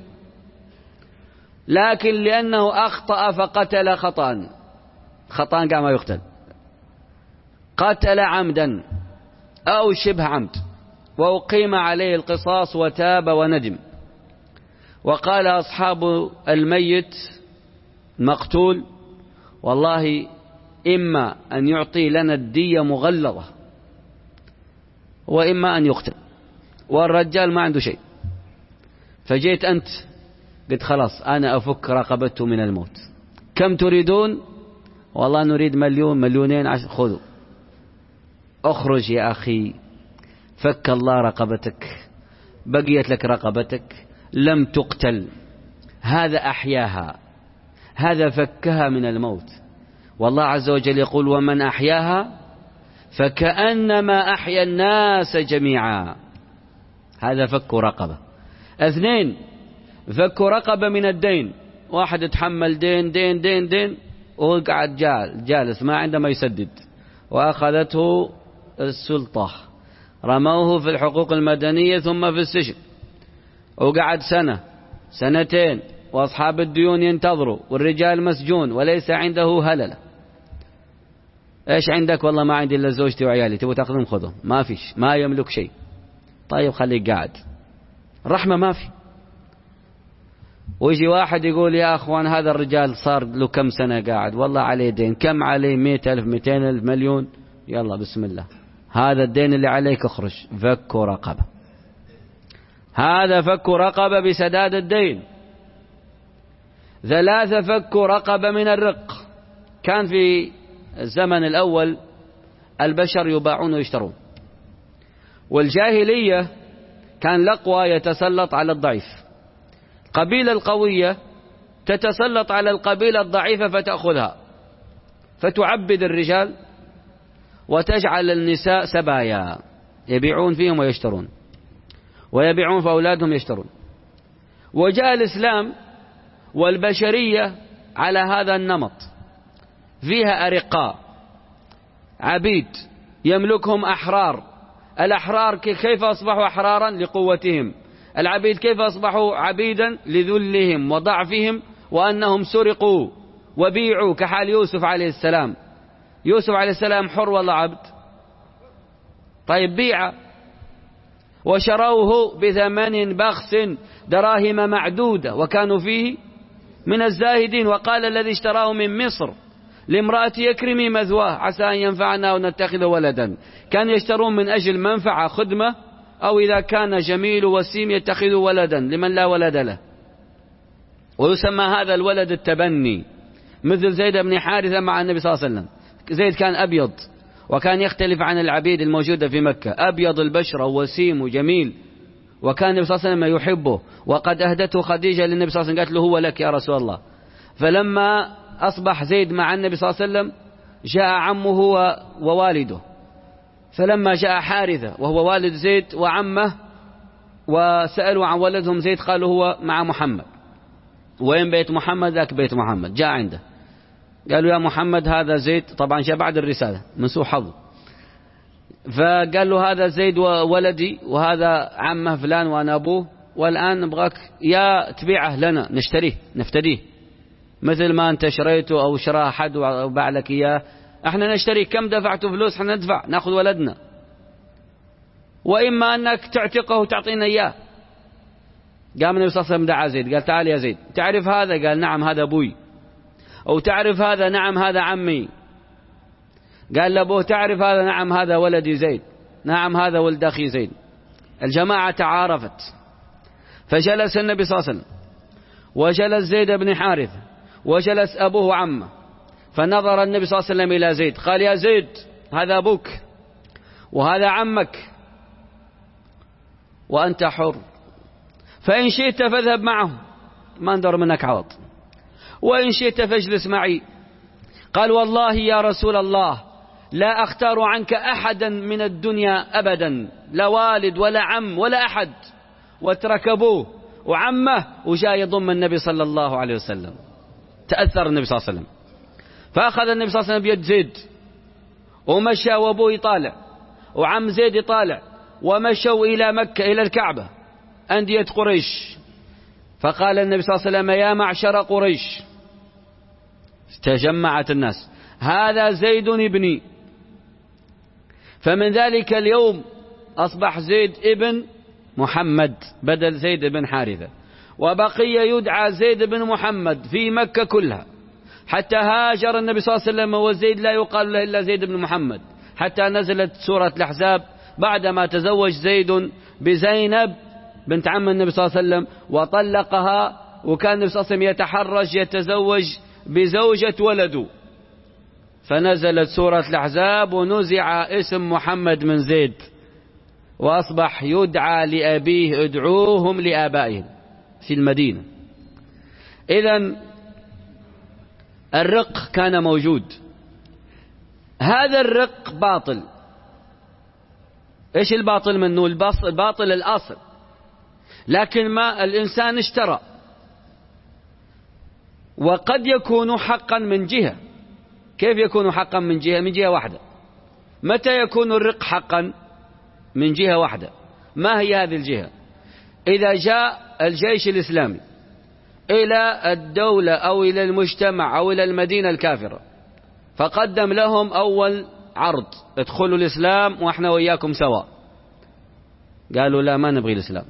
[SPEAKER 1] لكن لأنه أخطأ فقتل خطأ، خطأ كما يقتل، قتل عمدا أو شبه عمد، وأقيم عليه القصاص وتاب وندم. وقال أصحاب الميت مقتول: والله إما أن يعطي لنا الدية مغلظة وإما أن يقتل، والرجال ما عنده شيء. فجيت أنت قلت خلاص أنا أفك رقبته من الموت. كم تريدون؟ والله نريد مليون، مليونين، عشر. خذوا، اخرج يا أخي، فك الله رقبتك، بقيت لك رقبتك لم تقتل، هذا أحياها، هذا فكها من الموت. والله عز وجل يقول: ومن أحياها فكأنما أحيا الناس جميعا. هذا فك رقبة. اثنين، فك رقبة من الدين. واحد يتحمل دين دين دين دين وقعد جالس ما عنده ما يسدد، وأخذته السلطة، رموه في الحقوق المدنية ثم في السجن، وقعد سنة سنتين، وأصحاب الديون ينتظروا، والرجال مسجون وليس عنده هللة. ايش عندك؟ والله ما عندي الا زوجتي وعيالي، تبغوا تاخذهم خذهم، ما فيش، ما يملك شيء. طيب خليك قاعد، رحمة ما في. ويجي واحد يقول: يا أخوان هذا الرجال صار له كم سنة قاعد، والله عليه دين، كم عليه؟ مئة ألف، مئتين ألف، مليون. يلا بسم الله، هذا الدين اللي عليك، اخرج. فك رقبة. هذا فك رقبة بسداد الدين. ثلاثة، فك رقبة من الرق. كان في الزمن الأول البشر يباعون ويشترون، والجاهلية كان الأقوى يتسلط على الضعيف، القبيلة القوية تتسلط على القبيلة الضعيفة فتأخذها، فتعبد الرجال وتجعل النساء سبايا يبيعون فيهم ويشترون، ويبيعون في أولادهم يشترون. وجاء الإسلام والبشرية على هذا النمط، فيها أرقاء عبيد يملكهم أحرار. الأحرار كيف أصبحوا أحرارا؟ لقوتهم. العبيد كيف أصبحوا عبيدا؟ لذلهم وضعفهم، وأنهم سرقوا وبيعوا، كحال يوسف عليه السلام. يوسف عليه السلام حر ولا عبد؟ طيب بيع، وشروه بثمن بخس دراهم معدودة، وكانوا فيه من الزاهدين. وقال الذي اشتراه من مصر لامرأة يكرمي مثواه عسى أن ينفعنا ونتخذ ولدا. كان يشترون من أجل منفعة، خدمة، أو إذا كان جميل وسيم يتخذ ولدا لمن لا ولد له. ويسمى هذا الولد التبني، مثل زيد بن حارثة مع النبي صلى الله عليه وسلم. زيد كان أبيض، وكان يختلف عن العبيد الموجودة في مكة، أبيض البشرة ووسيم وجميل، وكان النبي صلى الله عليه وسلم يحبه. وقد أهدته خديجة للنبي صلى الله عليه وسلم، قالت له: هو لك يا رسول الله. فلما أصبح زيد مع النبي صلى الله عليه وسلم جاء عمه ووالده، فلما جاء حارثة وهو والد زيد وعمه وسألوا عن ولدهم زيد، قالوا هو مع محمد. وين بيت محمد؟ ذاك بيت محمد. جاء عنده، قالوا: يا محمد هذا زيد. طبعا جاء بعد الرسالة من سوء حظ، فقال له: هذا زيد وولدي، وهذا عمه فلان وأنا أبوه، والآن نبغاك يا تبيعه لنا، نشتريه نفتديه. مثل ما أنت شريته أو شراه أحد وباع لك إياه. احنا نشتري، كم دفعت فلوس احنا ندفع، ناخذ ولدنا، وإما أنك تعتقه وتعطينا إياه. قام النبي صلى الله عليه وسلم دعا زيد قال تعال يا زيد، تعرف هذا؟ قال نعم هذا أبوي. أو تعرف هذا؟ نعم هذا عمي. قال لأبوه تعرف هذا؟ نعم هذا ولدي زيد. نعم هذا ولد أخي زيد. الجماعة تعارفت، فجلس النبي صلى الله عليه وسلم وجلس زيد بن حارثة وجلس أبوه وعمه، فنظر النبي صلى الله عليه وسلم إلى زيد قال يا زيد هذا أبوك وهذا عمك وأنت حر، فإن شئت فاذهب معه ما ندر منك عوض، وإن شئت فاجلس معي. قال والله يا رسول الله لا أختار عنك أحدا من الدنيا أبدا، لا والد ولا عم ولا أحد. واترك أبوه وعمه وجاء يضم النبي صلى الله عليه وسلم. تأثر النبي صلى الله عليه وسلم، فأخذ النبي صلى الله عليه وسلم بيد زيد ومشى، وأبوه يطالع وعم زيد يطالع، ومشوا إلى مكة إلى الكعبة أندية قريش. فقال النبي صلى الله عليه وسلم يا معشر قريش، تجمعت الناس، هذا زيد ابني. فمن ذلك اليوم أصبح زيد ابن محمد بدل زيد بن حارثة، وبقي يدعى زيد بن محمد في مكة كلها، حتى هاجر النبي صلى الله عليه وسلم وزيد لا يقال له إلا زيد بن محمد، حتى نزلت سورة الأحزاب بعدما تزوج زيد بزينب بنت عم النبي صلى الله عليه وسلم وطلقها، وكان النبي صلى الله عليه وسلم يتحرج يتزوج بزوجة ولده، فنزلت سورة الأحزاب ونزع اسم محمد من زيد، وأصبح يدعى لأبيه ادعوهم لآبائهم في المدينة. إذن الرق كان موجود. هذا الرق باطل. إيش الباطل منه؟ الباطل الأصل، لكن ما الإنسان اشترى، وقد يكون حقا من جهة. كيف يكون حقا من جهة؟ من جهة واحدة. متى يكون الرق حقا؟ من جهة واحدة. ما هي هذه الجهة؟ إذا جاء الجيش الإسلامي إلى الدولة أو إلى المجتمع أو إلى المدينة الكافرة، فقدم لهم أول عرض ادخلوا الإسلام وإحنا وإياكم سواء، قالوا لا ما نبغي الإسلام.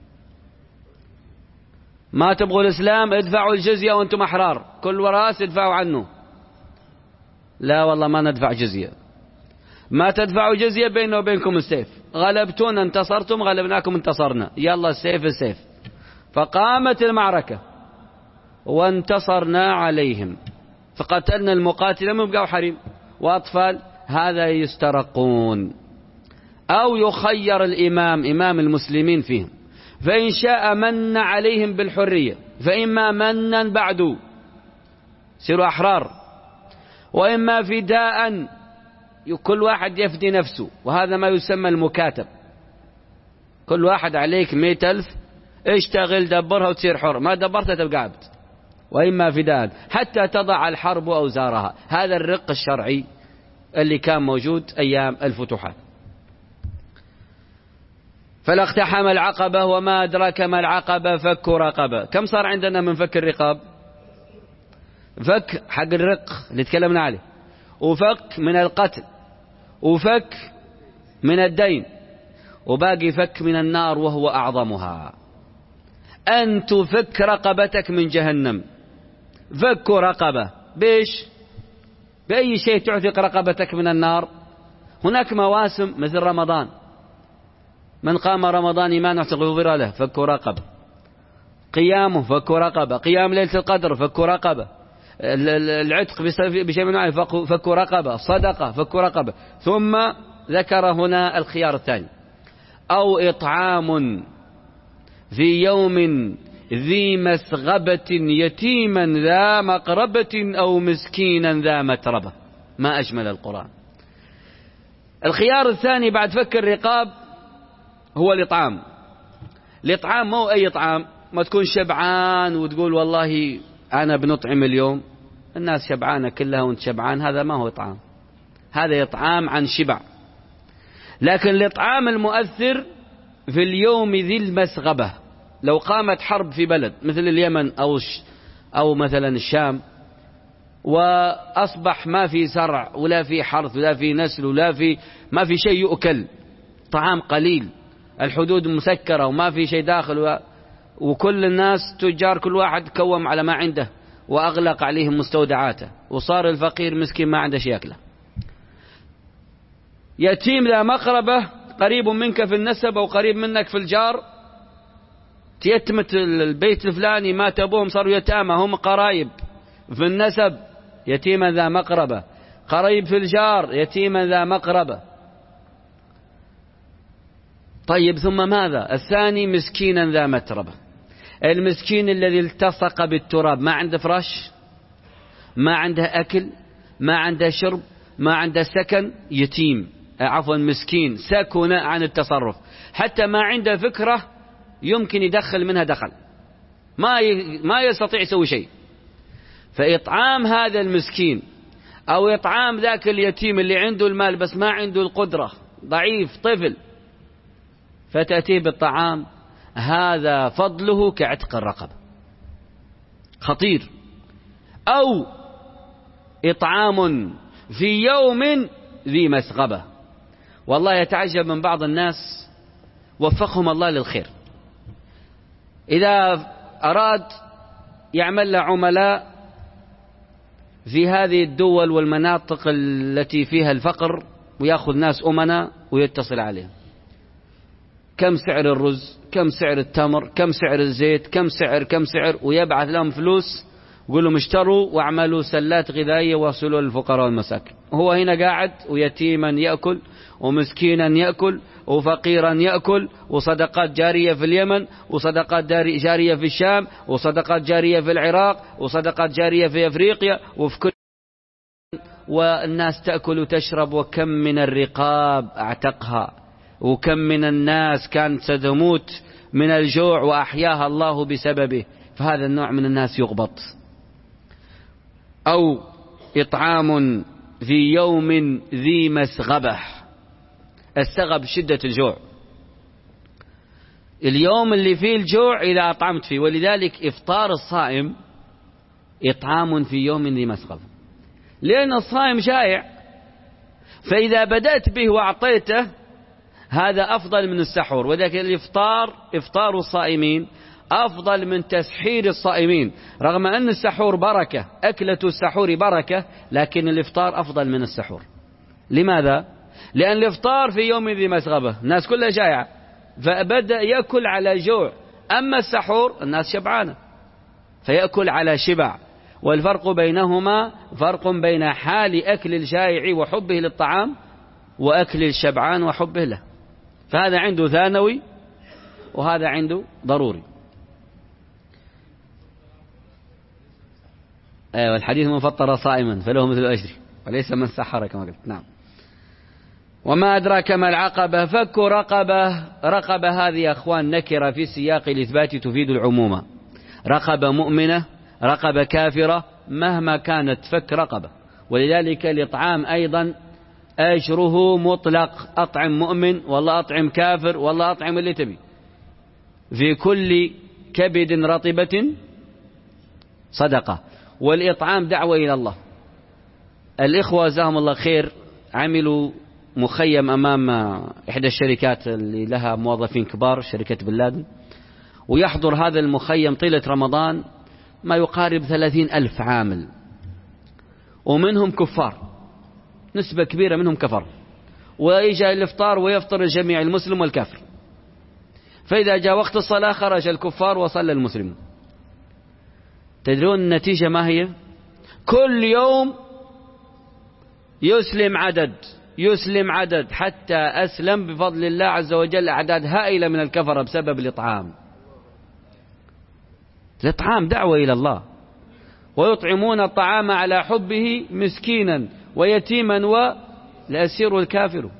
[SPEAKER 1] ما تبغوا الإسلام ادفعوا الجزية وأنتم أحرار، كل وراس ادفعوا عنه. لا والله ما ندفع جزية. ما تدفعوا جزية بيننا وبينكم السيف، غلبتونا انتصرتم، غلبناكم انتصرنا، يلا السيف السيف. فقامت المعركة وانتصرنا عليهم، فقتلنا المقاتل، من بقوا حريم وأطفال. هذا يسترقون. أو يخير الإمام إمام المسلمين فيهم، فإن شاء من عليهم بالحرية، فإما منا بعد سيروا أحرار، وإما فداء كل واحد يفدي نفسه، وهذا ما يسمى المكاتب. كل واحد عليك مئة ألف، اشتغل دبرها وتصير حر، ما دبرتها تبقى عبد. وإما فداء حتى تضع الحرب أوزارها. هذا الرق الشرعي اللي كان موجود أيام الفتوحات. فلا اقتحم العقبة وما أدراك ما العقبة، فك رقبة. كم صار عندنا من فك الرقاب؟ فك حق الرق اللي تكلمنا عليه، وفك من القتل، وفك من الدين، وباقي فك من النار وهو أعظمها، أن تفك رقبتك من جهنم. فك رقبة بيش؟ بأي شيء تعتق رقبتك من النار؟ هناك مواسم مثل رمضان، من قام رمضان إيمانا غفر له، فك رقبة. قيامه فك رقبة، قيام ليلة القدر فك رقبة، العتق بشيء من نوعه فك رقبة، صدقة فك رقبة. ثم ذكر هنا الخيار الثاني، أو إطعام في يوم ذي مسغبة يتيما ذا مقربة أو مسكينا ذا متربة. ما أجمل القرآن. الخيار الثاني بعد فك الرقاب هو الإطعام. الإطعام مو أي إطعام، ما تكون شبعان وتقول والله أنا بنطعم اليوم، الناس شبعانة كلها وانت شبعان، هذا ما هو إطعام، هذا إطعام عن شبع. لكن الإطعام المؤثر في اليوم ذي المسغبة، لو قامت حرب في بلد مثل اليمن أو أو مثلا الشام، وأصبح ما في زرع ولا في حرث ولا في نسل ولا في ما في شيء يؤكل، طعام قليل، الحدود مسكرة وما في شيء داخل، و... وكل الناس تجار كل واحد كوم على ما عنده وأغلق عليهم مستودعاته، وصار الفقير مسكين ما عنده شيء يأكله. يتيم ذا مقربة قريب منك في النسب أو قريب منك في الجار، تيتمت البيت الفلاني مات أبوهم صاروا يتامى، هم قرايب في النسب يتيما ذا مقربة، قريب في الجار يتيما ذا مقربة. طيب ثم ماذا؟ الثاني مسكينا ذا متربة، المسكين الذي التصق بالتراب، ما عنده فراش، ما عنده أكل، ما عنده شرب، ما عنده سكن، يتيم، عفوا مسكين سكن عن التصرف، حتى ما عنده فكرة يمكن يدخل منها دخل، ما ما يستطيع يسوي شيء. فإطعام هذا المسكين أو إطعام ذاك اليتيم اللي عنده المال بس ما عنده القدرة، ضعيف طفل، فتأتيه بالطعام، هذا فضله كعتق الرقبة، خطير. أو إطعام في يوم ذي مسغبة، والله يتعجب من بعض الناس وفقهم الله للخير، إذا أراد يعمل له عملاء في هذه الدول والمناطق التي فيها الفقر ويأخذ ناس أمنا ويتصل عليهم، كم سعر الرز، كم سعر التمر، كم سعر الزيت، كم سعر كم سعر، ويبعث لهم فلوس يقول لهم اشتروا واعملوا سلات غذائية وصلوا للفقراء والمساكين. هو هنا قاعد ويتيما يأكل ومسكينا يأكل وفقيرا يأكل، وصدقات جارية في اليمن، وصدقات جارية في الشام، وصدقات جارية في العراق، وصدقات جارية في أفريقيا وفي كل، والناس تأكل وتشرب. وكم من الرقاب اعتقها، وكم من الناس كانت ستموت من الجوع وأحياها الله بسببه، فهذا النوع من الناس يغبط. أو إطعام في يوم ذي مسغبة، السغب شدة الجوع، اليوم اللي فيه الجوع إذا أطعمت فيه، ولذلك إفطار الصائم إطعام في يوم ذي مسغبة، لأن الصائم جائع، فإذا بدأت به وأعطيته هذا أفضل من السحور. وذلك الإفطار إفطار الصائمين أفضل من تسحير الصائمين، رغم أن السحور بركة، أكلة السحور بركة، لكن الإفطار أفضل من السحور. لماذا؟ لأن الإفطار في يوم ذي مسغبة الناس كلها جائعة، فبدأ يأكل على جوع، أما السحور الناس شبعانة فيأكل على شبع. والفرق بينهما فرق بين حال أكل الجائع وحبه للطعام وأكل الشبعان وحبه له، فهذا عنده ثانوي وهذا عنده ضروري. أيوة، الحديث من فطر صائما فله مثل أجره وليس من سحر كما قلت. نعم. وما أدراك ما العقبة، فك رقبة. رقبة هذه يا أخوان نكرة في سياق الإثبات تفيد العمومة، رقبة مؤمنة، رقبة كافرة، مهما كانت فك رقبة. ولذلك الإطعام أيضا أجره مطلق، أطعم مؤمن والله أطعم كافر والله أطعم اللي تبي، في كل كبد رطبة صدقة. والإطعام دعوة إلى الله. الإخوة جزاهم الله خير عملوا مخيم أمام إحدى الشركات اللي لها موظفين كبار، شركة بن لادن، ويحضر هذا المخيم طيلة رمضان ما يقارب ثلاثين ألف عامل، ومنهم كفار، نسبة كبيرة منهم كفر، ويجي الإفطار ويفطر الجميع المسلم والكافر، فإذا جاء وقت الصلاة خرج الكفار وصلى المسلمون. تدرون النتيجة ما هي؟ كل يوم يسلم عدد يسلم عدد حتى أسلم بفضل الله عز وجل أعداد هائلة من الكفرة بسبب الإطعام. الإطعام دعوة إلى الله، ويطعمون الطعام على حبه مسكينا ويتيما والأسير والكافر.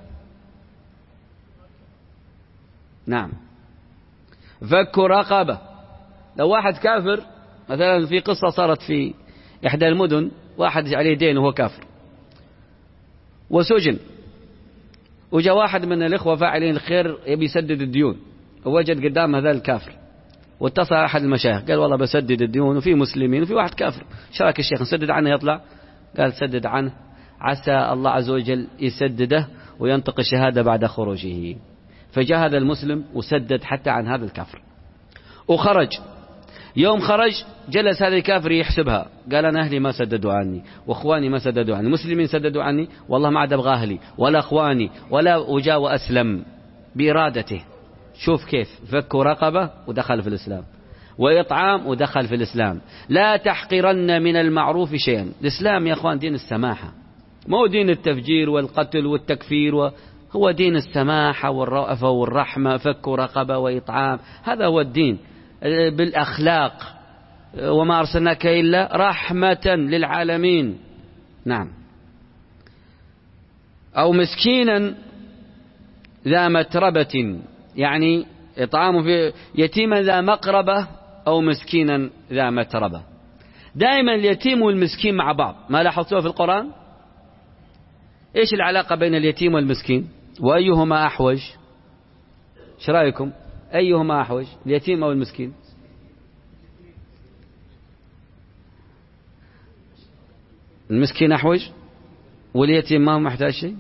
[SPEAKER 1] نعم. فك رقبة. لو واحد كافر مثلا، في قصة صارت في إحدى المدن، واحد عليه دين وهو كافر وسجن، وجاء واحد من الإخوة فاعلين الخير يبي يسدد الديون، ووجد قدام هذا الكافر واتصل أحد المشايخ قال والله بسدد الديون وفي مسلمين وفي واحد كافر، ايش رايك الشيخ نسدد عنه يطلع؟ قال سدد عنه، عسى الله عز وجل يسدده وينطق الشهادة بعد خروجه. فجاء هذا المسلم وسدد حتى عن هذا الكافر وخرج. يوم خرج جلس هذا الكافر يحسبها، قال أنا أهلي ما سددوا عني وأخواني ما سددوا عني، المسلمين سددوا عني والله ما عاد أبغى أهلي ولا أخواني ولا، وجاء وأسلم بإرادته. شوف كيف فك رقبة ودخل في الإسلام، وإطعام ودخل في الإسلام. لا تحقرن من المعروف شيئا. الإسلام يا أخوان دين السماحة، مو دين التفجير والقتل والتكفير و... هو دين السماحة والرأفة والرحمة، فك رقبة وإطعام، هذا هو الدين بالأخلاق. وما أرسلناك إلا رحمة للعالمين. نعم. أو مسكينا ذا متربة، يعني إطعام في يتيما ذا مقربة أو مسكينا ذا متربة. دائما اليتيم والمسكين مع بعض، ما لاحظتوه في القرآن؟ إيش العلاقة بين اليتيم والمسكين؟ وأيهما أحوج؟ ايش رأيكم؟ أيهما أحوج، اليتيم أو المسكين؟ المسكين أحوج واليتيم ما هو محتاج شيء.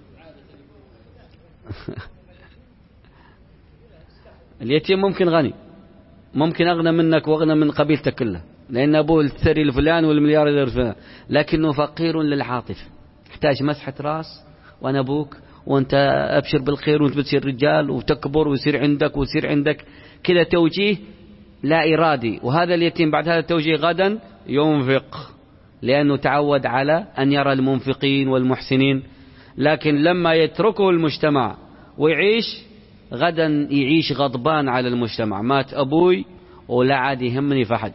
[SPEAKER 1] اليتيم ممكن غني، ممكن أغنى منك وأغنى من قبيلتك كلها، لأن أبوه الثري الفلان والمليار الفلان، لكنه فقير للعاطفة، يحتاج مسحة راس، وأنا أبوك وأنت أبشر بالخير وأنت بتصير رجال وتكبر ويصير عندك ويصير عندك كذا توجيه لا إرادي. وهذا اليتيم بعد هذا التوجيه غدا ينفق، لأنه تعود على أن يرى المنفقين والمحسنين. لكن لما يتركه المجتمع ويعيش غدا يعيش غضبان على المجتمع، مات أبوي ولا عاد يهمني فحد،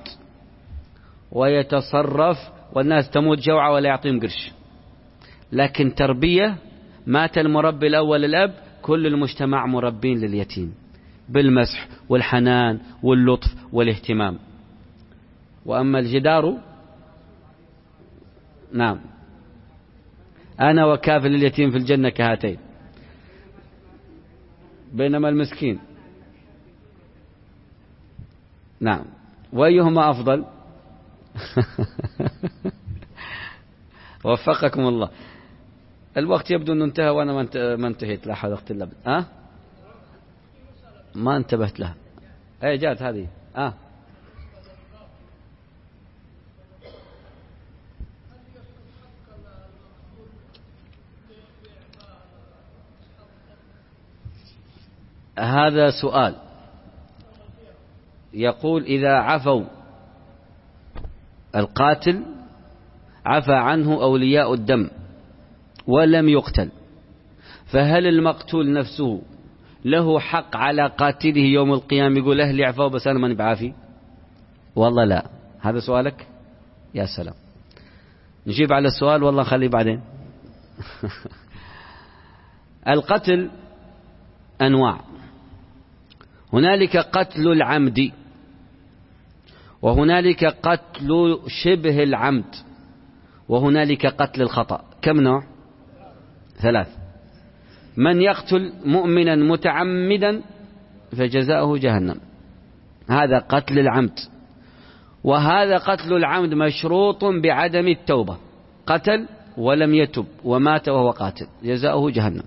[SPEAKER 1] ويتصرف والناس تموت جوعة ولا يعطيهم قرش. لكن تربية، مات المربي الأول الأب، كل المجتمع مربين لليتيم بالمسح والحنان واللطف والاهتمام. وأما الجدار، نعم، أنا وكافل اليتيم في الجنة كهاتين، بينما المسكين، نعم، وأيهما أفضل؟ وفقكم الله. الوقت يبدو أنه انتهى وأنا ما انتهيت، لا حول ولا قوة إلا بالله. أه؟ ما انتبهت لها. أي جات هذه. أه هذا سؤال. يقول إذا عفوا القاتل عفى عنه أولياء الدم ولم يقتل، فهل المقتول نفسه له حق على قاتله يوم القيامة يقول أهلي عفوا بس أنا ماني بعافي؟ والله لا. هذا سؤالك؟ يا سلام. نجيب على السؤال والله نخليه بعدين. القتل أنواع، هنالك قتل العمد، وهنالك قتل شبه العمد، وهنالك قتل الخطأ. كم نوع؟ ثلاث. من يقتل مؤمنا متعمدا فجزاؤه جهنم، هذا قتل العمد. وهذا قتل العمد مشروط بعدم التوبة، قتل ولم يتب ومات وهو قاتل، جزاؤه جهنم.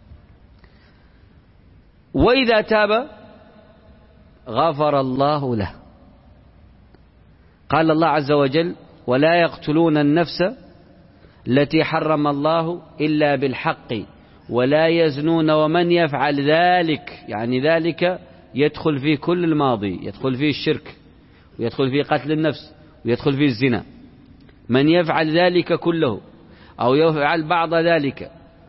[SPEAKER 1] وإذا تاب غفر الله له. قال الله عز وجل ولا يقتلون النفس التي حرم الله إلا بالحق ولا يزنون ومن يفعل ذلك، يعني ذلك يدخل فيه كل الماضي، يدخل فيه الشرك ويدخل فيه قتل النفس ويدخل فيه الزنا. من يفعل ذلك كله أو يفعل بعض ذلك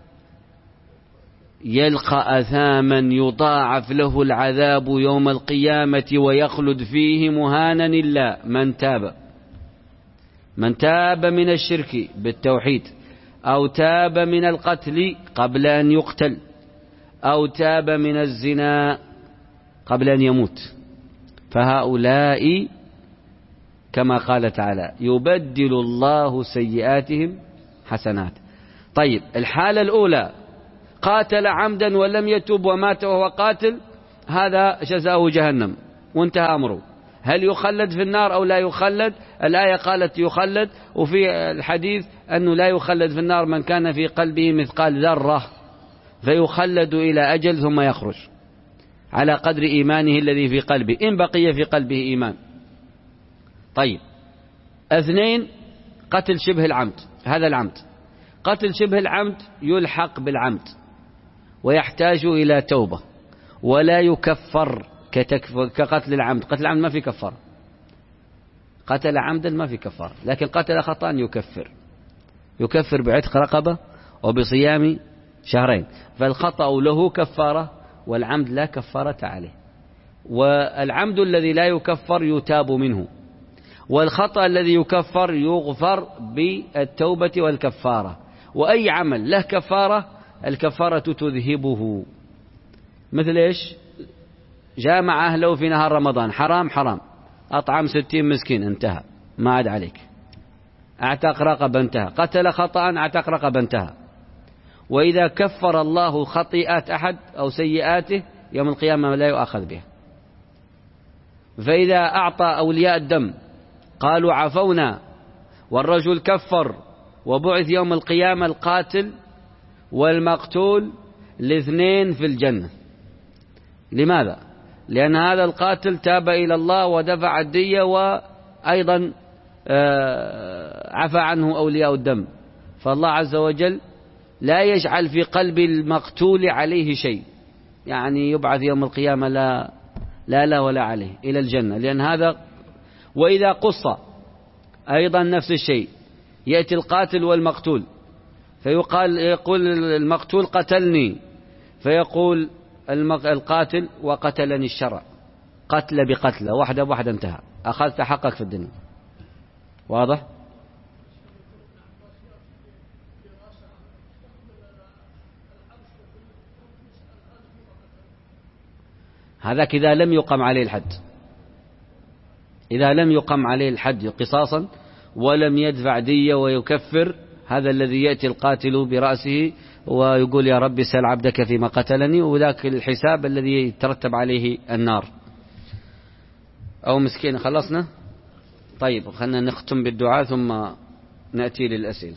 [SPEAKER 1] يلقى أثاما يضاعف له العذاب يوم القيامة ويخلد فيه مهانا إلا من تاب. من تاب من الشرك بالتوحيد، أو تاب من القتل قبل أن يقتل، أو تاب من الزنا قبل أن يموت، فهؤلاء كما قال تعالى يبدل الله سيئاتهم حسنات. طيب، الحالة الأولى قاتل عمدا ولم يتب ومات وهو قاتل، هذا جزاؤه جهنم.
[SPEAKER 2] وانتهى أمره. هل يخلد في النار أو لا يخلد؟ الآية قالت يخلد، وفي الحديث أنه لا يخلد في النار من كان في قلبه مثقال ذرة، فيخلد إلى أجل ثم يخرج على قدر إيمانه الذي في قلبه، إن بقي في قلبه إيمان. طيب، اثنين، قتل شبه العمد. هذا العمد، قتل شبه العمد يلحق بالعمد ويحتاج إلى توبة ولا يكفر كقتل العمد. قتل العمد ما في كفار، قتل عمدا ما في كفار، لكن قتل خطأ يكفر، يكفر بعتق رقبة وبصيام شهرين. فالخطأ له كفارة والعمد لا كفارة عليه. والعمد الذي لا يكفر يتاب منه، والخطأ الذي يكفر يغفر بالتوبة والكفارة. وأي عمل له كفارة الكفارة تذهبه. مثل إيش؟ جامع أهله في نهار رمضان، حرام حرام، أطعم ستين مسكين، انتهى، ما عاد عليك. اعتق رقبة، انتهى. قتل خطأ، اعتق رقبة، انتهى. وإذا كفر الله خطيئات أحد أو سيئاته يوم القيامة لا يؤاخذ بها. فإذا أعطى أولياء الدم قالوا عفونا والرجل كفر وبعث يوم القيامة القاتل والمقتول الاثنين في الجنة. لماذا؟ لأن هذا القاتل تاب إلى الله ودفع الدية، وأيضا عفى عنه أولياء الدم. فالله عز وجل لا يجعل في قلب المقتول عليه شيء، يعني يبعث يوم القيامة لا لا لا ولا عليه إلى الجنة، لأن هذا. وإذا قص أيضا نفس الشيء، يأتي القاتل والمقتول فيقال يقول المقتول قتلني، فيقول القاتل وقتلني الشرع، قتل بقتله، واحدة بواحدة، انتهى، أخذت حقك في الدنيا. واضح؟ هذا إذا لم يقم عليه الحد، إذا لم يقم عليه الحد قصاصا ولم يدفع دية ويكفر، هذا الذي يأتي القاتل برأسه ويقول يا رب سل عبدك فيما قتلني، وذاك الحساب الذي يترتب عليه النار. أو مسكين. خلصنا؟ طيب، خلنا نختم بالدعاء ثم نأتي للأسئلة.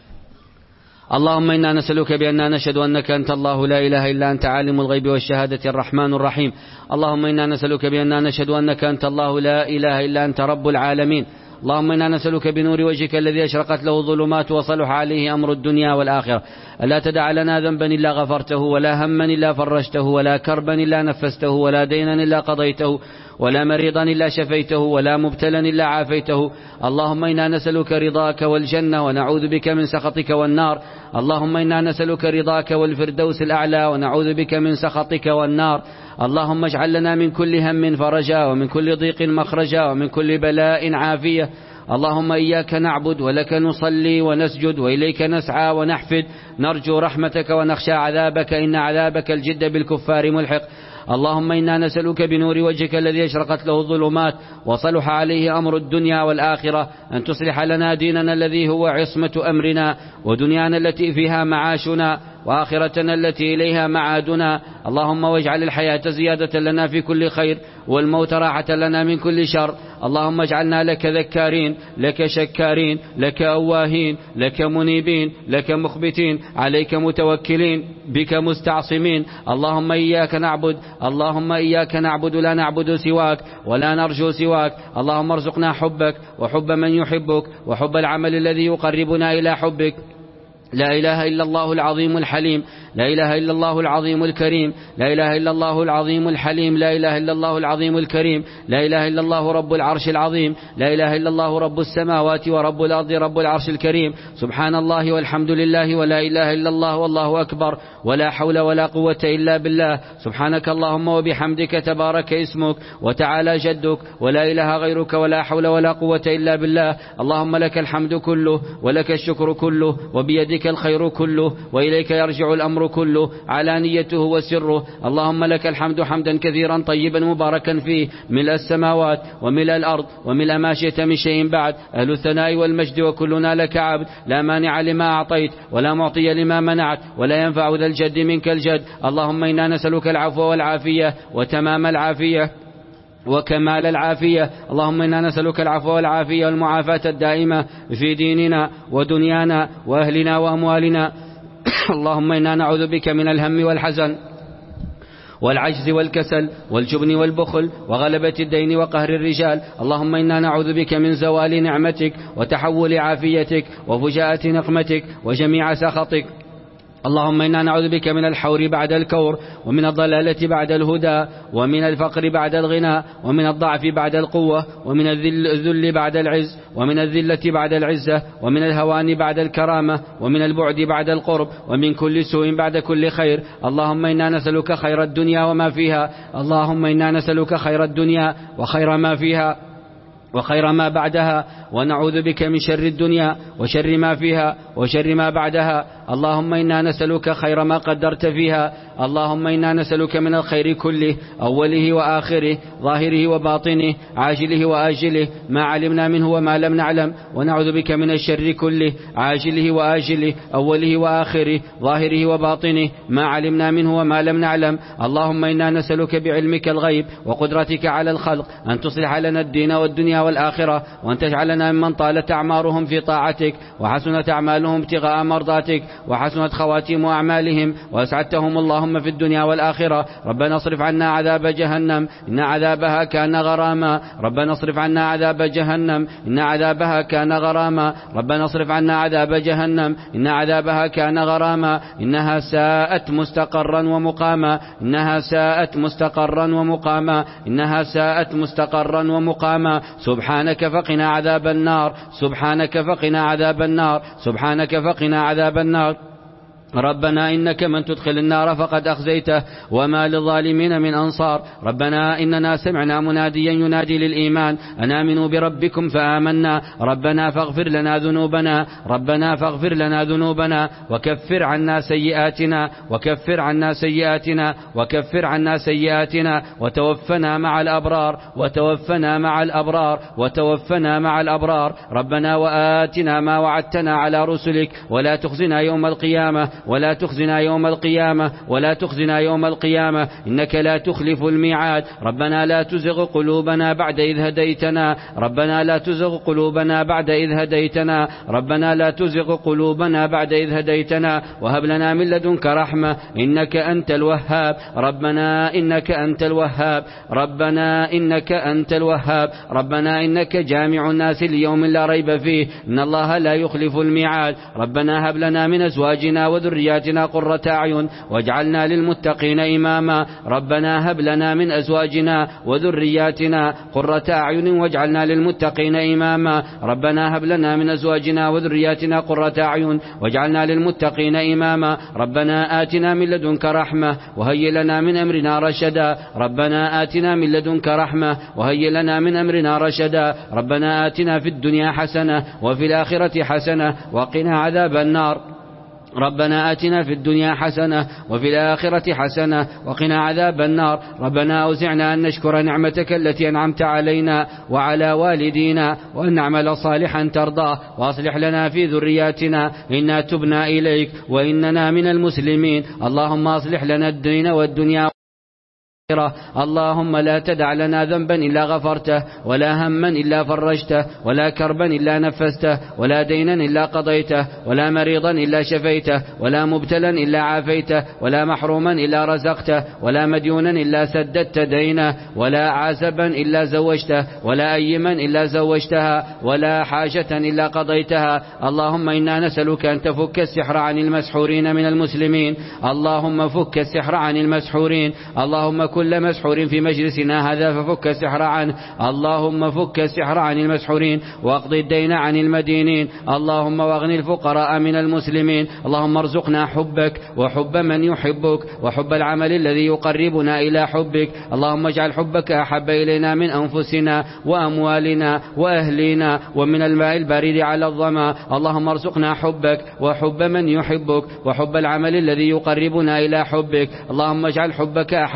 [SPEAKER 2] اللهم إنا نسألك بأننا نشهد أنك أنت الله لا إله إلا أنت عالم الغيب والشهادة الرحمن الرحيم. اللهم إنا نسألك بأننا نشهد أنك أنت الله لا إله إلا أنت رب العالمين. اللهم إنا نسألك بنور وجهك الذي أشرقت له الظلمات وصلح عليه أمر الدنيا والآخرة ألا تدع لنا ذنبا إلا غفرته، ولا هما إلا فرجته، ولا كربا إلا نفسته، ولا دينا إلا قضيته، ولا مريضا إلا شفيته، ولا مبتلا إلا عافيته. اللهم إنا نسألك رضاك والجنة ونعوذ بك من سخطك والنار. اللهم إنا نسألك رضاك والفردوس الأعلى ونعوذ بك من سخطك والنار. اللهم اجعل لنا من كل هم فرجا، ومن كل ضيق مخرجا، ومن كل بلاء عافية. اللهم إياك نعبد ولك نصلي ونسجد وإليك نسعى ونحفد، نرجو رحمتك ونخشى عذابك، إن عذابك الجد بالكفار ملحق. اللهم إنا نسألك بنور وجهك الذي أشرقت له الظلمات وصلح عليه أمر الدنيا والآخرة أن تصلح لنا ديننا الذي هو عصمة أمرنا، ودنيانا التي فيها معاشنا، وآخرتنا التي إليها معادنا. اللهم واجعل الحياة زيادة لنا في كل خير، والموت راحة لنا من كل شر. اللهم اجعلنا لك ذكارين، لك شكارين، لك أواهين، لك منيبين، لك مخبتين، عليك متوكلين، بك مستعصمين. اللهم إياك نعبد، اللهم إياك نعبد، لا نعبد سواك ولا نرجو سواك. اللهم ارزقنا حبك وحب من يحبك وحب العمل الذي يقربنا إلى حبك. لا إله إلا الله العظيم الحليم، لا إله إلا الله العظيم الكريم، لا إله إلا الله العظيم الحليم، لا إله إلا الله العظيم الكريم، لا إله إلا الله رب العرش العظيم، لا إله إلا الله رب السماوات ورب الأرض رب العرش الكريم. سبحان الله والحمد لله ولا إله إلا الله والله أكبر، ولا حول ولا قوة إلا بالله. سبحانك اللهم وبحمدك، تبارك اسمك وتعالى جدك، ولا إله غيرك، ولا حول ولا قوة إلا بالله. اللهم لك الحمد كله ولك الشكر كله، وبيدك الخير كله، وإليك يرجع الأمر كله، علانيته وسره. اللهم لك الحمد حمدا كثيرا طيبا مباركا فيه، ملء السماوات وملء الأرض وملء ما شئت من شيء بعد، أهل الثناء والمجد، وكلنا لك عبد، لا مانع لما أعطيت ولا معطي لما منعت، ولا ينفع ذا الجد منك الجد. اللهم إنا نسألك العفو والعافية وتمام العافية،
[SPEAKER 1] وكمال العافية. اللهم إنا نسألك العفو والعافية والمعافاة الدائمة في ديننا ودنيانا وأهلنا وأموالنا. اللهم إنا نعوذ بك من الهم والحزن والعجز والكسل والجبن والبخل وغلبة الدين وقهر الرجال. اللهم إنا نعوذ بك من زوال نعمتك وتحول عافيتك وفجاءة نقمتك وجميع سخطك. اللهم إنا نعوذ بك من الحور بعد الكور ومن الضلالة بعد الهدى ومن الفقر بعد الغنى ومن الضعف بعد القوة ومن الذل بعد العز ومن الذلة بعد العزة ومن الهوان بعد الكرامة ومن البعد بعد القرب ومن كل سوء بعد كل خير. اللهم إنا نسألك خير الدنيا وما فيها. اللهم إنا نسألك خير الدنيا وخير ما فيها وخير ما بعدها، ونعوذ بك من شر الدنيا وشر ما فيها وشر ما بعدها. اللهم إنا نسألك خير ما قدرت فيها. اللهم إنا نسألك من الخير كله أوله وآخره ظاهره وباطنه عاجله وآجله ما علمنا منه وما لم نعلم، ونعوذ بك من الشر كله عاجله وآجله أوله وآخره ظاهره وباطنه ما علمنا منه وما لم نعلم. اللهم إنا نسألك بعلمك الغيب وقدرتك على الخلق أن تصلح لنا الدين والدنيا والآخرة، وأن تجعلنا ممن طالت أعمارهم في طاعتك وحسنت أعمالهم ابتغاء مرضاتك وحسنت خواتيم أعمالهم وأسعدتهم اللهم في الدنيا والآخرة. ربنا اصرف عنا عذاب جهنم إن عذابها كان غراما. ربنا اصرف عنا عذاب جهنم إن عذابها كان غراما. ربنا اصرف عنا عذاب جهنم إن عذابها كان غراما. إنها ساءت مستقرا ومقاما. إنها ساءت مستقرا ومقاما. إنها ساءت مستقرا ومقاما. سبحانك فقنا عذاب النار. سبحانك فقنا عذاب النار. سبحانك فقنا عذاب النار. ربنا إنك من تدخل النار فقد أخزيته وما للظالمين من أنصار. ربنا إننا سمعنا مناديا ينادي للإيمان أن آمنوا بربكم فآمنا. ربنا فاغفر لنا ذنوبنا. ربنا فاغفر لنا ذنوبنا وكفر عنا سيئاتنا وكفر عنا سيئاتنا وكفر عنا سيئاتنا وتوفنا مع الأبرار وتوفنا مع الأبرار وتوفنا مع الأبرار. ربنا وآتنا ما وعدتنا على رسلك ولا تخزنا يوم القيامة ولا تخزنا يوم القيامة ولا تخزنا يوم القيامة إنك لا تخلف الميعاد. ربنا لا تزغ قلوبنا بعد إذ هديتنا. ربنا لا تزغ قلوبنا بعد إذ هديتنا. ربنا لا تزغ قلوبنا بعد إذ هديتنا وهب لنا من لدنك رحمة إنك أنت الوهاب. ربنا إنك أنت الوهاب. ربنا إنك أنت الوهاب. ربنا إنك جامع الناس ليوم لا ريب فيه إن الله لا يخلف الميعاد. ربنا هب لنا من أزواجنا وذرياتنا قرة أعين واجعلنا للمتقين إماما. ربنا هب لنا من أزواجنا وذرياتنا قرة أعين واجعلنا للمتقين إماما. ربنا هب لنا من أزواجنا وذرياتنا قرة أعين واجعلنا للمتقين إماما. ربنا آتنا من لدنك رحمة وهيئ لنا من أمرنا رشدا. ربنا آتنا من لدنك رحمة وهيئ لنا من أمرنا رشدا. ربنا آتنا في الدنيا حسنة وفي الآخرة حسنة وقنا عذاب النار. ربنا آتنا في الدنيا حسنة وفي الآخرة حسنة وقنا عذاب النار. ربنا أوزعنا أن نشكر نعمتك التي أنعمت علينا وعلى والدينا وأن نعمل صالحا ترضاه وأصلح لنا في ذرياتنا إنا تبنا إليك وإننا من المسلمين. اللهم أصلح لنا الدين والدنيا. اللهم لا تدع لنا ذنبا إلا غفرته ولا هما إلا فرجته ولا كربا إلا نفسته ولا دينا إلا قضيته ولا مريضا إلا شفيته ولا مبتلا إلا عافيته ولا محروما إلا رزقته ولا مديونا إلا سددت دينه ولا عازبا إلا زوجته ولا أيما إلا زوجتها ولا حاجة إلا قضيتها. اللهم إنا نسألك أن تفك السحر عن المسحورين من المسلمين. اللهم فك السحر عن المسحورين. اللهم كل مسحور في مجلسنا هذا ففك السحر عنه. اللهم فك السحر عن المسحورين واقض الدين عن المدينين. اللهم واغن الفقراء من المسلمين. اللهم ارزقنا حبك وحب من يحبك وحب العمل الذي يقربنا إلى حبك. اللهم اجعل حبك أحب إلينا من أنفسنا وأموالنا وأهلنا ومن الماء البارد على الظما. اللهم ارزقنا حبك وحب من يحبك وحب العمل الذي يقربنا إلى حبك. اللهم اجعل حبك أحب إلينا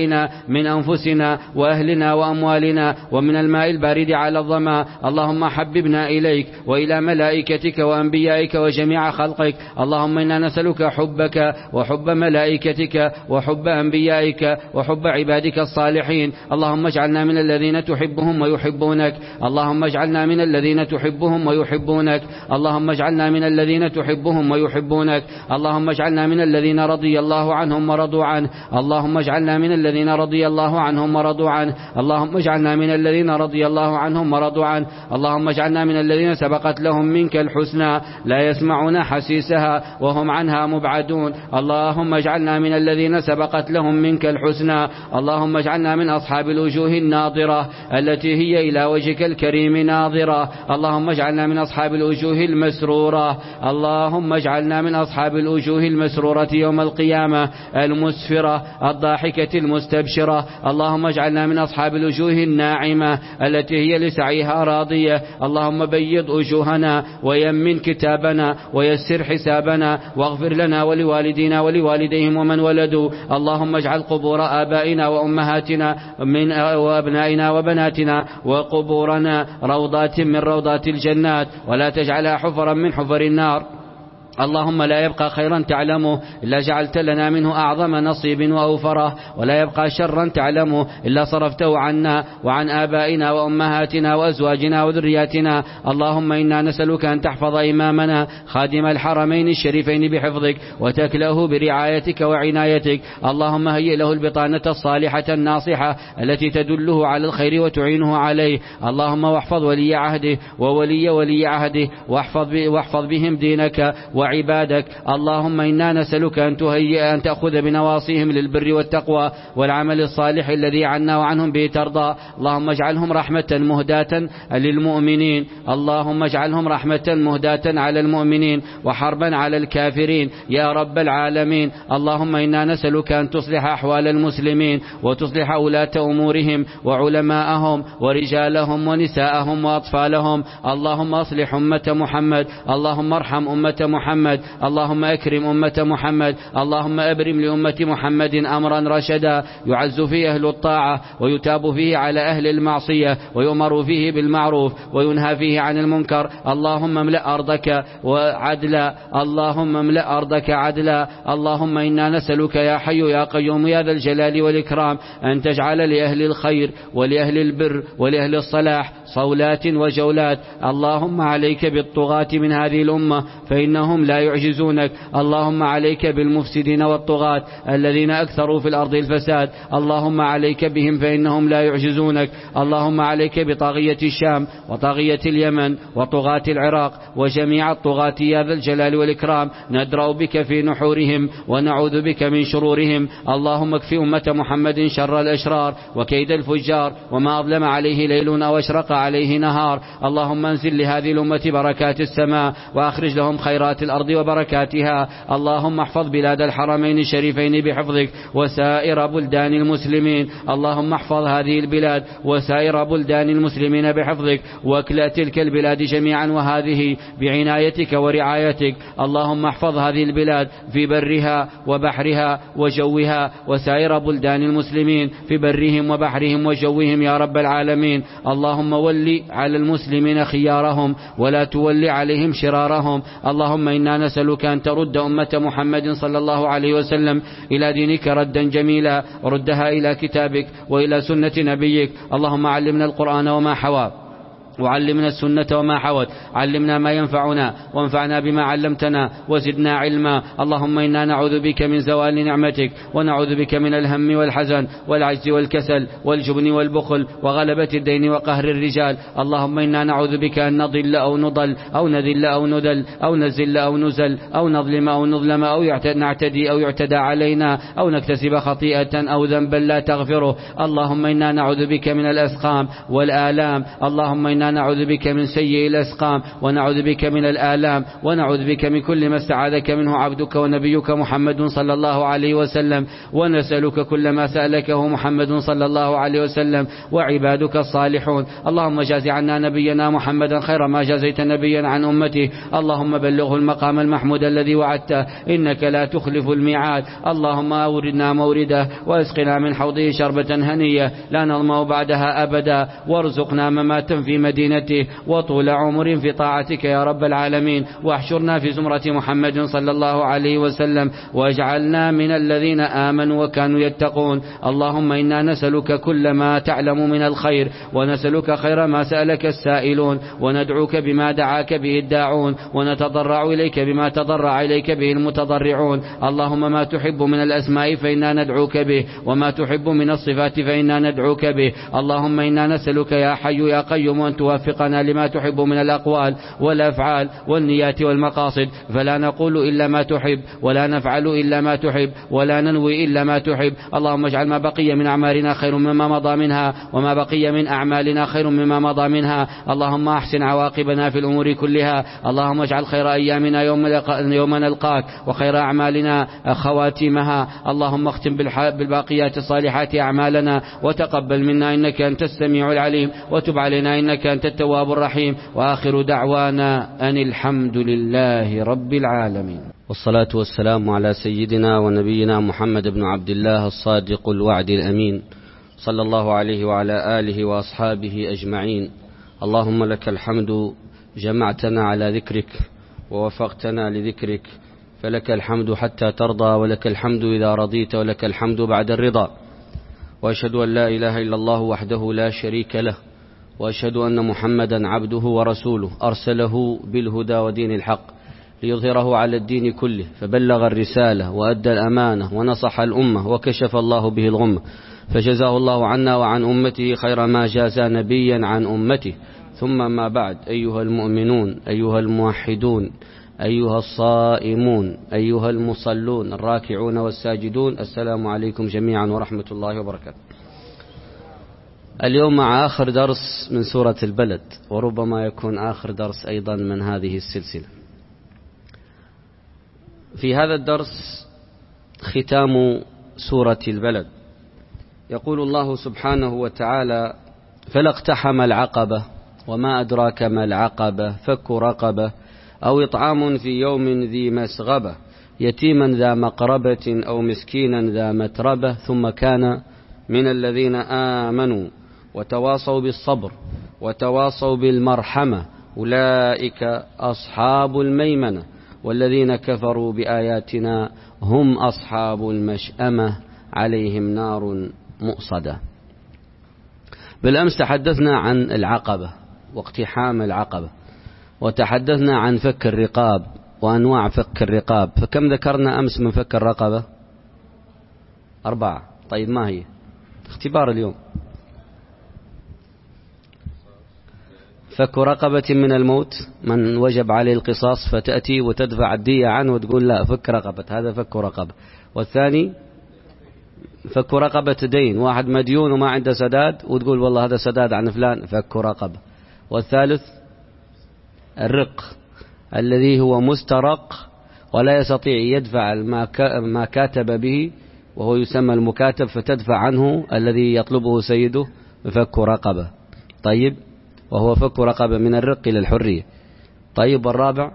[SPEAKER 2] علينا من أنفسنا وأهلنا وأموالنا ومن الماء البارد على الظما. اللهم حببنا إليك وإلى ملائكتك وأنبيائك وجميع خلقك. اللهم إنا نسألك حبك وحب ملائكتك وحب أنبيائك وحب عبادك الصالحين. اللهم اجعلنا من الذين تحبهم ويحبونك. اللهم اجعلنا من الذين تحبهم ويحبونك. اللهم اجعلنا من الذين تحبهم ويحبونك. اللهم اجعلنا من الذين رضي الله عنهم ورضوا عنه. اللهم اجعلنا من الذين رضي الله عنهم ورضوا عنه. اللهم اجعلنا من الذين رضي الله عنهم ورضوا عنه. اللهم اجعلنا من الذين سبقت لهم منك الحسنى لا يسمعون حسيسها وهم عنها مبعدون. اللهم اجعلنا من الذين سبقت لهم منك الحسنى. اللهم اجعلنا من أصحاب الوجوه الناظرة التي هي إلى وجهك الكريم ناظرة. اللهم اجعلنا من أصحاب الوجوه المسرورة. اللهم اجعلنا من أصحاب الوجوه المسرورة يوم القيامة المسفرة الضاحكة المستبشرة. اللهم اجعلنا من أصحاب الوجوه الناعمة التي هي لسعيها راضية. اللهم بيض وجوهنا ويمن كتابنا ويسر حسابنا واغفر لنا ولوالدينا ولوالديهم ومن ولدوا. اللهم اجعل قبور آبائنا وأمهاتنا من وأبنائنا وبناتنا وقبورنا روضات من روضات الجنات ولا تجعلها حفرا من حفر النار. اللهم لا يبقى خيرا تعلمه إلا جعلت لنا منه أعظم نصيب وأوفره، ولا يبقى شرا تعلمه إلا صرفته عنا وعن آبائنا وأمهاتنا وأزواجنا وذرياتنا. اللهم إنا نسألك أن تحفظ إمامنا خادم الحرمين الشريفين بحفظك وتكله برعايتك وعنايتك. اللهم هيئ له البطانة الصالحة الناصحة التي تدله على الخير وتعينه عليه. اللهم واحفظ ولي عهده وولي ولي عهده واحفظ, واحفظ بهم دينك وعبادك. اللهم إنا نسألك أن تهيئ أن تأخذ بنواصيهم للبر والتقوى والعمل الصالح الذي عنا وعنهم به ترضى. اللهم اجعلهم رحمة مهداة للمؤمنين. اللهم اجعلهم رحمة مهداة على المؤمنين وحربا على الكافرين يا رب العالمين. اللهم إنا نسألك أن تصلح أحوال المسلمين وتصلح ولاة أمورهم وعلماءهم ورجالهم ونساءهم وأطفالهم. اللهم أصلح أمة محمد. اللهم ارحم أمة محمد. اللهم أكرم أمة محمد. اللهم أبرم لأمة محمد أمرا رشدا يعز فيه أهل الطاعة ويتاب فيه على أهل المعصية ويؤمر فيه بالمعروف وينهى فيه عن المنكر. اللهم املأ أرضك وعدلا. اللهم املأ أرضك عدلا. اللهم إنا نسألك يا حي يا قيوم يا ذا الجلال والإكرام أن تجعل لأهل الخير ولأهل البر ولأهل الصلاح صولات وجولات. اللهم عليك بالطغاة من هذه الأمة فإنهم لا يعجزونك. اللهم عليك بالمفسدين والطغاة الذين أكثروا في الأرض الفساد. اللهم عليك بهم فإنهم لا يعجزونك. اللهم عليك بطاغية الشام وطاغية اليمن وطغاة العراق وجميع الطغاة يا ذا الجلال والإكرام. ندرأ بك في نحورهم ونعوذ بك من شرورهم. اللهم اكفي أمة محمد شر الأشرار وكيد الفجار وما أظلم عليه ليل أو أشرق عليه نهار. اللهم انزل لهذه الأمة بركات السماء وأخرج لهم خيرات الأرض وبركاتها. اللهم احفظ بلاد الحرمين الشريفين بحفظك وسائر بلدان المسلمين. اللهم احفظ هذه البلاد وسائر بلدان المسلمين بحفظك واكلأ تلك البلاد جميعا وهذه بعنايتك ورعايتك. اللهم احفظ هذه البلاد في برها وبحرها وجوها وسائر بلدان المسلمين في برهم وبحرهم وجوهم يا رب العالمين. اللهم ول على المسلمين خيارهم ولا تول عليهم شرارهم. اللهم إنا نسألك أن ترد أمة محمد صلى الله عليه وسلم إلى دينك ردا جميلا وردها إلى كتابك وإلى سنة نبيك. اللهم علمنا القرآن وما حوى وعلمنا السنة وما حوت. علمنا ما ينفعنا وانفعنا بما علمتنا وزدنا علما. اللهم إنا نعوذ بك من زوال نعمتك ونعوذ بك من الهم والحزن والعجز والكسل والجبن والبخل وغلبة الدين وقهر الرجال. اللهم إنا نعوذ بك أن نضل أو نضل أو نذل أو ندل أو نزل أو نزل أو نظلم أو نظلم أو نعتدي أو يعتدى علينا أو نكتسب خطيئة أو ذنبا لا تغفره. اللهم إنا نعوذ بك من الأسقام والآلام. اللهم إنا إنا نعوذ بك من سيء الأسقام، ونعوذ بك من الآلام، ونعوذ بك من كل ما استعاذك منه عبدك ونبيك محمد صلى الله عليه وسلم، ونسألك كل ما سألكه محمد صلى الله عليه وسلم وعبادك الصالحون. اللهم جاز عنا نبينا محمدا خير ما جازيت نبيا عن أمته، اللهم بلغه المقام المحمود الذي وعدته، إنك لا تخلف الميعاد. اللهم أوردنا مورده، واسقنا من حوضه شربة هنية لا نظمأ بعدها أبدا، وارزقنا مماتا في مدينته، وطول عمر في طاعتك يا رب العالمين، واحشرنا في زمرة محمد صلى الله عليه وسلم، واجعلنا من الذين آمنوا وكانوا يتقون. اللهم إنا نسألك كل ما تعلم من الخير، ونسألك خير ما سألك السائلون، وندعوك بما دعاك به الداعون، ونتضرع إليك بما تضرع إليك به المتضرعون. اللهم ما تحب من الأسماء فإنا ندعوك به، وما تحب من الصفات فإنا ندعوك به. اللهم إنا نسألك يا حي يا قيوم أن توفقنا لما تحب من الأقوال والأفعال والنيات والمقاصد، فلا نقول إلا ما تحب، ولا نفعل إلا ما تحب، ولا ننوي إلا ما تحب. اللهم اجعل ما بقي من أعمالنا خير مما مضى منها، وما بقي من أعمالنا خير مما مضى منها. اللهم أحسن عواقبنا في الأمور كلها. اللهم اجعل خير أيامنا يوم, يوم نلقاك، وخير أعمالنا خواتيمها. اللهم اختم بالباقيات الصالحات أعمالنا، وتقبل منا إنك أنت السميع العليم، وتب علينا إنك أنت التواب الرحيم. وآخر دعوانا أن الحمد لله رب العالمين،
[SPEAKER 1] والصلاة والسلام على سيدنا ونبينا محمد بن عبد الله الصادق الوعد الأمين، صلى الله عليه وعلى آله وأصحابه أجمعين. اللهم لك الحمد، جمعتنا على ذكرك ووفقتنا لذكرك، فلك الحمد حتى ترضى، ولك الحمد إذا رضيت، ولك الحمد بعد الرضا. وأشهد أن لا إله إلا الله وحده لا شريك له، وأشهد أن محمدا عبده ورسوله، أرسله بالهدى ودين الحق ليظهره على الدين كله، فبلغ الرسالة وأدى الأمانة ونصح الأمة، وكشف الله به الغمة، فجزاه الله عنا وعن أمته خير ما جازى نبيا عن أمته. ثم ما بعد، أيها المؤمنون، أيها الموحدون، أيها الصائمون، أيها المصلون، الراكعون والساجدون، السلام عليكم جميعا ورحمة الله وبركاته. اليوم مع آخر درس من سورة البلد، وربما يكون آخر درس أيضا من هذه السلسلة. في هذا الدرس ختام سورة البلد. يقول الله سبحانه وتعالى: فلا اقتحم العقبة وما أدراك ما العقبة فك رقبة أو إطعام في يوم ذي مسغبة يتيما ذا مقربة أو مسكينا ذا متربة ثم كان من الذين آمنوا وتواصوا بالصبر وتواصوا بالمرحمة أولئك أصحاب الميمنة والذين كفروا بآياتنا هم أصحاب المشأمة عليهم نار مؤصدة. بالأمس تحدثنا عن العقبة واقتحام العقبة، وتحدثنا عن فك الرقاب وأنواع فك الرقاب. فكم ذكرنا أمس من فك الرقبة؟ أربعة. طيب ما هي؟ اختبار اليوم. فك رقبة من الموت، من وجب عليه القصاص فتأتي وتدفع الدية عنه وتقول لا فك رقبة، هذا فك رقبة. والثاني فك رقبة دين، واحد مديون وما عنده سداد وتقول والله هذا سداد عن فلان، فك رقبة. والثالث الرق الذي هو مسترق ولا يستطيع يدفع ما كاتب به وهو يسمى المكاتب، فتدفع عنه الذي يطلبه سيده، فك رقبة. طيب، وهو فك رقبة من الرق إلى الحرية. طيب، والرابع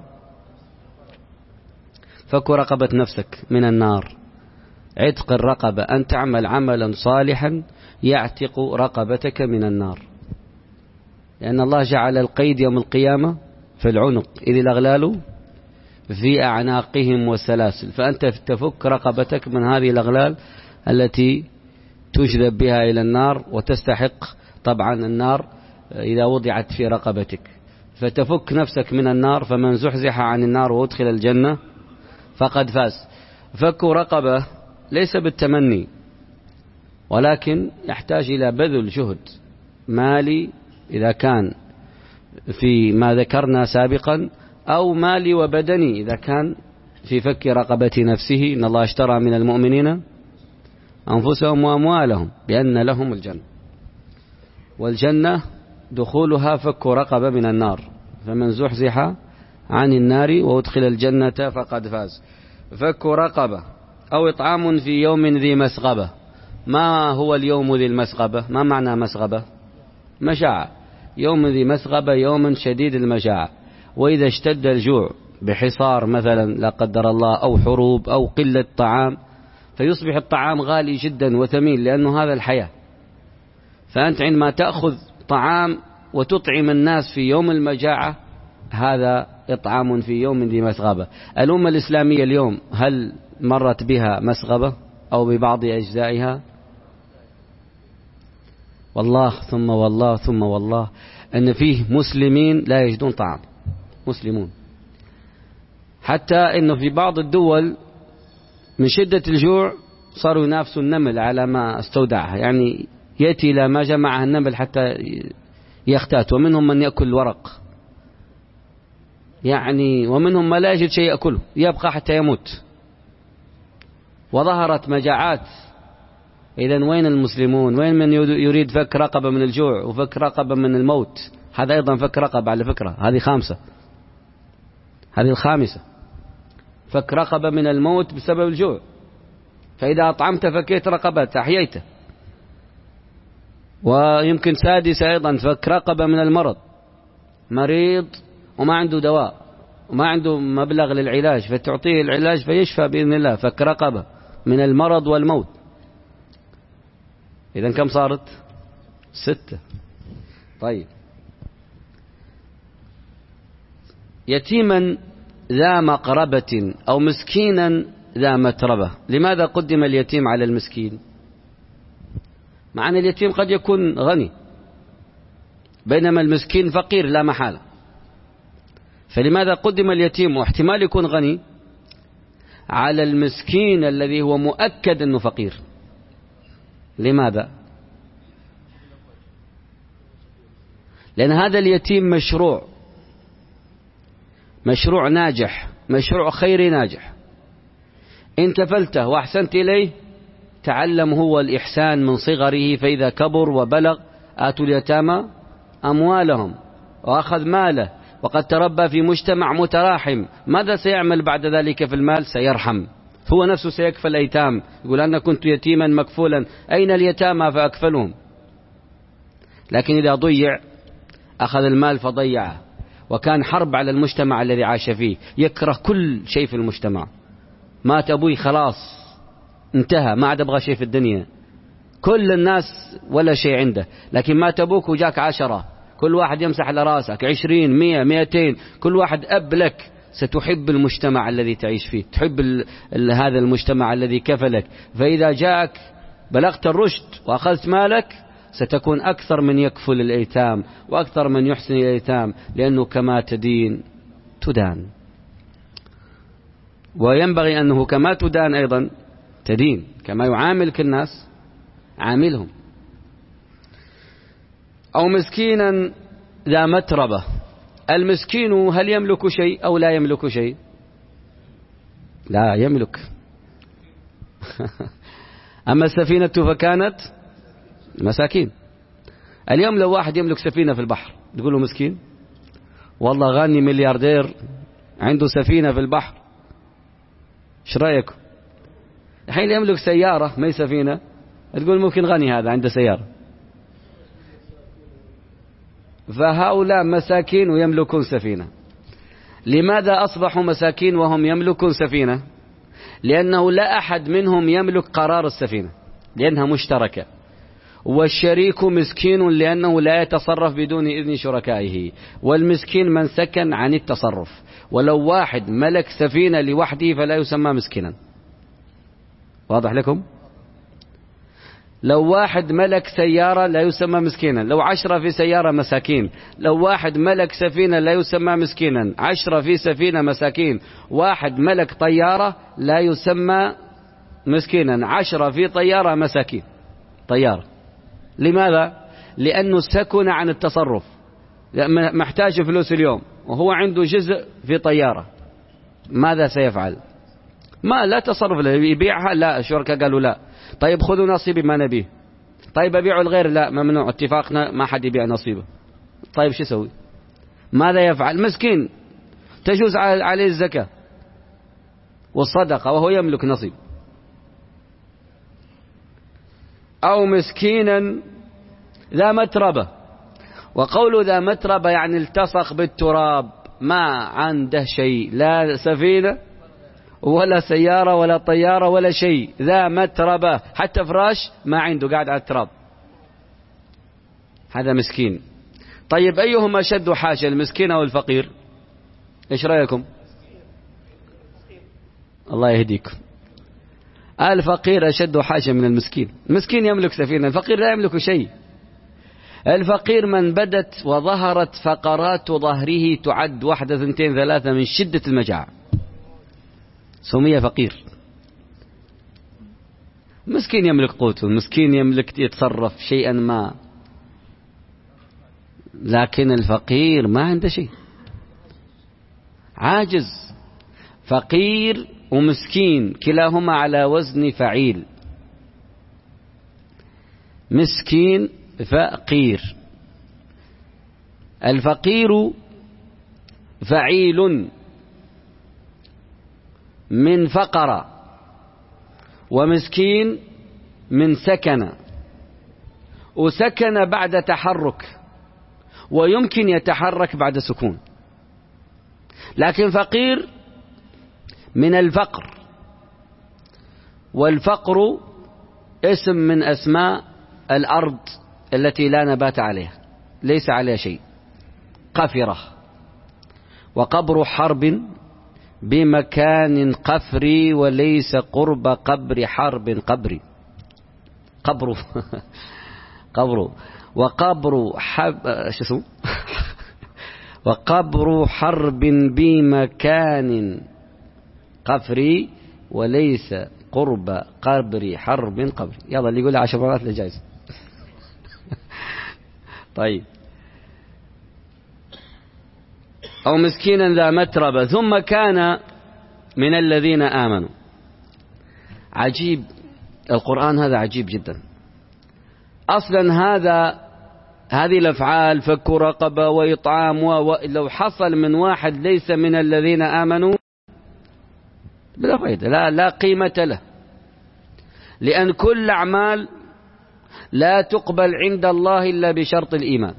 [SPEAKER 1] فك رقبة نفسك من النار، عتق الرقبة، أن تعمل عملا صالحا يعتق رقبتك من النار، لأن الله جعل القيد يوم القيامة في العنق إذ الأغلال في أعناقهم والسلاسل، فأنت تفك رقبتك من هذه الأغلال التي تجذب بها إلى النار، وتستحق طبعا النار إذا وضعت في رقبتك، فتفك نفسك من النار. فمن زحزح عن النار وادخل الجنة فقد فاز. فك رقبة ليس بالتمني، ولكن يحتاج إلى بذل جهد مالي إذا كان في ما ذكرنا سابقا، أو مالي وبدني إذا كان في فك رقبة نفسه. إن الله اشترى من المؤمنين أنفسهم وأموالهم بأن لهم الجنة، والجنة دخولها فك رقبة من النار، فمن زحزح عن النار وادخل الجنة فقد فاز. فك رقبة أو إطعام في يوم ذي مسغبة. ما هو اليوم ذي المسغبة؟ ما معنى مسغبة؟ مجاعة. يوم ذي مسغبة يوم شديد المجاعة. وإذا اشتد الجوع بحصار مثلا لا قدر الله أو حروب أو قلة طعام، فيصبح الطعام غالي جدا وثمين، لأنه هذا الحياة. فأنت عندما تأخذ طعام وتطعم الناس في يوم المجاعة، هذا إطعام في يوم ذي مسغبة. الأمة الإسلامية اليوم هل مرت بها مسغبة أو ببعض أجزائها؟ والله ثم والله ثم والله أن فيه مسلمين لا يجدون طعام، مسلمون، حتى أنه في بعض الدول من شدة الجوع صاروا ينافسوا النمل على ما استودعها، يعني يأتي إلى ما جمعها النمل حتى يختات، ومنهم من يأكل الورق يعني، ومنهم ما لا يجد شيء يأكله يبقى حتى يموت. وظهرت مجاعات. إذن وين المسلمون؟ وين من يريد فك رقبة من الجوع وفك رقبة من الموت؟ هذا أيضا فك رقبة على فكرة، هذه خامسة، هذه الخامسة، فك رقبة من الموت بسبب الجوع. فإذا أطعمت فكيت رقبة أحييته. ويمكن سادسة أيضا فك رقبة من المرض، مريض وما عنده دواء وما عنده مبلغ للعلاج، فتعطيه العلاج فيشفى بإذن الله، فك رقبة من المرض والموت. إذن كم صارت؟ ستة. طيب، يتيما ذا مقربة أو مسكينا ذا متربة. لماذا قدم اليتيم على المسكين؟ مع أن اليتيم قد يكون غني، بينما المسكين فقير لا محالة. فلماذا قدم اليتيم واحتمال يكون غني على المسكين الذي هو مؤكد أنه فقير؟ لماذا؟ لأن هذا اليتيم مشروع، مشروع ناجح، مشروع خيري ناجح. إن كفلته وأحسنت إليه تعلم هو الإحسان من صغره، فإذا كبر وبلغ آتوا اليتامى أموالهم وأخذ ماله، وقد تربى في مجتمع متراحم. ماذا سيعمل بعد ذلك في المال؟ سيرحم، هو نفسه سيكفل الأيتام. يقول أنا كنت يتيما مكفولا، أين اليتامى فأكفلهم؟ لكن إذا ضيع أخذ المال فضيعه، وكان حرب على المجتمع الذي عاش فيه، يكره كل شيء في المجتمع. مات أبوي خلاص انتهى، ما عاد أبغى شيء في الدنيا، كل الناس ولا شيء عنده. لكن مات أبوك وجاك عشرة، كل واحد يمسح على راسك، عشرين، مية، مئتين، كل واحد أب لك، ستحب المجتمع الذي تعيش فيه، تحب ال ال هذا المجتمع الذي كفلك. فإذا جاءك بلغت الرشد وأخذت مالك، ستكون أكثر من يكفل الأيتام وأكثر من يحسن الأيتام، لأنه كما تدين تدان. وينبغي أنه كما تدان أيضا تدين، كما يعاملك الناس عاملهم. أو مسكينا ذا متربة. المسكين هل يملك شيء أو لا يملك شيء؟ لا يملك. أما السفينة فكانت مساكين. اليوم لو واحد يملك سفينة في البحر تقول له مسكين؟ والله غني ملياردير عنده سفينة في البحر، ايش رأيكم؟ الحين يملك سيارة ما هي سفينة تقول ممكن غني هذا عنده سيارة. فهؤلاء مساكين ويملكون سفينة. لماذا أصبحوا مساكين وهم يملكون سفينة؟ لأنه لا أحد منهم يملك قرار السفينة، لأنها مشتركة. والشريك مسكين لأنه لا يتصرف بدون إذن شركائه، والمسكين من سكن عن التصرف. ولو واحد ملك سفينة لوحده فلا يسمى مسكينا. واضح لكم؟ لو واحد ملك سيارة لا يسمى مسكينا، لو عشرة في سيارة مساكين. لو واحد ملك سفينة لا يسمى مسكينا، عشرة في سفينة مساكين. واحد ملك طيارة لا يسمى مسكينا، عشرة في طيارة مساكين. طيارة. لماذا؟ لأنه سكن عن التصرف، محتاج فلوس اليوم وهو عنده جزء في طيارة، ماذا سيفعل؟ ما لا تصرف له، يبيعها لا، الشركاء قالوا لا، طيب خذوا نصيبي ما نبيه، طيب أبيعوا الغير لا، ممنوع، اتفاقنا ما حد يبيع نصيبه. طيب شو يسوي؟ ماذا يفعل؟ مسكين تجوز عليه الزكاة والصدقة وهو يملك نصيب. أو مسكينا ذا متربة، وقول ذا متربة يعني التصق بالتراب، ما عنده شيء، لا سفينة ولا سيارة ولا طيارة ولا شيء، ذا متربة، حتى فراش ما عنده، قاعد على التراب، هذا مسكين. طيب أيهما أشد حاجة، المسكين أو الفقير؟ إيش رأيكم؟ الله يهديكم. الفقير أشد حاجة من المسكين. المسكين يملك سفينة، الفقير لا يملك شيء. الفقير من بدت وظهرت فقرات ظهره تعد واحدة ثنتين ثلاثة من شدة المجاعة، سمي فقير. مسكين يملك قوته، مسكين يملك يتصرف شيئا ما، لكن الفقير ما عنده شيء، عاجز. فقير ومسكين كلاهما على وزن فعيل. مسكين فقير. الفقير فعيل من فقر، ومسكين من سكن، وسكن بعد تحرك، ويمكن يتحرك بعد سكون. لكن فقير من الفقر، والفقر اسم من أسماء الأرض التي لا نبات عليها، ليس عليها شيء، قفرة. وقبر حرب بمكان قفري وليس قرب قبر حرب قبري. قبر قبر وقبر حب شو اسمه وقبر حرب بمكان قفري وليس قرب قبر حرب قبري. يلا اللي يقول عشر مرات لجائز. طيب. أو مسكينا ذا متربة ثم كان من الذين آمنوا. عجيب القرآن هذا، عجيب جدا. أصلا هذا هذه الأفعال فك رقبة وإطعام، ولو حصل من واحد ليس من الذين آمنوا بلا فائدة، لا, لا قيمة له، لأن كل أعمال لا تقبل عند الله إلا بشرط الإيمان.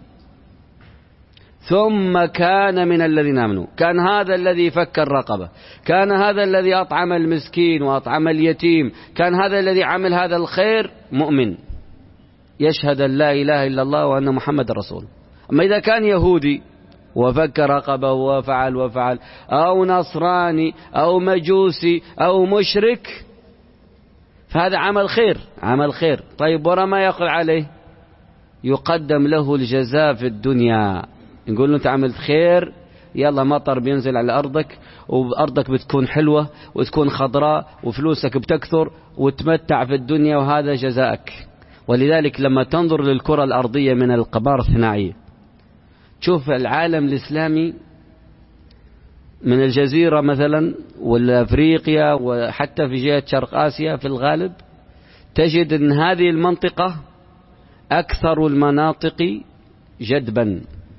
[SPEAKER 1] ثم كان من الذين آمنوا، كان هذا الذي فك الرقبة، كان هذا الذي أطعم المسكين وأطعم اليتيم، كان هذا الذي عمل هذا الخير مؤمن يشهد أن لا إله إلا الله وأن محمد رسول. أما إذا كان يهودي وفك رقبة وفعل وفعل، أو نصراني أو مجوسي أو مشرك، فهذا عمل خير، عمل خير. طيب ورا ما يقل عليه يقدم له الجزاء في الدنيا، نقول له أنت عملت خير، يلا مطر بينزل على أرضك، وأرضك بتكون حلوة وتكون خضراء وفلوسك بتكثر وتمتع في الدنيا، وهذا جزاءك. ولذلك لما تنظر للكرة الأرضية من القبار الثنائية، تشوف العالم الإسلامي من الجزيرة مثلا ولا أفريقيا وحتى في جهة شرق آسيا في الغالب، تجد أن هذه المنطقة أكثر المناطق جدبا.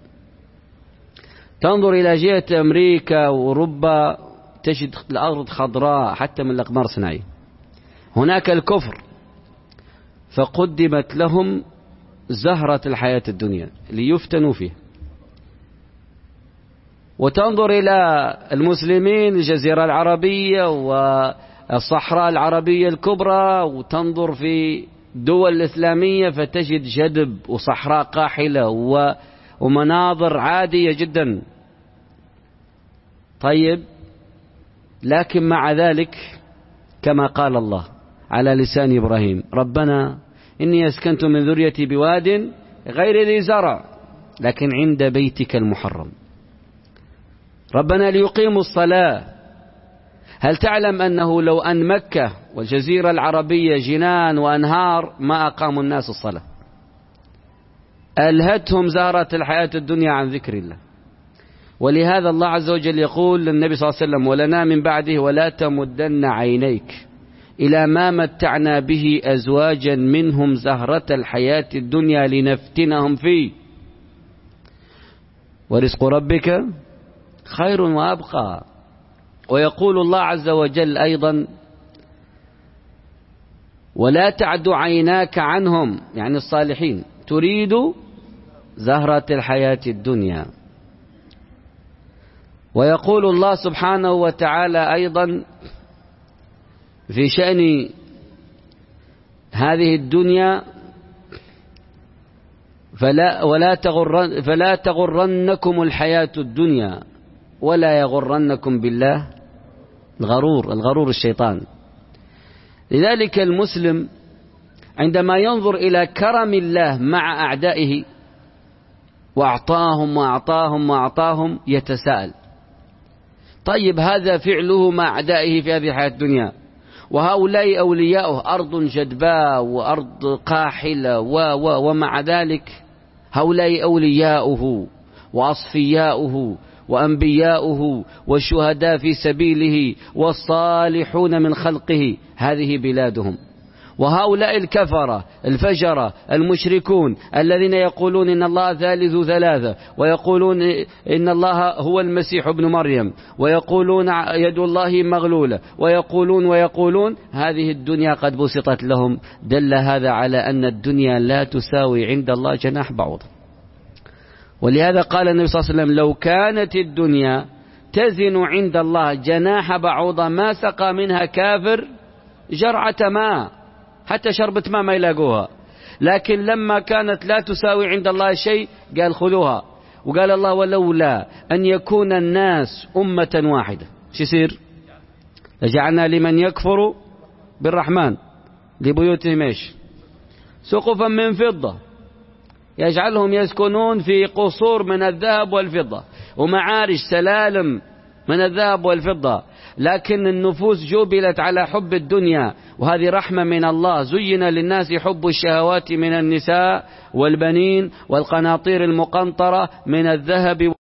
[SPEAKER 1] تنظر إلى جهة أمريكا وأوروبا تجد الأرض خضراء حتى من الأقمار الصناعية. هناك الكفر فقدمت لهم زهرة الحياة الدنيا ليفتنوا فيه. وتنظر إلى المسلمين الجزيرة العربية والصحراء العربية الكبرى، وتنظر في دول الإسلامية فتجد جدب وصحراء قاحلة ومناظر عادية جدا. طيب لكن مع ذلك كما قال الله على لسان إبراهيم: ربنا إني أسكنت من ذريتي بواد غير ذي زرع لكن عند بيتك المحرم ربنا ليقيموا الصلاة. هل تعلم أنه لو أن مكة والجزيرة العربية جنان وأنهار ما أقاموا الناس الصلاة؟ ألهتهم زهرة الحياة الدنيا عن ذكر الله. ولهذا الله عز وجل يقول للنبي صلى الله عليه وسلم: ولنا من بعده ولا تمدن عينيك إلى ما متعنا به أزواجا منهم زهرة الحياة الدنيا لنفتنهم فيه. ورزق ربك خير وأبقى. ويقول الله عز وجل أيضا: ولا تعد عيناك عنهم، يعني الصالحين، تريد زهرة الحياة الدنيا. ويقول الله سبحانه وتعالى أيضا في شأن هذه الدنيا: فلا, ولا تغرن فلا تغرنكم الحياة الدنيا ولا يغرنكم بالله الغرور. الغرور الشيطان. لذلك المسلم عندما ينظر إلى كرم الله مع أعدائه وأعطاهم وأعطاهم وأعطاهم يتساءل: طيب هذا فعله مع أعدائه في هذه الحياة الدنيا، وهؤلاء أولياؤه أرض جدباء وأرض قاحلة و و ومع ذلك هؤلاء أولياؤه وأصفياؤه وأنبياؤه والشهداء في سبيله والصالحون من خلقه، هذه بلادهم. وهؤلاء الكفرة الفجرة المشركون الذين يقولون إن الله ثالث ثلاثة، ويقولون إن الله هو المسيح ابن مريم، ويقولون يد الله مغلولة، ويقولون ويقولون هذه الدنيا قد بسطت لهم. دل هذا على أن الدنيا لا تساوي عند الله جناح بعوضة. ولهذا قال النبي صلى الله عليه وسلم: لو كانت الدنيا تزن عند الله جناح بعوضة ما سقى منها كافر جرعة ماء، حتى شربة ماء ما يلاقوها. لكن لما كانت لا تساوي عند الله شيء قال خذوها. وقال الله: ولولا أن يكون الناس أمة واحدة شو يصير؟ لجعلنا لمن يكفر بالرحمن لبيوتهم ايش؟ سقفا من فضة يجعلهم يسكنون في قصور من الذهب والفضة، ومعارج سلالم من الذهب والفضة. لكن النفوس جبلت على حب الدنيا، وهذه رحمة من الله. زين للناس حب الشهوات من النساء والبنين والقناطير المقنطرة من الذهب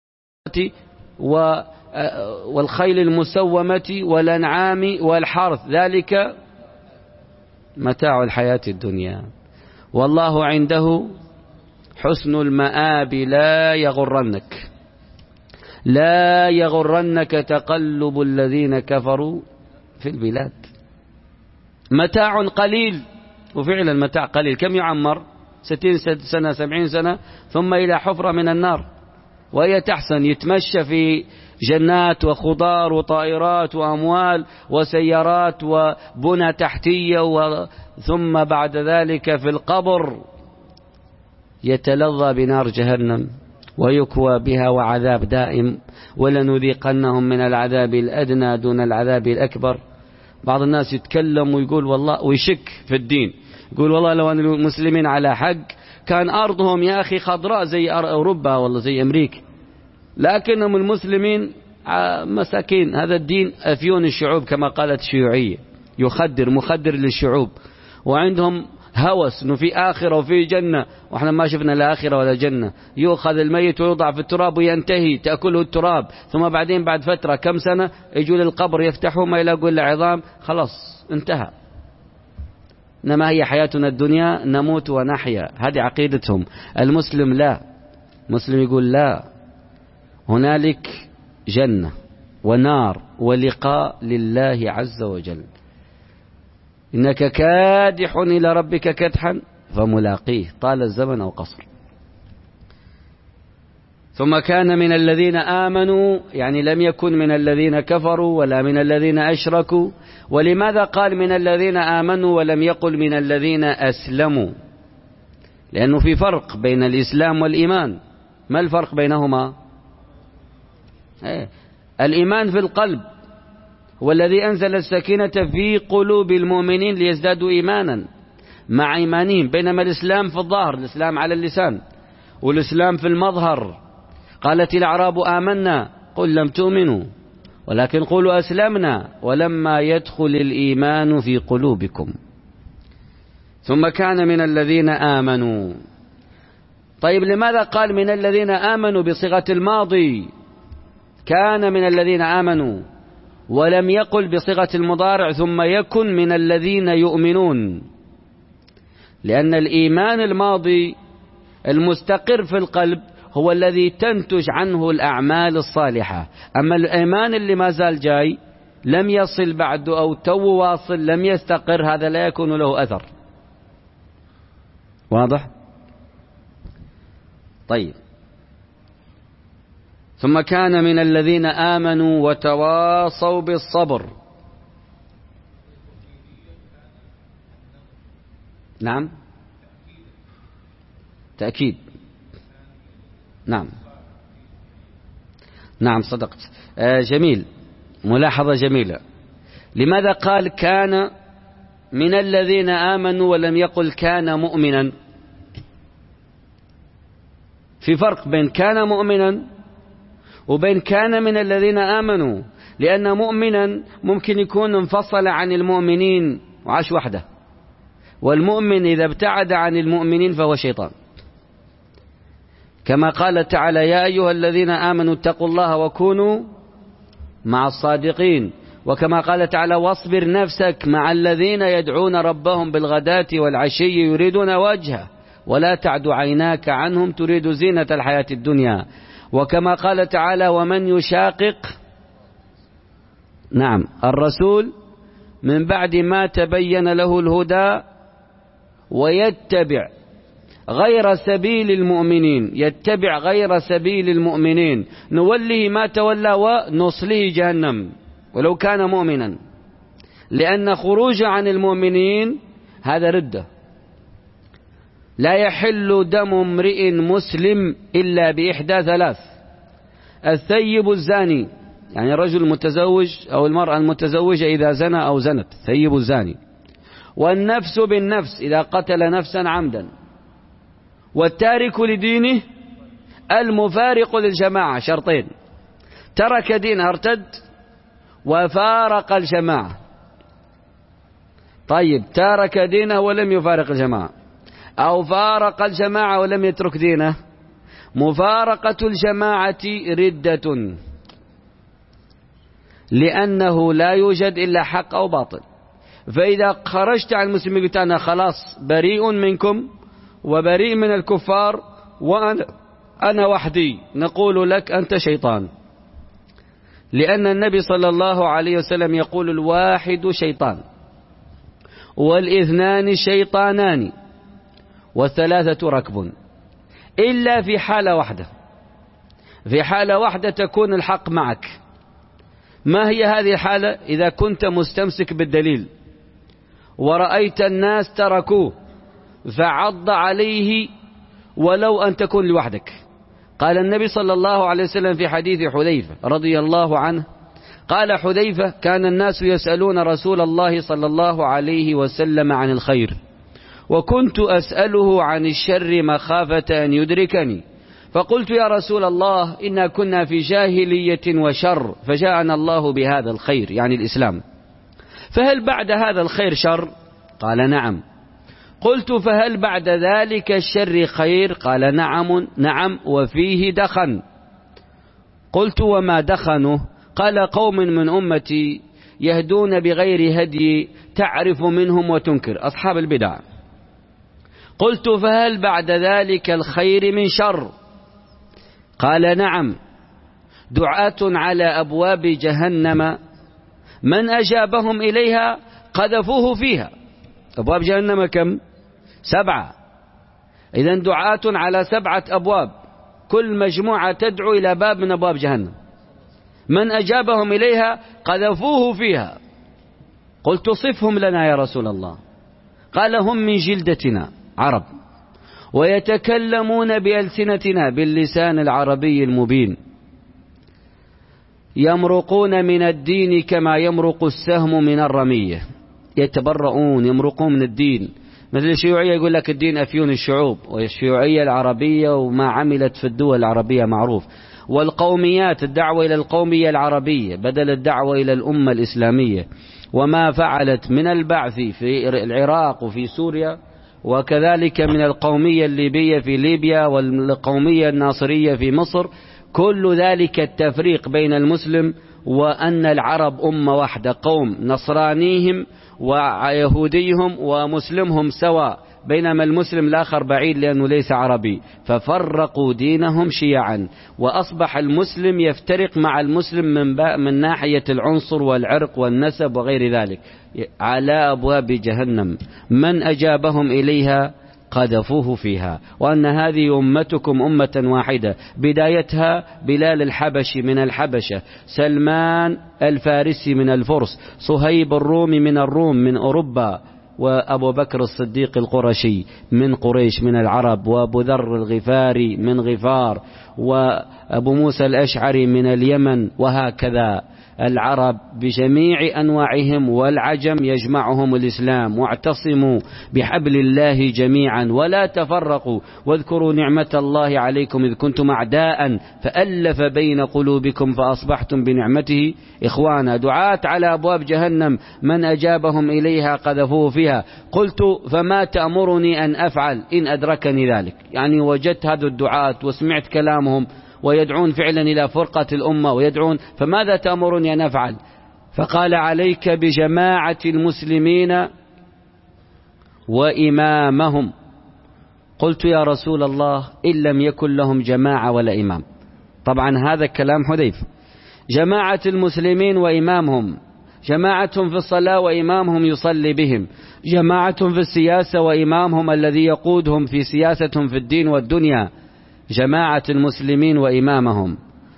[SPEAKER 1] والخيل المسومة والأنعام والحرث، ذلك متاع الحياة الدنيا، والله عنده حسن المآب. لا يغرنك لا يغرنك تقلب الذين كفروا في البلاد. متاع قليل، وفعلا متاع قليل. كم يعمر؟ ستين سنة سبعين سنة ثم إلى حفرة من النار. وهي تحسن يتمشى في جنات وخضار وطائرات وأموال وسيارات وبنى تحتية، ثم بعد ذلك في القبر يتلظى بنار جهنم ويكوى بها وعذاب دائم. ولنذيقنهم من العذاب الأدنى دون العذاب الأكبر. بعض الناس يتكلم ويقول والله، ويشك في الدين، يقول والله لو أن المسلمين على حق كان أرضهم يا أخي خضراء زي أوروبا والله زي أمريكا، لكنهم المسلمين مساكين. هذا الدين أفيون الشعوب كما قالت الشيوعية، يخدر مخدر للشعوب، وعندهم هوس انه في آخرة وفي جنة، واحنا ما شفنا لا آخرة ولا جنة. يؤخذ الميت ويوضع في التراب وينتهي، تأكله التراب، ثم بعدين بعد فترة كم سنة يجوا للقبر يفتحوا ما يلاقوا إلا عظام، خلاص انتهى. إنما هي حياتنا الدنيا نموت ونحيا، هذه عقيدتهم. المسلم لا، مسلم يقول لا، هنالك جنة ونار ولقاء لله عز وجل. إنك كادح إلى ربك كدحا فملاقيه طال الزمن أو قصر. ثم كان من الذين آمنوا، يعني لم يكن من الذين كفروا ولا من الذين أشركوا. ولماذا قال من الذين آمنوا ولم يقل من الذين أسلموا؟ لأنه في فرق بين الإسلام والإيمان. ما الفرق بينهما؟ إيه؟ الإيمان في القلب، والذي أنزل السكينة في قلوب المؤمنين ليزدادوا إيمانا مع إيمانهم. بينما الإسلام في الظاهر، الإسلام على اللسان، والإسلام في المظهر. قالت الأعراب آمنا قل لم تؤمنوا ولكن قولوا أسلمنا ولما يدخل الإيمان في قلوبكم. ثم كان من الذين آمنوا. طيب لماذا قال من الذين آمنوا بصيغة الماضي؟ كان من الذين آمنوا، ولم يقل بصيغة المضارع ثم يكن من الذين يؤمنون. لأن الإيمان الماضي المستقر في القلب هو الذي تنتج عنه الأعمال الصالحة. أما الإيمان اللي ما زال جاي لم يصل بعد أو تو واصل لم يستقر، هذا لا يكون له أثر. واضح؟ طيب. ثم كان من الذين آمنوا وتواصوا بالصبر. نعم، تأكيد. نعم نعم صدقت. آه جميل، ملاحظة جميلة. لماذا قال كان من الذين آمنوا ولم يقل كان مؤمنا؟ في فرق بين كان مؤمنا وبين كان من الذين آمنوا، لأن مؤمنا ممكن يكون انفصل عن المؤمنين وعاش وحده، والمؤمن إذا ابتعد عن المؤمنين فهو شيطان، كما قال تعالى يا أيها الذين آمنوا اتقوا الله وكونوا مع الصادقين، وكما قال تعالى واصبر نفسك مع الذين يدعون ربهم بالغداة والعشي يريدون وجهه ولا تعد عيناك عنهم تريد زينة الحياة الدنيا، وكما قال تعالى ومن يشاقق نعم الرسول من بعد ما تبين له الهدى ويتبع غير سبيل المؤمنين يتبع غير سبيل المؤمنين نوله ما تولى ونصله جهنم ولو كان مؤمنا، لأن خروج عن المؤمنين هذا ردة. لا يحل دم امرئ مسلم إلا بإحدى ثلاث: الثيب الزاني، يعني الرجل المتزوج أو المرأة المتزوجة إذا زنى أو زنت، ثيب الزاني، والنفس بالنفس إذا قتل نفسا عمدا، والتارك لدينه المفارق للجماعة. شرطين: ترك دينه ارتد وفارق الجماعة. طيب، ترك دينه ولم يفارق الجماعة، أو فارق الجماعة ولم يترك دينه. مفارقة الجماعة ردة، لأنه لا يوجد إلا حق أو باطل. فإذا خرجت عن المسلمين قلت أنا خلاص بريء منكم وبريء من الكفار وأنا أنا وحدي، نقول لك أنت شيطان، لأن النبي صلى الله عليه وسلم يقول الواحد شيطان والاثنان شيطانان والثلاثة ركب، إلا في حالة واحدة. في حالة واحدة تكون الحق معك. ما هي هذه الحالة؟ إذا كنت مستمسك بالدليل ورأيت الناس تركوه فعض عليه ولو أن تكون لوحدك. قال النبي صلى الله عليه وسلم في حديث حذيفة رضي الله عنه، قال حذيفة كان الناس يسألون رسول الله صلى الله عليه وسلم عن الخير وكنت أسأله عن الشر مخافة أن يدركني، فقلت يا رسول الله إنا كنا في جاهلية وشر فجاءنا الله بهذا الخير يعني الإسلام، فهل بعد هذا الخير شر؟ قال نعم. قلت فهل بعد ذلك الشر خير؟ قال نعم نعم وفيه دخن. قلت وما دخنه؟ قال قوم من أمتي يهدون بغير هدي تعرف منهم وتنكر، أصحاب البدع. قلت فهل بعد ذلك الخير من شر؟ قال نعم، دعاة على أبواب جهنم من أجابهم إليها قذفوه فيها. أبواب جهنم كم؟ سبعة. إذن دعاة على سبعة أبواب، كل مجموعة تدعو إلى باب من أبواب جهنم، من أجابهم إليها قذفوه فيها. قلت صفهم لنا يا رسول الله. قال هم من جلدتنا عرب ويتكلمون بألسنتنا باللسان العربي المبين، يمرقون من الدين كما يمرق السهم من الرمية، يتبرؤون يمرقون من الدين. مثل الشيوعية يقول لك الدين أفيون الشعوب، والشيوعية العربية وما عملت في الدول العربية معروف. والقوميات الدعوة إلى القومية العربية بدل الدعوة إلى الأمة الإسلامية، وما فعلت من البعث في العراق وفي سوريا، وكذلك من القومية الليبية في ليبيا والقومية الناصرية في مصر، كل ذلك التفريق بين المسلم وأن العرب أمة واحدة، قوم نصرانيهم ويهوديهم ومسلمهم سواء، بينما المسلم الآخر بعيد لأنه ليس عربي، ففرقوا دينهم شيعا، وأصبح المسلم يفترق مع المسلم من, من ناحية العنصر والعرق والنسب وغير ذلك على أبواب جهنم، من أجابهم إليها قذفوه فيها. وأن هذه أمتكم أمة واحدة، بدايتها بلال الحبشي من الحبشة، سلمان الفارسي من الفرس، صهيب الرومي من الروم من أوروبا، وأبو بكر الصديق القرشي من قريش من العرب، وأبو ذر الغفاري من غفار، وأبو موسى الأشعري من اليمن، وهكذا العرب بجميع أنواعهم والعجم يجمعهم الإسلام. واعتصموا بحبل الله جميعا ولا تفرقوا، واذكروا نعمة الله عليكم إذ كنتم أعداء فألف بين قلوبكم فأصبحتم بنعمته إخوانا. دعاة على أبواب جهنم، من أجابهم إليها قذفوه فيها. قلت فما تأمرني أن أفعل إن أدركني ذلك؟ يعني وجدت هذا الدعاة وسمعت كلامهم ويدعون فعلا إلى فرقة الأمة ويدعون، فماذا تأمرني أن أفعل؟ فقال عليك بجماعة المسلمين وإمامهم. قلت يا رسول الله إن لم يكن لهم جماعة ولا إمام. طبعا هذا كلام حذيفة. جماعة المسلمين وإمامهم، جماعة في الصلاة وإمامهم يصلي بهم، جماعة في السياسة وإمامهم الذي يقودهم في سياستهم في الدين والدنيا، جماعة المسلمين وإمامهم.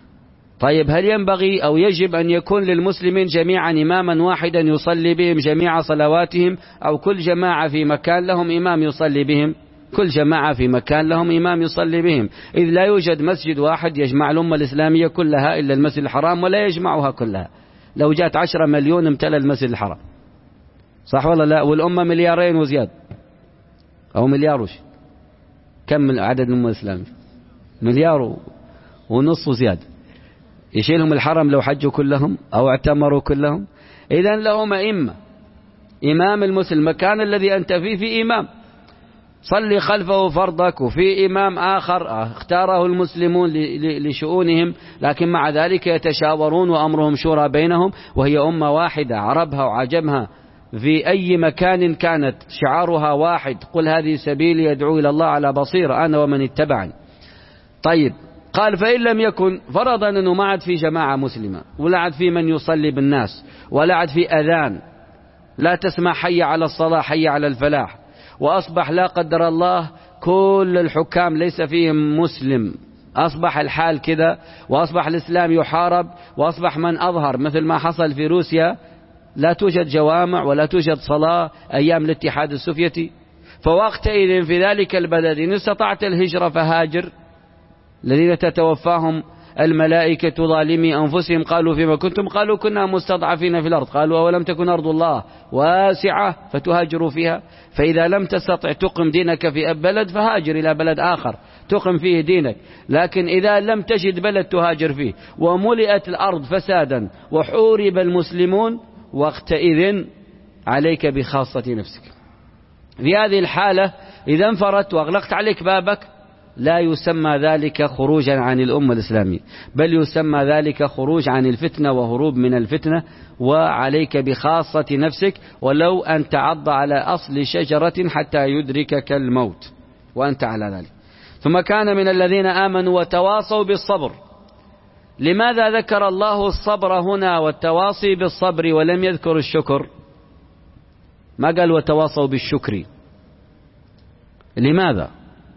[SPEAKER 1] طيب هل ينبغي أو يجب أن يكون للمسلمين جميعا إماما واحدا يصلي بهم جميع صلواتهم، أو كل جماعة في مكان لهم إمام يصلي بهم؟ كل جماعة في مكان لهم إمام يصلي بهم، إذ لا يوجد مسجد واحد يجمع الأمة الإسلامية كلها إلا المسجد الحرام، ولا يجمعها كلها. لو جاءت عشرة مليون امتلأ المسجد الحرام، صح ولا لا؟ والأمة مليارين وزيادة أو مليار وش؟ كم عدد الأمة الإسلامية؟ مليار ونصف زيادة. يشيلهم الحرم لو حجوا كلهم أو اعتمروا كلهم؟ إذن لهم أئمة. إمام المسلم مكان الذي أنت فيه في إمام صلي خلفه فرضك، وفي إمام آخر اختاره المسلمون لشؤونهم، لكن مع ذلك يتشاورون وأمرهم شورى بينهم، وهي أمة واحدة عربها وعجمها في أي مكان كانت، شعارها واحد: قل هذه سبيلي يدعو إلى الله على بصيرة أنا ومن اتبعني. طيب قال فإن لم يكن، فرضا أنه ما عاد في جماعة مسلمة، ولا عاد في من يصلي بالناس، ولا عاد في أذان، لا تسمع حي على الصلاة حي على الفلاح، وأصبح لا قدر الله كل الحكام ليس فيهم مسلم، أصبح الحال كذا، وأصبح الإسلام يحارب، وأصبح من أظهر مثل ما حصل في روسيا لا توجد جوامع ولا توجد صلاة أيام الاتحاد السوفيتي. فوقتئذ في ذلك البلد إن استطعت الهجرة فهاجر. الذين تتوفاهم الملائكة ظالمي أنفسهم قالوا فيما كنتم؟ قالوا كنا مستضعفين في الأرض. قالوا أولم تكن أرض الله واسعة فتهاجروا فيها؟ فإذا لم تستطع تقم دينك في بلد فهاجر إلى بلد آخر تقم فيه دينك. لكن إذا لم تجد بلد تهاجر فيه وملئت الأرض فسادا وحورب المسلمون، وقتئذ عليك بخاصة نفسك. في هذه الحالة إذا انفردت وأغلقت عليك بابك لا يسمى ذلك خروجا عن الأمة الإسلامية، بل يسمى ذلك خروج عن الفتنة وهروب من الفتنة، وعليك بخاصة نفسك ولو أن تعض على أصل شجرة حتى يدركك الموت وأنت على ذلك. ثم كان من الذين آمنوا وتواصوا بالصبر. لماذا ذكر الله الصبر هنا والتواصي بالصبر ولم يذكر الشكر؟ ما قال وتواصوا بالشكر؟ لماذا؟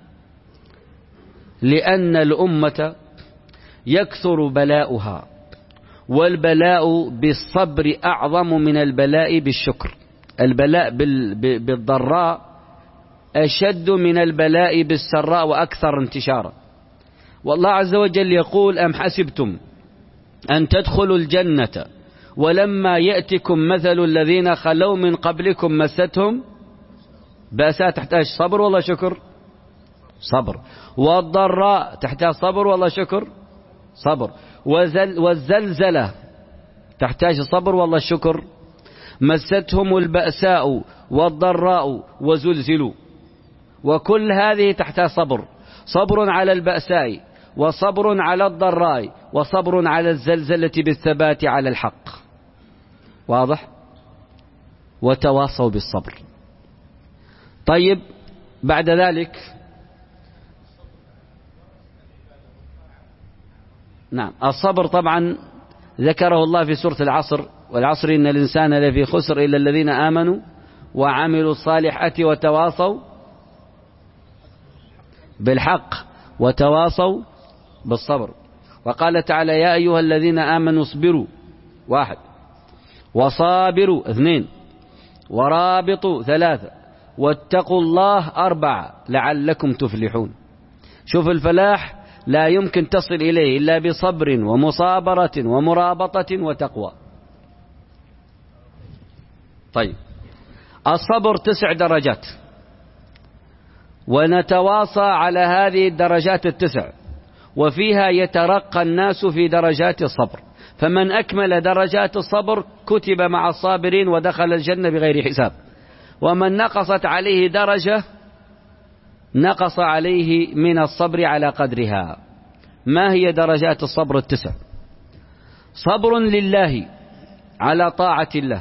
[SPEAKER 1] لأن الأمة يكثر بلاؤها، والبلاء بالصبر أعظم من البلاء بالشكر. البلاء بالضراء أشد من البلاء بالسراء وأكثر انتشارا. والله عز وجل يقول أم حسبتم أن تدخلوا الجنة ولما يأتكم مثل الذين خلوا من قبلكم مستهم بأساء. تحتاج صبر والله شكر؟ صبر. والضراء تحتاج صبر والله شكر؟ صبر. وزل والزلزلة تحتاج صبر والله شكر؟ مستهم البأساء والضراء وزلزلوا، وكل هذه تحتاج صبر. صبر على البأساء، وصبر على الضراء، وصبر على الزلزلة بالثبات على الحق. واضح؟ وتواصوا بالصبر. طيب بعد ذلك نعم الصبر طبعا ذكره الله في سورة العصر، والعصر إن الإنسان لفي خسر إلا الذين آمنوا وعملوا الصالحات وتواصوا بالحق وتواصوا بالصبر. وقال تعالى يا أيها الذين آمنوا اصبروا واحد، وصابروا اثنين، ورابطوا ثلاثة، واتقوا الله أربعة لعلكم تفلحون. شوف الفلاح لا يمكن تصل إليه إلا بصبر ومصابرة ومرابطة وتقوى. طيب الصبر تسع درجات، ونتواصى على هذه الدرجات التسع، وفيها يترقى الناس في درجات الصبر. فمن أكمل درجات الصبر كتب مع الصابرين ودخل الجنة بغير حساب، ومن نقصت عليه درجة نقص عليه من الصبر على قدرها. ما هي درجات الصبر التسع؟ صبر لله على طاعة الله،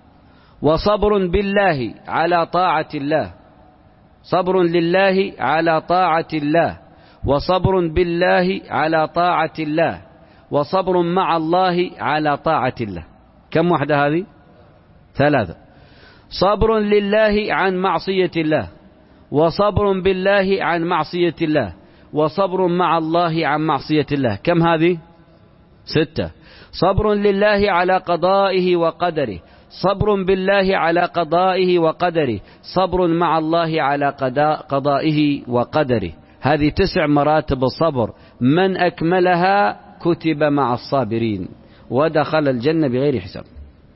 [SPEAKER 1] وصبر بالله على طاعة الله، صبر لله على طاعة الله، وصبر بالله على طاعة الله، وصبر مع الله على طاعة الله. كم وحدة هذه؟ ثلاثة. صبر لله عن معصية الله، وصبر بالله عن معصية الله، وصبر مع الله عن معصية الله. كم هذه؟ ستة. صبر لله على قضائه وقدره، صبر بالله على قضائه وقدره، صبر مع الله على قضاء قضائه وقدره. هذه تسع مراتب الصبر، من أكملها كتب مع الصابرين ودخل الجنة بغير حساب.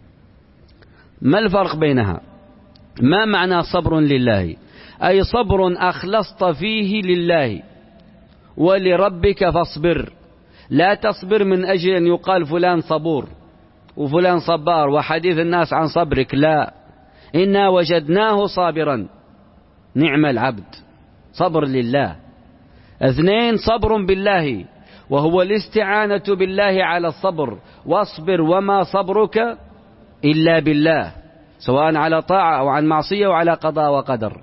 [SPEAKER 1] ما الفرق بينها؟ ما معنى صبر لله؟ أي صبر أخلصت فيه لله ولربك فاصبر، لا تصبر من أجل أن يقال فلان صبور وفلان صبار وحديث الناس عن صبرك، لا، إنا وجدناه صابرا نعم العبد، صبر لله. اثنين، صبر بالله، وهو الاستعانة بالله على الصبر، واصبر وما صبرك إلا بالله، سواء على طاعة أو عن معصية وعلى قضاء وقدر.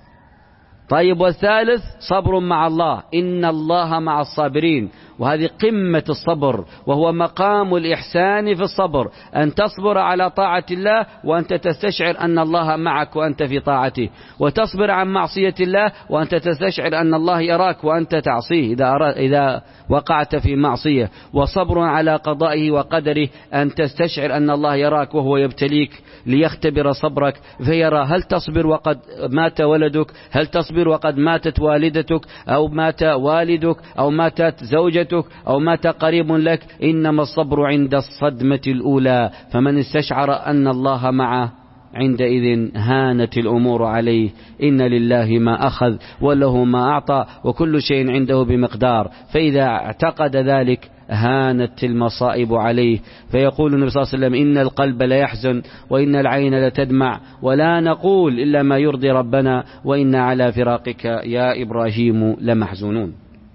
[SPEAKER 1] طيب والثالث صبر مع الله، إن الله مع الصابرين، وهذه قمة الصبر، وهو مقام الإحسان في الصبر، أن تصبر على طاعة الله وأنت تستشعر أن الله معك وأنت في طاعته، وتصبر عن معصية الله وأنت تستشعر أن الله يراك وأنت تعصيه إذا, إذا وقعت في معصية، وصبر على قضائه وقدره، أن تستشعر أن الله يراك وهو يبتليك ليختبر صبرك فيرى هل تصبر وقد مات ولدك، هل تصبر وقد ماتت والدتك، أو مات والدك، أو ماتت زوجتك، أو مات قريب لك. إنما الصبر عند الصدمة الأولى، فمن استشعر أن الله معه عندئذ هانت الأمور عليه. إن لله ما أخذ وله ما أعطى وكل شيء عنده بمقدار، فإذا اعتقد ذلك هانت المصائب عليه. فيقول النبي صلى الله عليه وسلم إن القلب لا يحزن وإن العين لتدمع ولا نقول إلا ما يرضي ربنا وإنا على فراقك يا إبراهيم لمحزونون.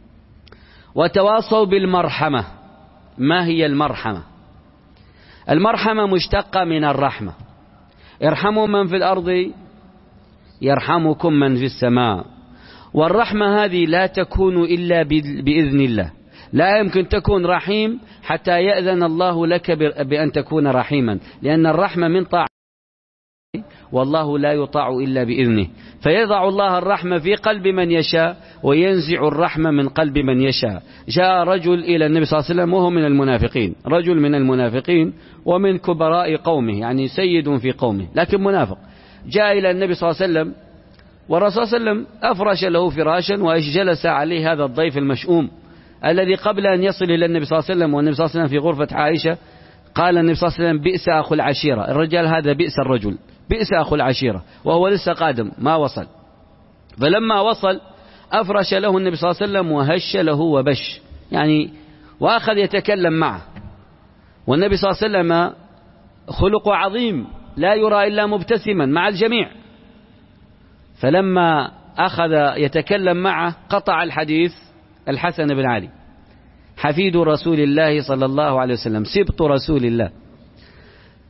[SPEAKER 1] وتواصوا بالمرحمة. ما هي المرحمة؟ المرحمة مشتقة من الرحمة، ارحموا من في الأرض يرحمكم من في السماء. والرحمة هذه لا تكون إلا بإذن الله، لا يمكن تكون رحيم حتى يأذن الله لك بأن تكون رحيما، لأن الرحمة من طاعة والله لا يطاع إلا بإذنه. فيضع الله الرحمة في قلب من يشاء وينزع الرحمة من قلب من يشاء. جاء رجل إلى النبي صلى الله عليه وسلم وهو من المنافقين، رجل من المنافقين ومن كبراء قومه، يعني سيد في قومه لكن منافق. جاء إلى النبي صلى الله عليه وسلم والرسول صلى الله عليه وسلم أفرش له فراشا وجلس عليه هذا الضيف المشؤوم الذي قبل أن يصل إلى النبي صلى الله عليه وسلم والنبي صلى الله عليه وسلم في غرفة عائشة قال النبي صلى الله عليه وسلم بئس أخو العشيرة، الرجال هذا بئس الرجل، بئس أخو العشيرة، وهو لسه قادم ما وصل. فلما وصل أفرش له النبي صلى الله عليه وسلم وهش له وبش، يعني وأخذ يتكلم معه. والنبي صلى الله عليه وسلم خلقه عظيم لا يرى إلا مبتسما مع الجميع. فلما أخذ يتكلم معه قطع الحديث الحسن بن علي حفيد رسول الله صلى الله عليه وسلم، سبط رسول الله،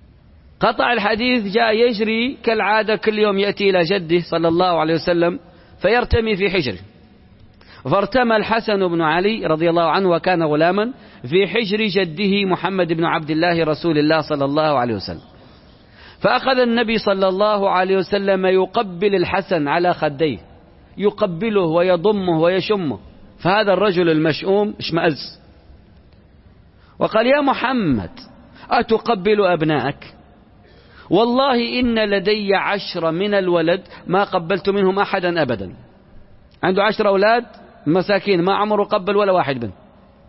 [SPEAKER 1] قطع الحديث، جاء يجري كالعادة كل يوم يأتي إلى جده صلى الله عليه وسلم فيرتمي في حجره. فارتمى الحسن بن علي رضي الله عنه وكان غلاما في حجر جده محمد بن عبد الله رسول الله صلى الله عليه وسلم. فأخذ النبي صلى الله عليه وسلم يقبل الحسن على خديه، يقبله ويضمه ويشمه. فهذا الرجل المشؤوم اشمأز وقال: يا محمد أتقبل أبنائك؟ والله إن لدي عشر من الولد ما قبلت منهم أحدا أبدا. عنده عشر أولاد مساكين ما عمره قبل ولا واحد منهم.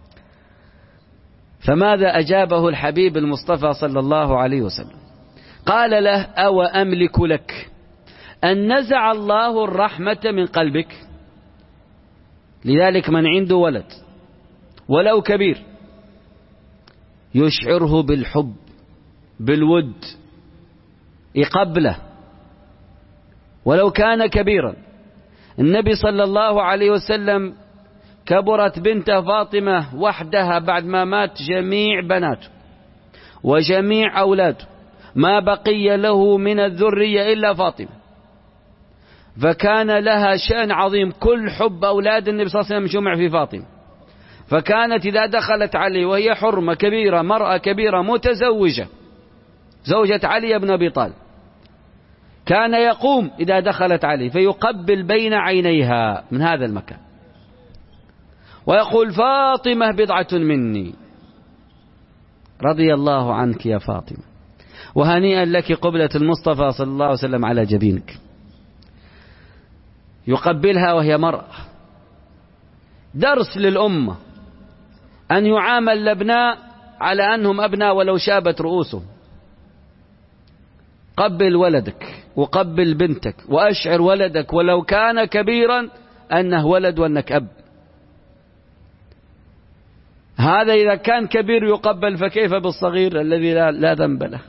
[SPEAKER 1] فماذا أجابه الحبيب المصطفى صلى الله عليه وسلم؟ قال له: أو أملك لك أن نزع الله الرحمة من قلبك؟ لذلك من عنده ولد ولو كبير يشعره بالحب بالود، يقبله ولو كان كبيرا. النبي صلى الله عليه وسلم كبرت بنت فاطمة وحدها بعد ما مات جميع بناته وجميع أولاده، ما بقي له من الذرية إلا فاطمة، فكان لها شأن عظيم. كل حب أولاد النبي صلى الله عليه وسلم جمع في فاطمة. فكانت إذا دخلت عليه وهي حرمة كبيرة، مرأة كبيرة متزوجة، زوجة علي بن أبي طالب، كان يقوم إذا دخلت عليه فيقبل بين عينيها من هذا المكان ويقول: فاطمة بضعة مني، رضي الله عنك يا فاطمة، وهنيئا لك قبلة المصطفى صلى الله عليه وسلم على جبينك. يقبلها وهي مرأة. درس للأمة أن يعامل الأبناء على أنهم أبناء ولو شابت رؤوسهم. قبل ولدك وقبل بنتك وأشعر ولدك ولو كان كبيرا أنه ولد وأنك أب. هذا إذا كان كبير يقبل، فكيف بالصغير الذي لا, لا ذنب له؟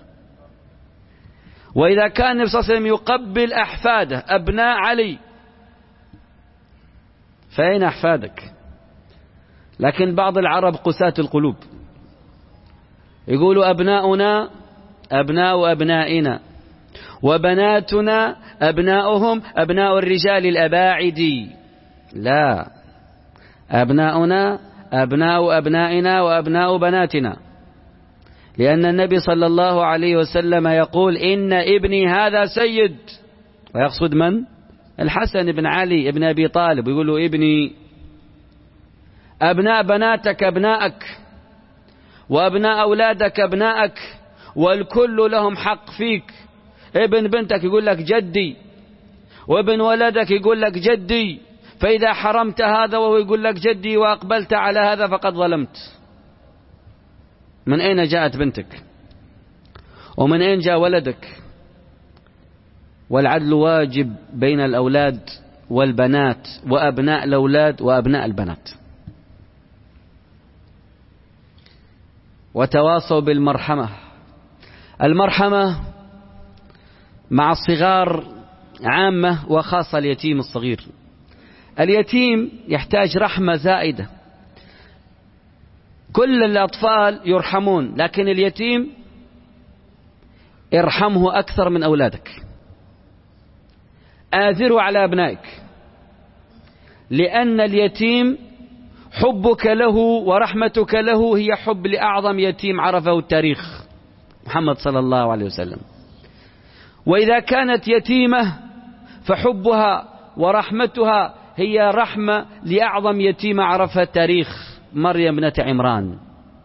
[SPEAKER 1] وإذا كان النبي صلى الله عليه وسلم يقبل أحفاده أبناء علي، فأين أحفادك؟ لكن بعض العرب قساة القلوب يقولوا: أبناؤنا أبناء أبنائنا وبناتنا أبناؤهم أبناء الرجال الأباعد. لا، أبناؤنا أبناء أبنائنا وأبناء بناتنا، لأن النبي صلى الله عليه وسلم يقول: إن ابني هذا سيد، ويقصد من؟ الحسن بن علي بن أبي طالب، يقول له: ابني. أبناء بناتك أبنائك، وأبناء أولادك أبنائك، والكل لهم حق فيك. ابن بنتك يقول لك جدي، وابن ولدك يقول لك جدي. فإذا حرمت هذا وهو يقول لك جدي وأقبلت على هذا فقد ظلمت. من أين جاءت بنتك؟ ومن أين جاء ولدك؟ والعدل واجب بين الأولاد والبنات، وأبناء الأولاد وأبناء البنات. وتواصوا بالمرحمة. المرحمة مع الصغار عامة وخاصة اليتيم الصغير. اليتيم يحتاج رحمة زائدة. كل الأطفال يرحمون، لكن اليتيم ارحمه أكثر من أولادك. آثروا على أبنائك، لأن اليتيم حبك له ورحمتك له هي حب لأعظم يتيم عرفه التاريخ، محمد صلى الله عليه وسلم. وإذا كانت يتيمة فحبها ورحمتها هي رحمة لأعظم يتيم عرفها التاريخ، مريم ابنة عمران.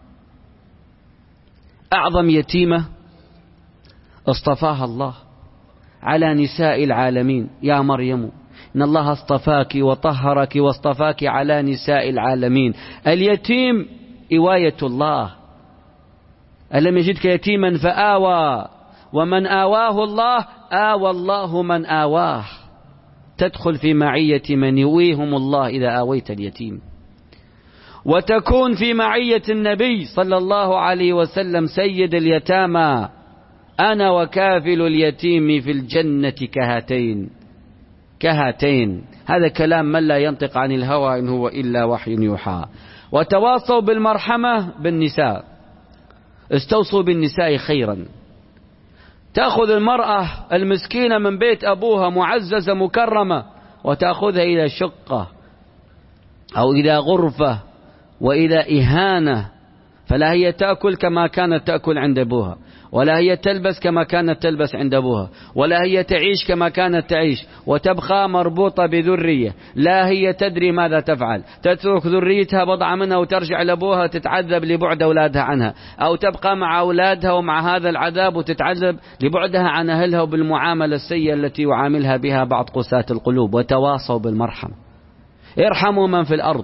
[SPEAKER 1] أعظم يتيمة اصطفاها الله على نساء العالمين. يا مريم إن الله اصطفاك وطهرك واصطفاك على نساء العالمين. اليتيم إواية الله. ألم يجدك يتيما فآوى، ومن آواه الله آوى الله من آواه. تدخل في معية من يويهم الله إذا آويت اليتيم، وتكون في معية النبي صلى الله عليه وسلم سيد اليتامى. أنا وكافل اليتيم في الجنة كهاتين كهاتين. هذا كلام من لا ينطق عن الهوى إن هو إلا وحي يوحى. وتواصوا بالمرحمة بالنساء. استوصوا بالنساء خيرا. تأخذ المرأة المسكينة من بيت أبوها معززة مكرمة وتأخذها إلى شقة أو إلى غرفة وإلى إهانة، فلا هي تأكل كما كانت تأكل عند أبوها، ولا هي تلبس كما كانت تلبس عند أبوها، ولا هي تعيش كما كانت تعيش، وتبقى مربوطة بذرية لا هي تدري ماذا تفعل، تترك ذريتها بضعة منها وترجع لأبوها تتعذب لبعد أولادها عنها، أو تبقى مع أولادها ومع هذا العذاب وتتعذب لبعدها عن أهلها وبالمعاملة السيئة التي يعاملها بها بعض قساة القلوب. وتواصوا بالمرحمة. ارحموا من في الأرض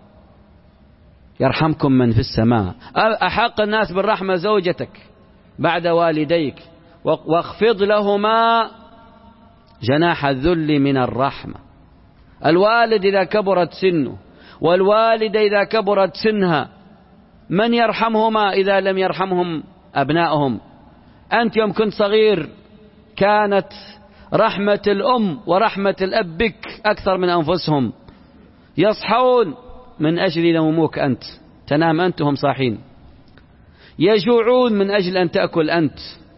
[SPEAKER 1] يرحمكم من في السماء. أحق الناس بالرحمة زوجتك بعد والديك، واخفض لهما جناح الذل من الرحمة. الوالد إذا كبرت سنه والوالدة إذا كبرت سنها من يرحمهما إذا لم يرحمهم أبنائهم؟ أنت يوم كنت صغير كانت رحمة الأم ورحمة الأب بك أكثر من أنفسهم، يصحون من أجل نومك أنت، تنام أنت وهم صاحين، يجوعون من أجل أن تأكل أنت،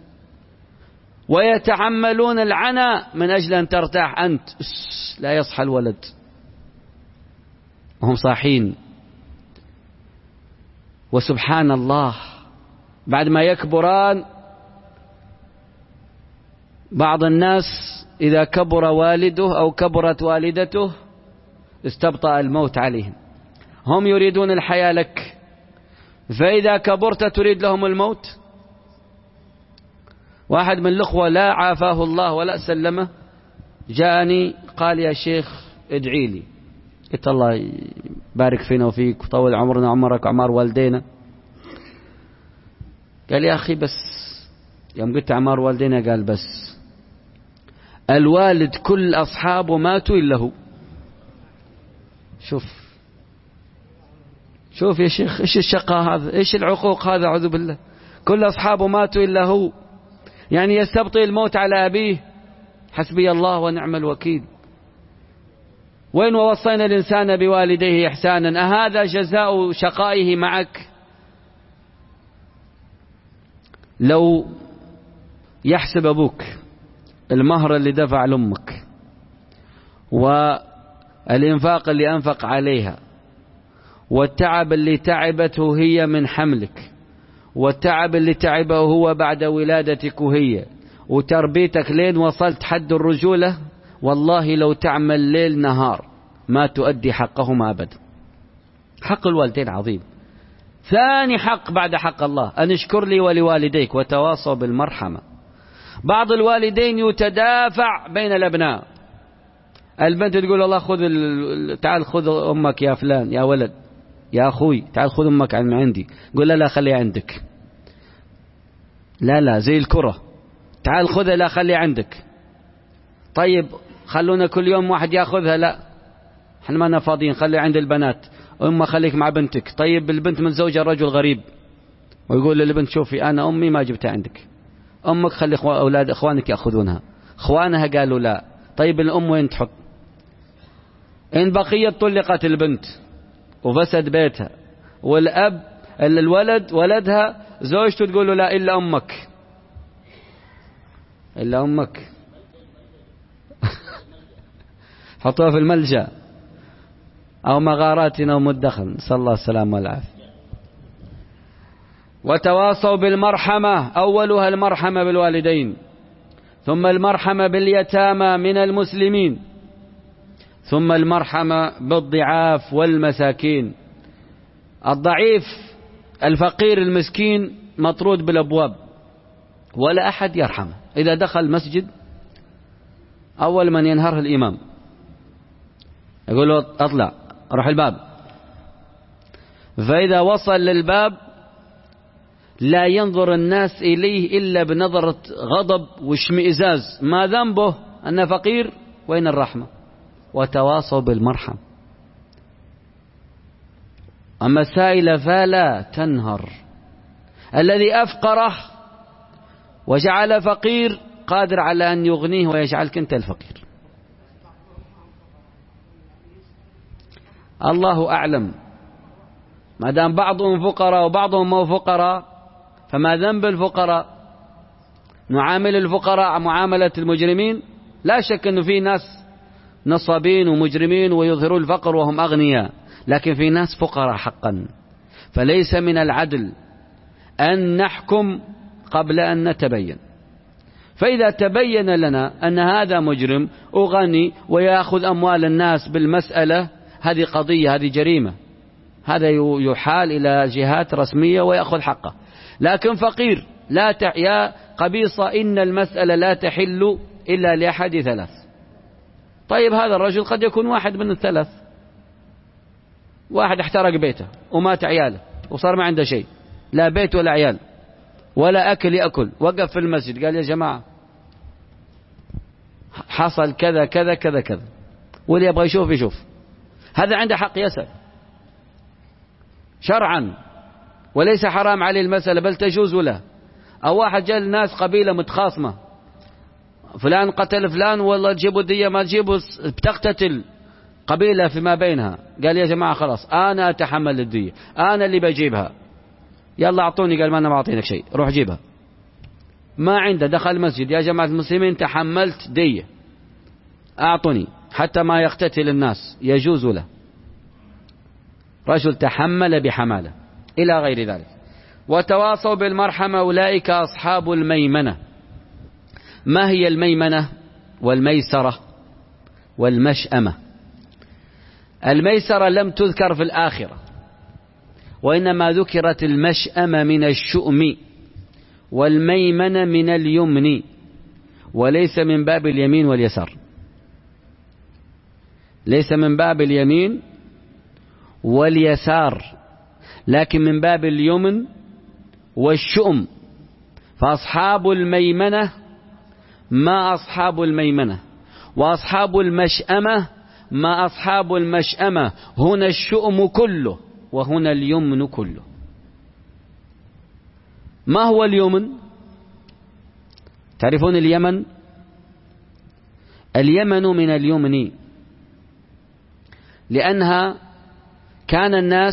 [SPEAKER 1] ويتحملون العنى من أجل أن ترتاح أنت. لا يصحى الولد وهم صاحين. وسبحان الله بعد ما يكبران بعض الناس إذا كبر والده أو كبرت والدته استبطأ الموت عليهم، هم يريدون الحياة لك، فإذا كبرت تريد لهم الموت. واحد من الأخوة لا عافاه الله ولا سلمه جاءني قال يا شيخ ادعي لي. قلت الله يبارك فينا وفيك وطول عمرنا عمرك وعمار والدينا. قال يا أخي بس يوم قلت عمار والدينا قال بس الوالد كل أصحابه ماتوا إلا هو. شوف شوف يا شيخ إيش الشقاء هذا، إيش العقوق هذا، أعوذ بالله. كل أصحابه ماتوا إلا هو، يعني يستبطئ الموت على أبيه. حسبي الله ونعم الوكيل. وإن ووصينا الإنسان بوالديه إحسانا أهذا جزاء شقائه معك؟ لو يحسب أبوك المهر اللي دفع لأمك والإنفاق اللي أنفق عليها والتعب اللي تعبته هي من حملك والتعب اللي تعبه هو بعد ولادتك هي وتربيتك لين وصلت حد الرجولة، والله لو تعمل ليل نهار ما تؤدي حقهما أبدا. حق الوالدين عظيم. ثاني حق بعد حق الله أن اشكر لي ولوالديك وتواصوا بالمرحمة. بعض الوالدين يتدافع بين الأبناء، البنت تقول الله خذ ال... تعال خذ أمك يا فلان يا ولد يا أخوي تعال خذ أمك من عندي، قول لا لا خليها عندك، لا لا زي الكرة تعال خذها لا خليها عندك. طيب خلونا كل يوم واحد يأخذها، لا احنا ما فاضيين خلي عند البنات. أمه خليك مع بنتك. طيب البنت متزوجة رجل غريب ويقول للبنت شوفي أنا أمي ما جبتها عندك، أمك خلي أولاد إخوانك يأخذونها. إخوانها قالوا لا. طيب الأم وين تحط؟ إن بقيت طلقت البنت وفسد بيتها، والأب الولد ولدها زوجته تقول له لا إلا أمك إلا أمك حطوها في الملجأ أو مغاراتنا أو مدخل، نسأل الله السلامة والعافية. وتواصوا بالمرحمة، أولها المرحمة بالوالدين، ثم المرحمة باليتامى من المسلمين، ثم المرحمة بالضعاف والمساكين. الضعيف الفقير المسكين مطرود بالأبواب ولا أحد يرحمه. إذا دخل المسجد أول من ينهره الإمام يقول له أطلع روح الباب، فإذا وصل للباب لا ينظر الناس إليه إلا بنظرة غضب واشمئزاز، ما ذنبه أنه فقير؟ وين الرحمة؟ وتواصوا بالمرحم. أما السائل فلا تنهر. الذي أفقره وجعل فقير قادر على أن يغنيه ويجعلك أنت الفقير. الله أعلم. ما دام بعضهم فقراء وبعضهم مو فقراء فما ذنب الفقراء؟ نعامل الفقراء معاملة المجرمين؟ لا شك أنه في ناس نصابين ومجرمين ويظهرون الفقر وهم أغنياء، لكن في ناس فقراء حقا. فليس من العدل أن نحكم قبل أن نتبين. فإذا تبين لنا أن هذا مجرم وغني ويأخذ أموال الناس بالمسألة، هذه قضية، هذه جريمة، هذا يحال إلى جهات رسمية ويأخذ حقه. لكن فقير لا ت... يا قبيصة إن المسألة لا تحل إلا لأحد ثلاث. طيب هذا الرجل قد يكون واحد من الثلاث، واحد احترق بيته ومات عياله وصار ما عنده شيء، لا بيت ولا عيال ولا أكل يأكل، وقف في المسجد قال يا جماعة حصل كذا كذا كذا كذا، واللي يبغى يشوف يشوف. هذا عنده حق يسأل شرعا، وليس حرام عليه المسألة بل تجوز له. أو واحد جاء الناس قبيلة متخاصمة، فلان قتل فلان والله تجيبوا دية ما تجيبوا، بتقتتل قبيلة فيما بينها، قال يا جماعة خلاص أنا أتحمل الدية، أنا اللي بجيبها، يلا أعطوني. قال ما أنا ما أعطينك شيء، روح جيبها. ما عنده، دخل المسجد يا جماعة المسلمين تحملت دية أعطوني، حتى ما يقتتل الناس، يجوز له. رجل تحمل بحمالة إلى غير ذلك. وتواصوا بالمرحمة أولئك أصحاب الميمنة. ما هي الميمنة والميسرة والمشأمة؟ الميسرة لم تذكر في الآخرة، وإنما ذكرت المشأمة من الشؤم والميمنة من اليمن، وليس من باب اليمين واليسار، ليس من باب اليمين واليسار، لكن من باب اليمن والشؤم. فأصحاب الميمنة ما أصحاب الميمنة، وأصحاب المشأمة ما أصحاب المشأمة. هنا الشؤم كله وهنا اليمن كله. ما هو اليمن؟ تعرفون اليمن؟ اليمن من اليمن، لأنها كان الناس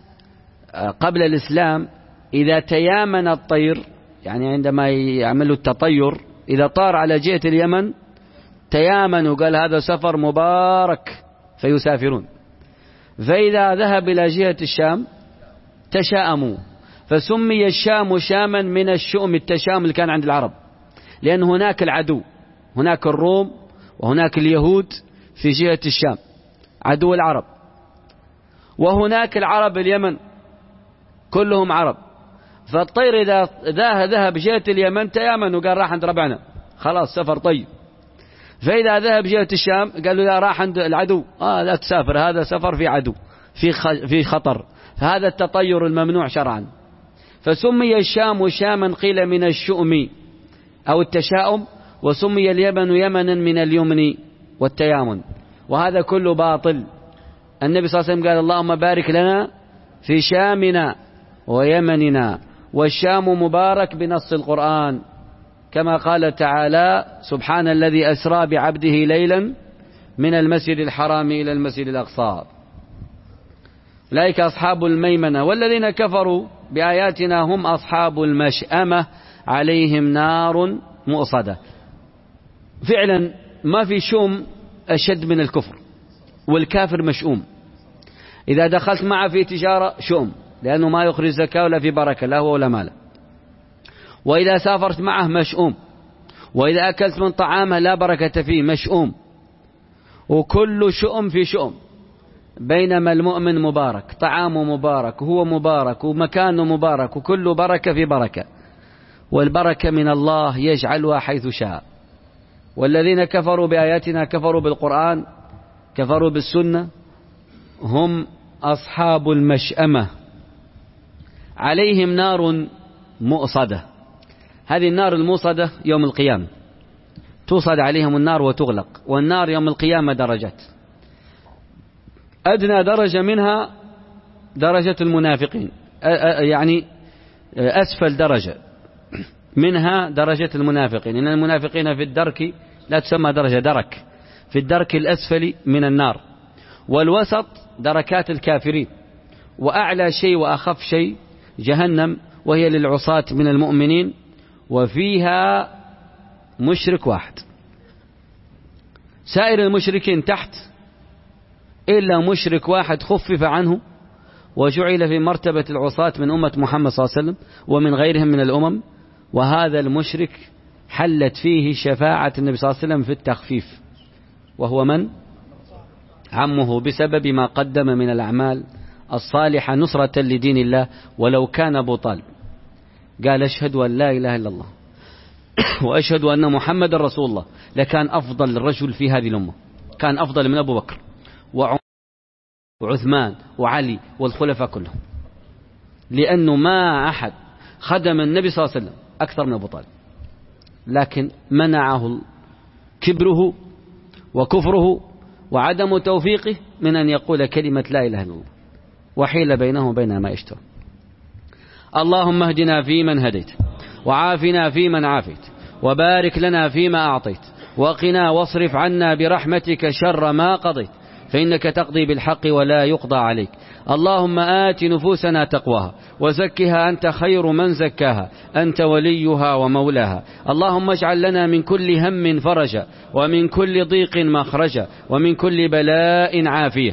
[SPEAKER 1] قبل الإسلام إذا تيامن الطير، يعني عندما يعملوا التطير إذا طار على جهة اليمن تيامنوا، قال هذا سفر مبارك فيسافرون. فإذا ذهب إلى جهة الشام تشاءموا، فسمي الشام شاما من الشؤم، التشاؤم اللي كان عند العرب، لأن هناك العدو، هناك الروم وهناك اليهود في جهة الشام عدو العرب، وهناك العرب اليمن كلهم عرب. فالطير إذا ذهب جهة اليمن تيامن وقال راح عند ربعنا خلاص سفر طيب. فإذا ذهب جهة الشام قالوا لا راح عند العدو، آه لا تسافر، هذا سفر في عدو في في خطر، فهذا التطير الممنوع شرعا. فسمي الشام شاما قيل من الشؤم أو التشاؤم، وسمي اليمن يمنا من اليمن والتيامن، وهذا كله باطل. النبي صلى الله عليه وسلم قال اللهم بارك لنا في شامنا ويمننا، والشام مبارك بنص القرآن، كما قال تعالى سبحان الذي أسرى بعبده ليلا من المسجد الحرام إلى المسجد الأقصى. أولئك أصحاب الميمنة. والذين كفروا بآياتنا هم أصحاب المشأمة عليهم نار مؤصدة. فعلا ما في شؤم أشد من الكفر، والكافر مشؤوم. إذا دخلت معه في تجارة شؤم، لأنه ما يخرج زكاة ولا في بركة لا هو ولا ماله. وإذا سافرت معه مشؤوم، وإذا أكلت من طعامه لا بركة فيه مشؤوم. وكل شؤم في شؤم، بينما المؤمن مبارك، طعامه مبارك، هو مبارك، ومكانه مبارك، وكل بركة في بركة، والبركة من الله يجعلها حيث شاء. والذين كفروا بآياتنا كفروا بالقرآن كفروا بالسنة هم أصحاب المشأمة عليهم نار مؤصدة. هذه النار الموصدة يوم القيامة توصد عليهم النار وتغلق. والنار يوم القيامة درجات، أدنى درجة منها درجة المنافقين، يعني أسفل درجة منها درجة المنافقين، إن المنافقين في الدرك لا تسمى درجة، درك في الدرك الأسفل من النار. والوسط دركات الكافرين، وأعلى شيء وأخف شيء جهنم، وهي للعصاة من المؤمنين، وفيها مشرك واحد. سائر المشركين تحت إلا مشرك واحد خفف عنه وجعل في مرتبة العصاة من أمة محمد صلى الله عليه وسلم ومن غيرهم من الأمم، وهذا المشرك حلت فيه شفاعة النبي صلى الله عليه وسلم في التخفيف، وهو من؟ عمه، بسبب ما قدم من الأعمال الصالحة نصرة لدين الله. ولو كان أبو طالب قال أشهد أن لا إله إلا الله وأشهد أن محمد رسول الله، لكان أفضل الرجل في هذه الأمة، كان أفضل من أبو بكر وعمر وعثمان وعلي والخلفاء كلهم، لأنه ما أحد خدم النبي صلى الله عليه وسلم أكثر من أبو طالب، لكن منعه كبره وكفره وعدم توفيقه من أن يقول كلمة لا إله إلا الله، وحيل بينه وبين ما يشتهى. اللهم اهدنا فيمن هديت، وعافنا فيمن عافيت، وبارك لنا فيما أعطيت، وقنا واصرف عنا برحمتك شر ما قضيت، فإنك تقضي بالحق ولا يقضى عليك. اللهم آت نفوسنا تقواها وزكها أنت خير من زكاها، أنت وليها ومولاها. اللهم اجعل لنا من كل هم فرجا، ومن كل ضيق مخرجا، ومن كل بلاء عافية.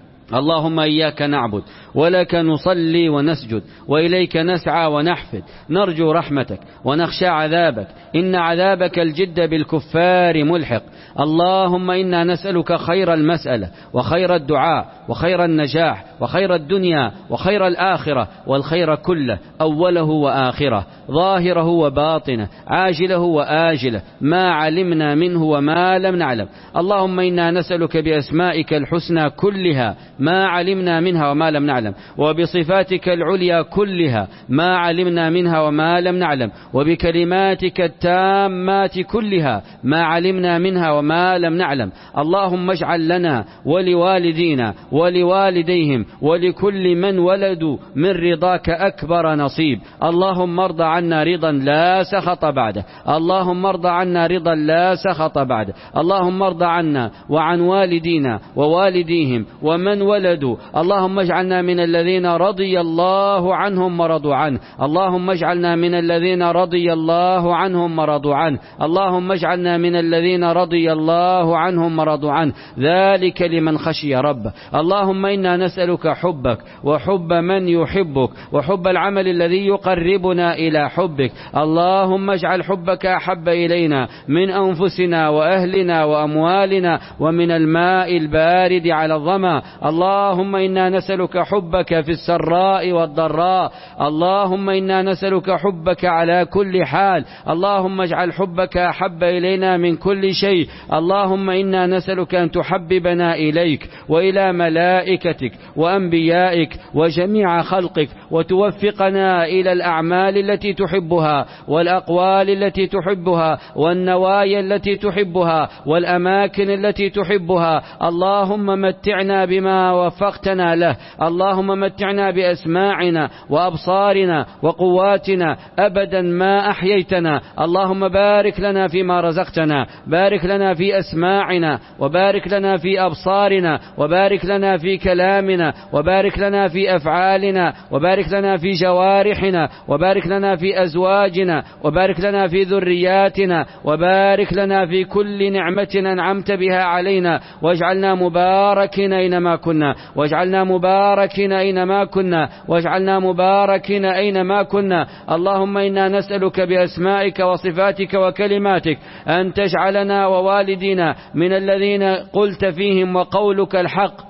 [SPEAKER 1] اللهم إياك نعبد ولك نصلي ونسجد، وإليك نسعى ونحفد، نرجو رحمتك ونخشى عذابك، إن عذابك الجد بالكفار ملحق. اللهم إنا نسألك خير المسألة وخير الدعاء وخير النجاح وخير الدنيا وخير الآخرة، والخير كله أوله وآخره، ظاهره وباطنه، عاجله وآجله، ما علمنا منه وما لم نعلم. اللهم إنا نسألك بأسمائك الحسنى كلها ما علمنا منها وما لم نعلم، وبصفاتك العليا كلها ما علمنا منها وما لم نعلم، وبكلماتك التامات كلها ما علمنا منها وما لم نعلم. اللهم اجعل لنا ولوالدينا ولوالديهم ولكل من ولدوا من رضاك أكبر نصيب. اللهم ارض عنا رضا لا سخط بعده، اللهم ارض عنا رضا لا سخط بعده. اللهم ارض عنا وعن والدينا ووالديهم ومن ولدوا. اللهم اجعلنا من الذين رضي الله عنهم ورضوا عنه، اللهم اجعلنا من الذين رضي الله عنهم ورضوا عنه، اللهم اجعلنا من الذين رضي الله عنهم ورضوا عنه، ذلك لمن خشي ربه. اللهم إنا نسألك حبك وحب من يحبك وحب العمل الذي يقربنا إلى حبك. اللهم اجعل حبك أحب إلينا من أنفسنا وأهلنا وأموالنا ومن الماء البارد على الظما. اللهم إنا نسألك حبك في السراء والضراء. اللهم إنا نسألك حبك على كل حال. اللهم اجعل حبك أحب إلينا من كل شيء. اللهم إنا نسألك أن تحببنا إليك وإلى ملائكتك وأنبيائك وجميع خلقك، وتوفقنا إلى الأعمال التي تحبها والأقوال التي تحبها والنوايا التي تحبها والأماكن التي تحبها. اللهم متعنا بما وفقتنا له، اللهم متعنا بأسماعنا وأبصارنا وقواتنا أبدا ما أحييتنا. اللهم بارك لنا فيما رزقتنا، بارك لنا في أسماعنا وبارك لنا في أبصارنا وبارك لنا في كلامنا وبارك لنا في أفعالنا وبارك لنا في جوارحنا وبارك لنا في أزواجنا وبارك لنا في ذرياتنا وبارك لنا في كل نعمة أنعمت بها علينا، واجعلنا مباركين أينما كنا، واجعلنا مباركين أينما كنا، واجعلنا مباركين أينما كنا. اللهم إنا نسألك بأسمائك وصفاتك وكلماتك أن تجعلنا ووالدينا من الذين قلت فيهم وقولك الحق،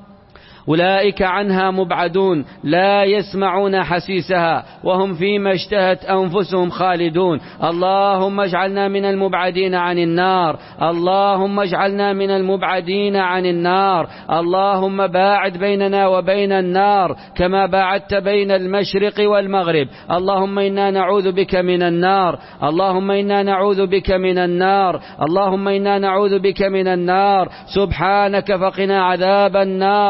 [SPEAKER 1] أولئك عنها مبعدون لا يسمعون حسيسها وهم فيما اشتهت أنفسهم خالدون. اللهم اجعلنا من المبعدين عن النار، اللهم اجعلنا من المبعدين عن النار. اللهم باعد بيننا وبين النار كما باعدت بين المشرق والمغرب. اللهم إنا نعوذ بك من النار، اللهم إنا نعوذ بك من النار، اللهم إنا نعوذ بك من النار. سبحانك فقنا عذاب النار،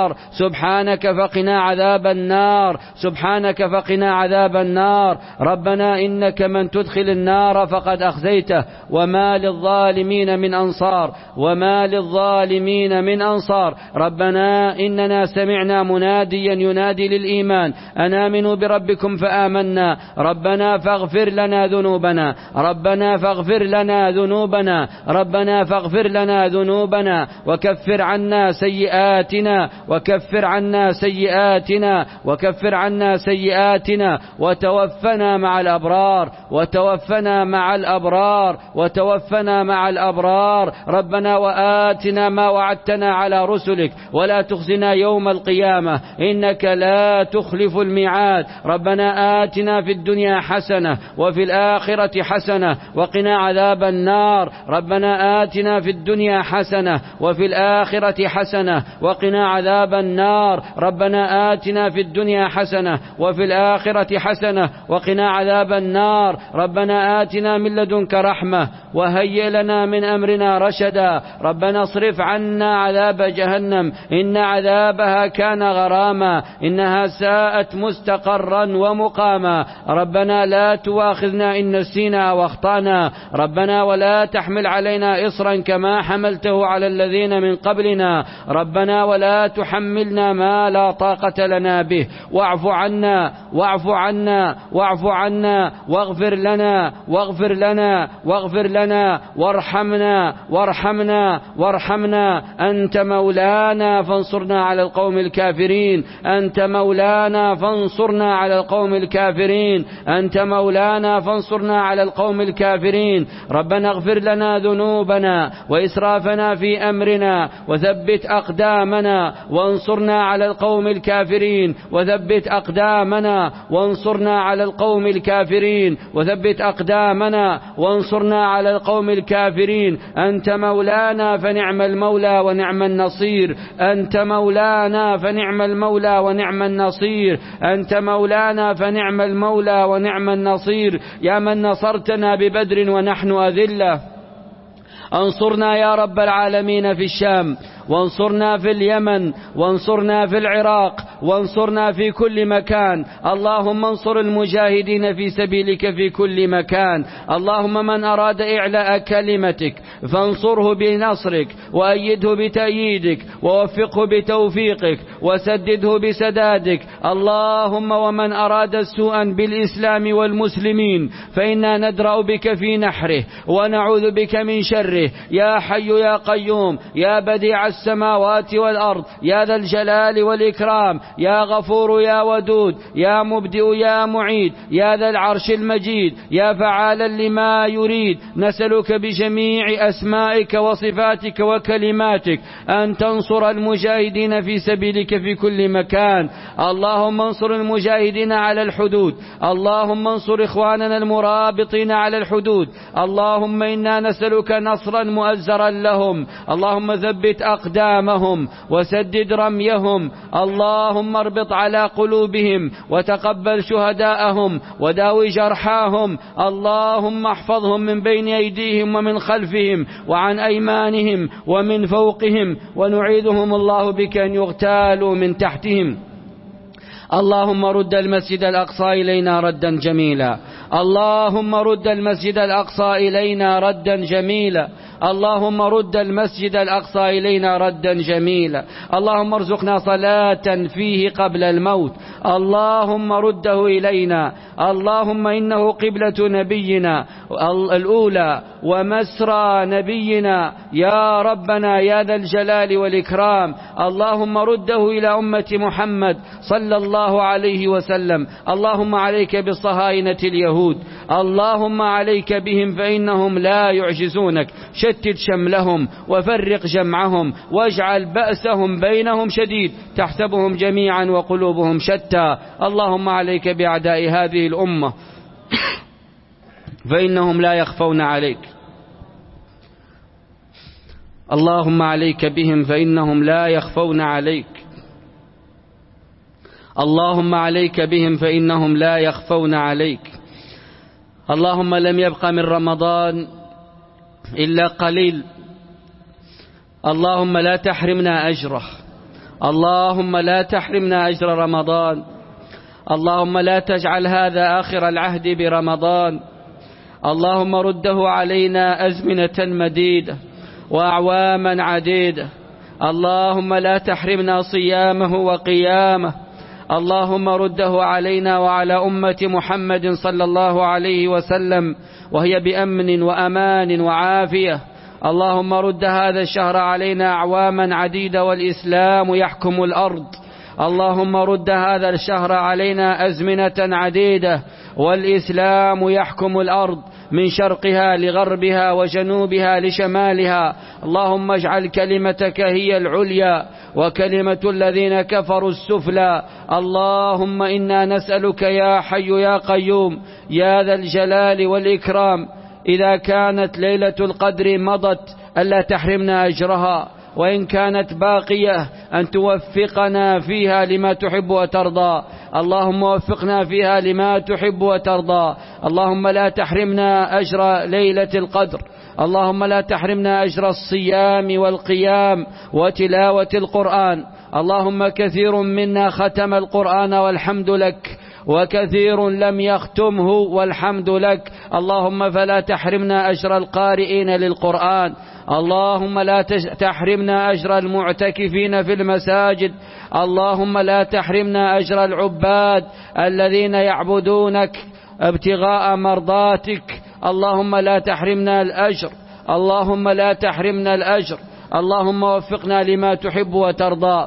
[SPEAKER 2] سبحانك فقنا عذاب النار، سبحانك فقنا عذاب النار. ربنا إنك من تدخل النار فقد أخزيته وما للظالمين من أنصار، وما للظالمين من أنصار. ربنا إننا سمعنا مناديا ينادي للإيمان أن آمنوا بربكم فآمنا، ربنا فاغفر لنا ذنوبنا، ربنا فاغفر لنا ذنوبنا، ربنا فاغفر لنا ذنوبنا وكفر عنا سيئاتنا، وكفر عنا سيئاتنا، وكفر عنا سيئاتنا، وتوفنا مع الأبرار، وتوفنا مع الأبرار، وتوفنا مع الأبرار. ربنا وآتنا ما وعدتنا على رسلك ولا تخزنا يوم القيامة إنك لا تخلف الميعاد. ربنا آتنا في الدنيا حسنة وفي الآخرة حسنة وقنا عذاب النار. ربنا آتنا في الدنيا حسنة وفي الآخرة حسنة وقنا عذاب النار. ربنا آتنا في الدنيا حسنة وفي الآخرة حسنة وقنا عذاب النار. ربنا آتنا من لدنك رحمة وهيئ لنا من أمرنا رشدا. ربنا اصرف عنا عذاب جهنم إن عذابها كان غراما إنها ساءت مستقرا ومقاما. ربنا لا تواخذنا إن نسينا واخطأنا. ربنا ولا تحمل علينا إصرا كما حملته على الذين من قبلنا. ربنا ولا تحملنا ما لا طاقة لنا به. واعف عنا واعف عنا واعف عنا واغفر لنا واغفر لنا واغفر لنا وارحمنا وارحمنا وارحمنا. أنت مولانا فانصرنا على القوم الكافرين، أنت مولانا فانصرنا على القوم الكافرين، أنت مولانا فانصرنا على القوم الكافرين. ربنا اغفر لنا ذنوبنا وإسرافنا في أمرنا وثبت أقدامنا وانصرنا على القوم الكافرين، وثبت أقدامنا وانصرنا على القوم الكافرين، وثبت أقدامنا وانصرنا على القوم الكافرين. أنت مولانا فنعم المولى ونعم النصير، أنت مولانا فنعم المولى ونعم النصير، أنت مولانا فنعم المولى ونعم النصير. يا من نصرتنا ببدر ونحن أذلة، انصرنا يا رب العالمين في الشام، وانصرنا في اليمن، وانصرنا في العراق، وانصرنا في كل مكان. اللهم انصر المجاهدين في سبيلك في كل مكان. اللهم من أراد إعلاء كلمتك فانصره بنصرك، وأيده بتأييدك، ووفقه بتوفيقك، وسدده بسدادك. اللهم ومن أراد سوءا بالإسلام والمسلمين فإنا ندرأ بك في نحره ونعوذ بك من شره. يا حي يا قيوم يا بديع السماوات والأرض يا ذا الجلال والإكرام، يا غفور يا ودود يا مبدئ يا معيد يا ذا العرش المجيد يا فعالا لما يريد. نسألك بجميع أسمائك وصفاتك وكلماتك أن تنصر المجاهدين في سبيلك في كل مكان. اللهم انصر المجاهدين على الحدود، اللهم انصر إخواننا المرابطين على الحدود. اللهم إنا نسألك نصرا مؤزرا لهم. اللهم ثبت أقدامهم وسدد رميهم. اللهم اربط على قلوبهم وتقبل شهداءهم وداوي جرحاهم. اللهم احفظهم من بين أيديهم ومن خلفهم وعن أيمانهم ومن فوقهم، ونعيذهم الله بك أن يغتالوا من تحتهم. اللهم رد المسجد الأقصى إلينا ردا جميلا، اللهم رد المسجد الأقصى إلينا ردا جميلا، اللهم رد المسجد الأقصى إلينا ردا جميلا. اللهم ارزقنا صلاة فيه قبل الموت، اللهم رده إلينا. اللهم إنه قبلة نبينا الأولى ومسرى نبينا يا ربنا يا ذا الجلال والإكرام. اللهم رده إلى أمة محمد صلى الله عليه وسلم. اللهم عليك بالصهاينة اليهود، اللهم عليك بهم فإنهم لا يعجزونك. شتت شملهم وفرق جمعهم واجعل بأسهم بينهم شديد، تحسبهم جميعا وقلوبهم شتى. اللهم عليك بأعداء هذه الأمة فإنهم لا يخفون عليك. اللهم عليك بهم فإنهم لا يخفون عليك. اللهم عليك بهم فإنهم لا يخفون عليك. اللهم لم يبق من رمضان إلا قليل، اللهم لا تحرمنا أجره، اللهم لا تحرمنا أجر رمضان. اللهم لا تجعل هذا آخر العهد برمضان. اللهم رده علينا أزمنة مديدة وأعواما عديدة. اللهم لا تحرمنا صيامه وقيامه. اللهم رده علينا وعلى أمة محمد صلى الله عليه وسلم وهي بأمن وأمان وعافية. اللهم رد هذا الشهر علينا أعواما عديدة والإسلام يحكم الأرض. اللهم رد هذا الشهر علينا أزمنة عديدة والإسلام يحكم الأرض من شرقها لغربها وجنوبها لشمالها. اللهم اجعل كلمتك هي العليا وكلمة الذين كفروا السفلى. اللهم إنا نسألك يا حي يا قيوم يا ذا الجلال والإكرام إذا كانت ليلة القدر مضت ألا تحرمنا أجرها، وإن كانت باقية أن توفقنا فيها لما تحب وترضى. اللهم وفقنا فيها لما تحب وترضى. اللهم لا تحرمنا أجر ليلة القدر. اللهم لا تحرمنا أجر الصيام والقيام وتلاوة القرآن. اللهم كثير منا ختم القرآن والحمد لك، وكثير لم يختمه والحمد لك. اللهم فلا تحرمنا أجر القارئين للقرآن. اللهم لا تحرمنا أجر المعتكفين في المساجد. اللهم لا تحرمنا أجر العباد الذين يعبدونك ابتغاء مرضاتك. اللهم لا تحرمنا الأجر. اللهم لا تحرمنا الأجر. اللهم وفقنا لما تحب وترضى.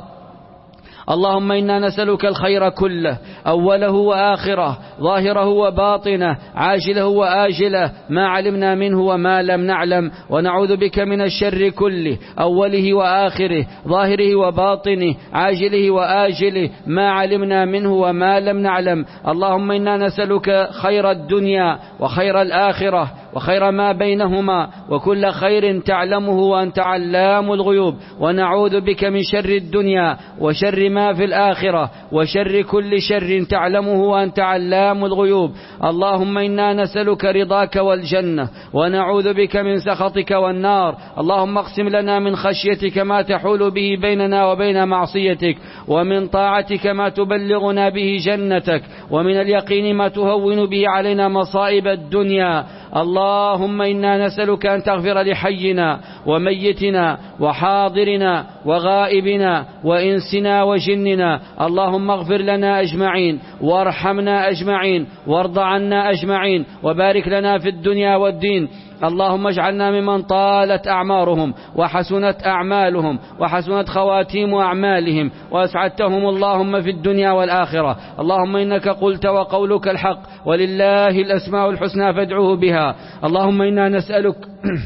[SPEAKER 2] اللهم إنا نسألك الخير كله أوله وآخره ظاهره وباطنه عاجله وآجله ما علمنا منه وما لم نعلم، ونعوذ بك من الشر كله أوله وآخره ظاهره وباطنه عاجله وآجله ما علمنا منه وما لم نعلم. اللهم إنا نسألك خير الدنيا وخير الآخرة وخير ما بينهما وكل خير تعلمه وأنت علام الغيوب، ونعوذ بك من شر الدنيا وشر ما في الآخرة وشر كل شر تعلمه وأنت علام الغيوب. اللهم إنا نسألك رضاك والجنة ونعوذ بك من سخطك والنار. اللهم اقسم لنا من خشيتك ما تحول به بيننا وبين معصيتك، ومن طاعتك ما تبلغنا به جنتك، ومن اليقين ما تهون به علينا مصائب الدنيا. اللهم إنا نسألك أن تغفر لحينا وميتنا وحاضرنا وغائبنا وإنسنا وجننا. اللهم اغفر لنا أجمعين وارحمنا أجمعين وارض عنا أجمعين وبارك لنا في الدنيا والدين. اللهم اجعلنا ممن طالت أعمارهم وحسنت أعمالهم وحسنت خواتيم أعمالهم وأسعدتهم اللهم في الدنيا والآخرة. اللهم إنك قلت وقولك الحق ولله الأسماء الحسنى فادعوه بها. اللهم إنا نسألك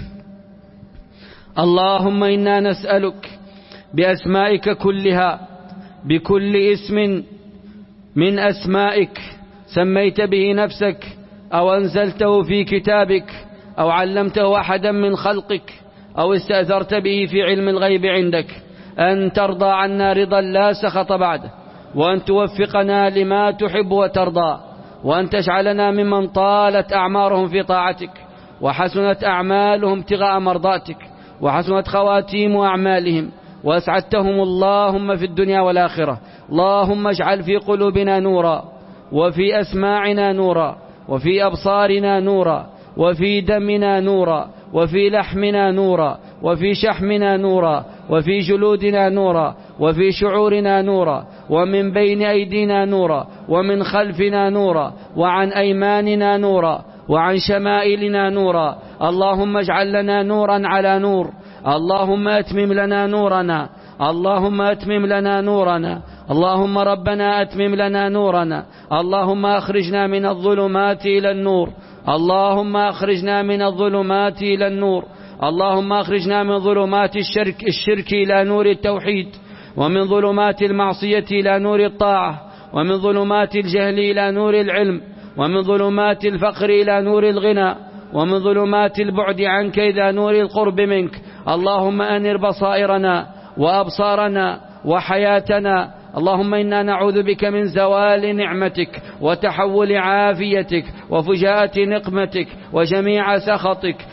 [SPEAKER 2] اللهم إنا نسألك بأسمائك كلها بكل اسم من أسمائك سميت به نفسك أو أنزلته في كتابك أو علمته أحدا من خلقك أو استأثرت به في علم الغيب عندك، أن ترضى عنا رضا لا سخط بعده، وأن توفقنا لما تحب وترضى، وأن تجعلنا ممن طالت أعمارهم في طاعتك وحسنت أعمالهم ابتغاء مرضاتك وحسنت خواتيم أعمالهم وأسعدتهم اللهم في الدنيا والآخرة. اللهم اجعل في قلوبنا نورا وفي أسماعنا نورا وفي أبصارنا نورا وفي دمنا نورا وفي لحمنا نورا وفي شحمنا نورا وفي جلودنا نورا وفي شعورنا نورا، ومن بين أيدينا نورا ومن خلفنا نورا وعن أيماننا نورا وعن شمائلنا نورا. اللهم اجعل لنا نورا على نور. اللهم أتمم لنا نورنا. اللهم أتمم لنا نورنا. اللهم ربنا أتمم لنا نورنا. اللهم أخرجنا من الظلمات إلى النور. اللهم أخرجنا من الظلمات إلى النور. اللهم أخرجنا من ظلمات الشرك, الشرك إلى نور التوحيد، ومن ظلمات المعصية إلى نور الطاعة، ومن ظلمات الجهل إلى نور العلم، ومن ظلمات الفقر إلى نور الغنى، ومن ظلمات البعد عنك إلى نور القرب منك. اللهم أنر بصائرنا وأبصارنا وحياتنا. اللهم إنا نعوذ بك من زوال نعمتك وتحول عافيتك وفجاءة نقمتك وجميع سخطك.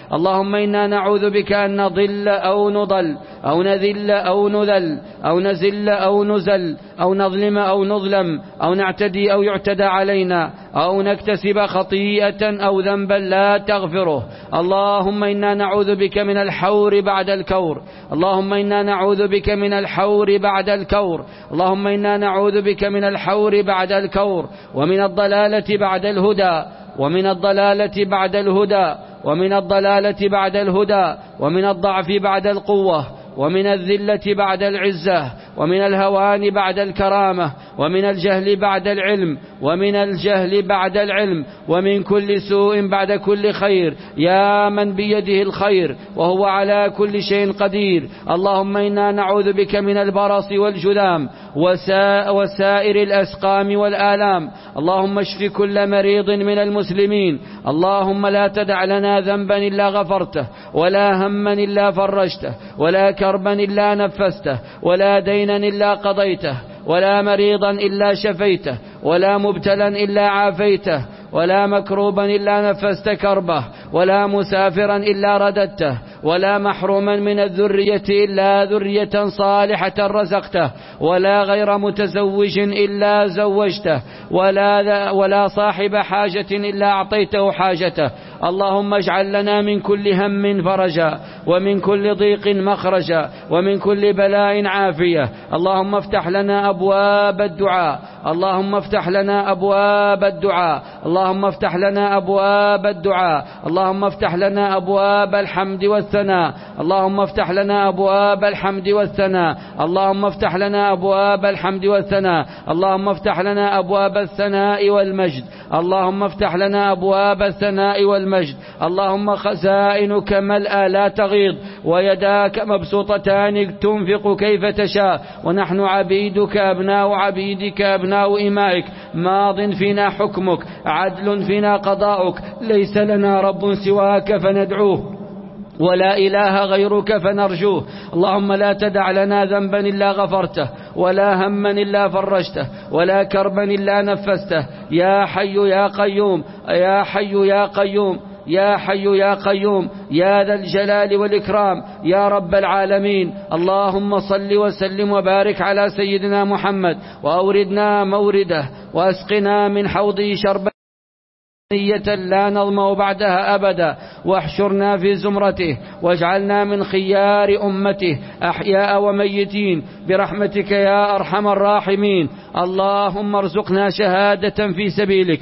[SPEAKER 2] اللهم إنا نعوذ بك أن نضل أو نضل أو نذل أو نذل أو نزل أو نزل أو نظلم أو نظلم أو نعتدي أو يعتدى علينا أو نكتسب خطيئة أو ذنبا لا تغفره. اللهم إنا نعوذ بك من الحور بعد الكور. اللهم إنا نعوذ بك من الحور بعد الكور. اللهم إنا نعوذ بك من الحور بعد الكور ومن الضلالة بعد الهدى ومن الضلالة بعد الهدى ومن الضلالة بعد الهدى ومن الضعف بعد القوة ومن الذلة بعد العزة ومن الهوان بعد الكرامة ومن الجهل بعد العلم ومن الجهل بعد العلم ومن كل سوء بعد كل خير يا من بيده الخير وهو على كل شيء قدير. اللهم إنا نعوذ بك من البرص والجذام وسائر الأسقام والآلام. اللهم اشف كل مريض من المسلمين. اللهم لا تدع لنا ذنبا إلا غفرته ولا هما إلا فرجته ولا كربا إلا نفسته ولا دينا إلا قضيته ولا مريضا إلا شفيته ولا مبتلا إلا عافيته ولا مكروبا إلا نفست كربه ولا مسافرا إلا رددته ولا محروما من الذرية إلا ذرية صالحة رزقته ولا غير متزوج إلا زوجته ولا, ولا صاحب حاجة إلا أعطيته حاجته. اللهم اجعل لنا من كل هم فرجا ومن كل ضيق مخرجا ومن كل بلاء عافية. اللهم افتح لنا أبواب الدعاء. اللهم افتح لنا أبواب الدعاء. اللهم افتح لنا أبواب الدعاء. اللهم افتح لنا أبواب الحمد والثناء. اللهم افتح لنا أبواب الحمد والثناء. اللهم افتح لنا أبواب الحمد والثناء. اللهم افتح لنا أبواب الثناء والمجد. اللهم افتح لنا أبواب الثناء والمجد. اللهم خزائنك ملأى لا تغيض ويداك مبسوطتان تنفق كيف تشاء ونحن عبيدك أبناء عبيدك أبناء إمائك ماض فينا حكمك عدل فينا قضاؤك ليس لنا رب سواك فندعوه ولا إله غيرك فنرجوه. اللهم لا تدع لنا ذنبا إلا غفرته ولا هما إلا فرجته ولا كربا إلا نفسته. يا حي يا قيوم يا حي يا قيوم يا حي يا قيوم يا ذا الجلال والإكرام يا رب العالمين. اللهم صل وسلم وبارك على سيدنا محمد وأوردنا مورده وأسقنا من حوضه شربا نية لا نظمأ بعدها أبدا واحشرنا في زمرته واجعلنا من خيار أمته أحياء وميتين برحمتك يا أرحم الراحمين. اللهم ارزقنا شهادة في سبيلك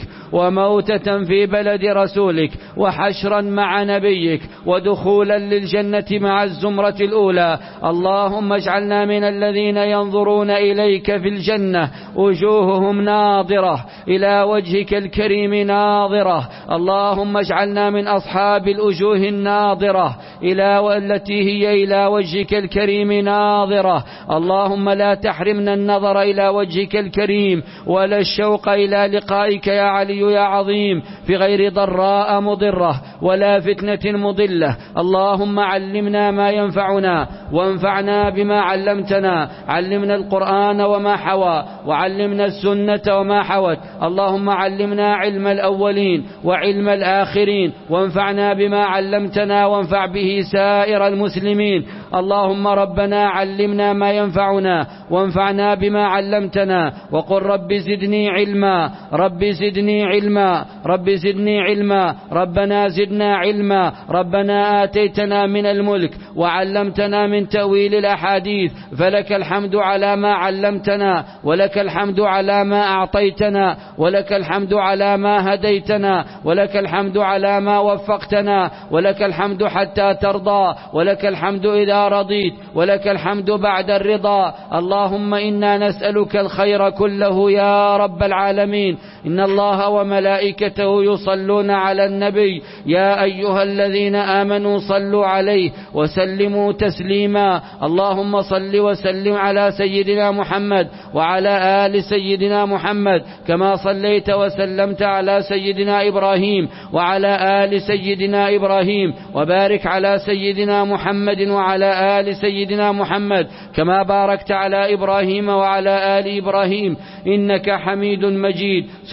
[SPEAKER 2] وموتة في بلد رسولك وحشرا مع نبيك ودخولا للجنة مع الزمرة الأولى. اللهم اجعلنا من الذين ينظرون إليك في الجنة وجوههم ناظرة إلى وجهك الكريم ناظرة. اللهم اجعلنا من أصحاب الوجوه الناظرة إلى والتي هي إلى وجهك الكريم ناظرة. اللهم لا تحرمنا النظر إلى وجهك الكريم ولا الشوق إلى لقائك يا علي يا عظيم في غير ضراء مضرة ولا فتنة مضلة. اللهم علمنا ما ينفعنا وانفعنا بما علمتنا. علمنا القرآن وما حوى وعلمنا السنة وما حوت. اللهم علمنا علم الأولين وعلم الآخرين وانفعنا بما علمتنا وانفع به سائر المسلمين. اللهم ربنا علمنا ما ينفعنا وانفعنا بما علمتنا وقل رب زدني علما رب زدني علما رب زدني علما. ربنا زدنا علما. ربنا آتيتنا من الملك وعلمتنا من تأويل الأحاديث فلك الحمد على ما علمتنا ولك الحمد على ما أعطيتنا ولك الحمد على ما هديتنا ولك الحمد على ما وفقتنا ولك الحمد حتى ترضى ولك الحمد إذا رضيت ولك الحمد بعد الرضا. اللهم إنا نسألك الخير كله يا رب العالمين. إن الله وملائكته يصلون على النبي يا أيها الذين آمنوا صلوا عليه وسلموا تسليما. اللهم صل وسلم على سيدنا محمد وعلى آل سيدنا محمد كما صليت وسلمت على سيدنا إبراهيم وعلى آل سيدنا إبراهيم وبارك على سيدنا محمد وعلى آل سيدنا محمد كما باركت على إبراهيم وعلى آل إبراهيم إنك حميد مجيد.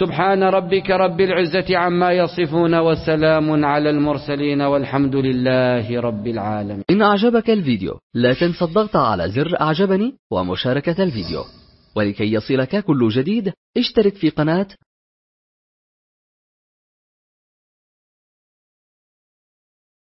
[SPEAKER 2] سبحان ربك رب العزة عما يصفون وسلام على المرسلين والحمد لله رب العالمين.
[SPEAKER 3] إن أعجبك الفيديو لا تنسى الضغط على زر أعجبني ومشاركة الفيديو، ولكي يصلك كل جديد اشترك في قناة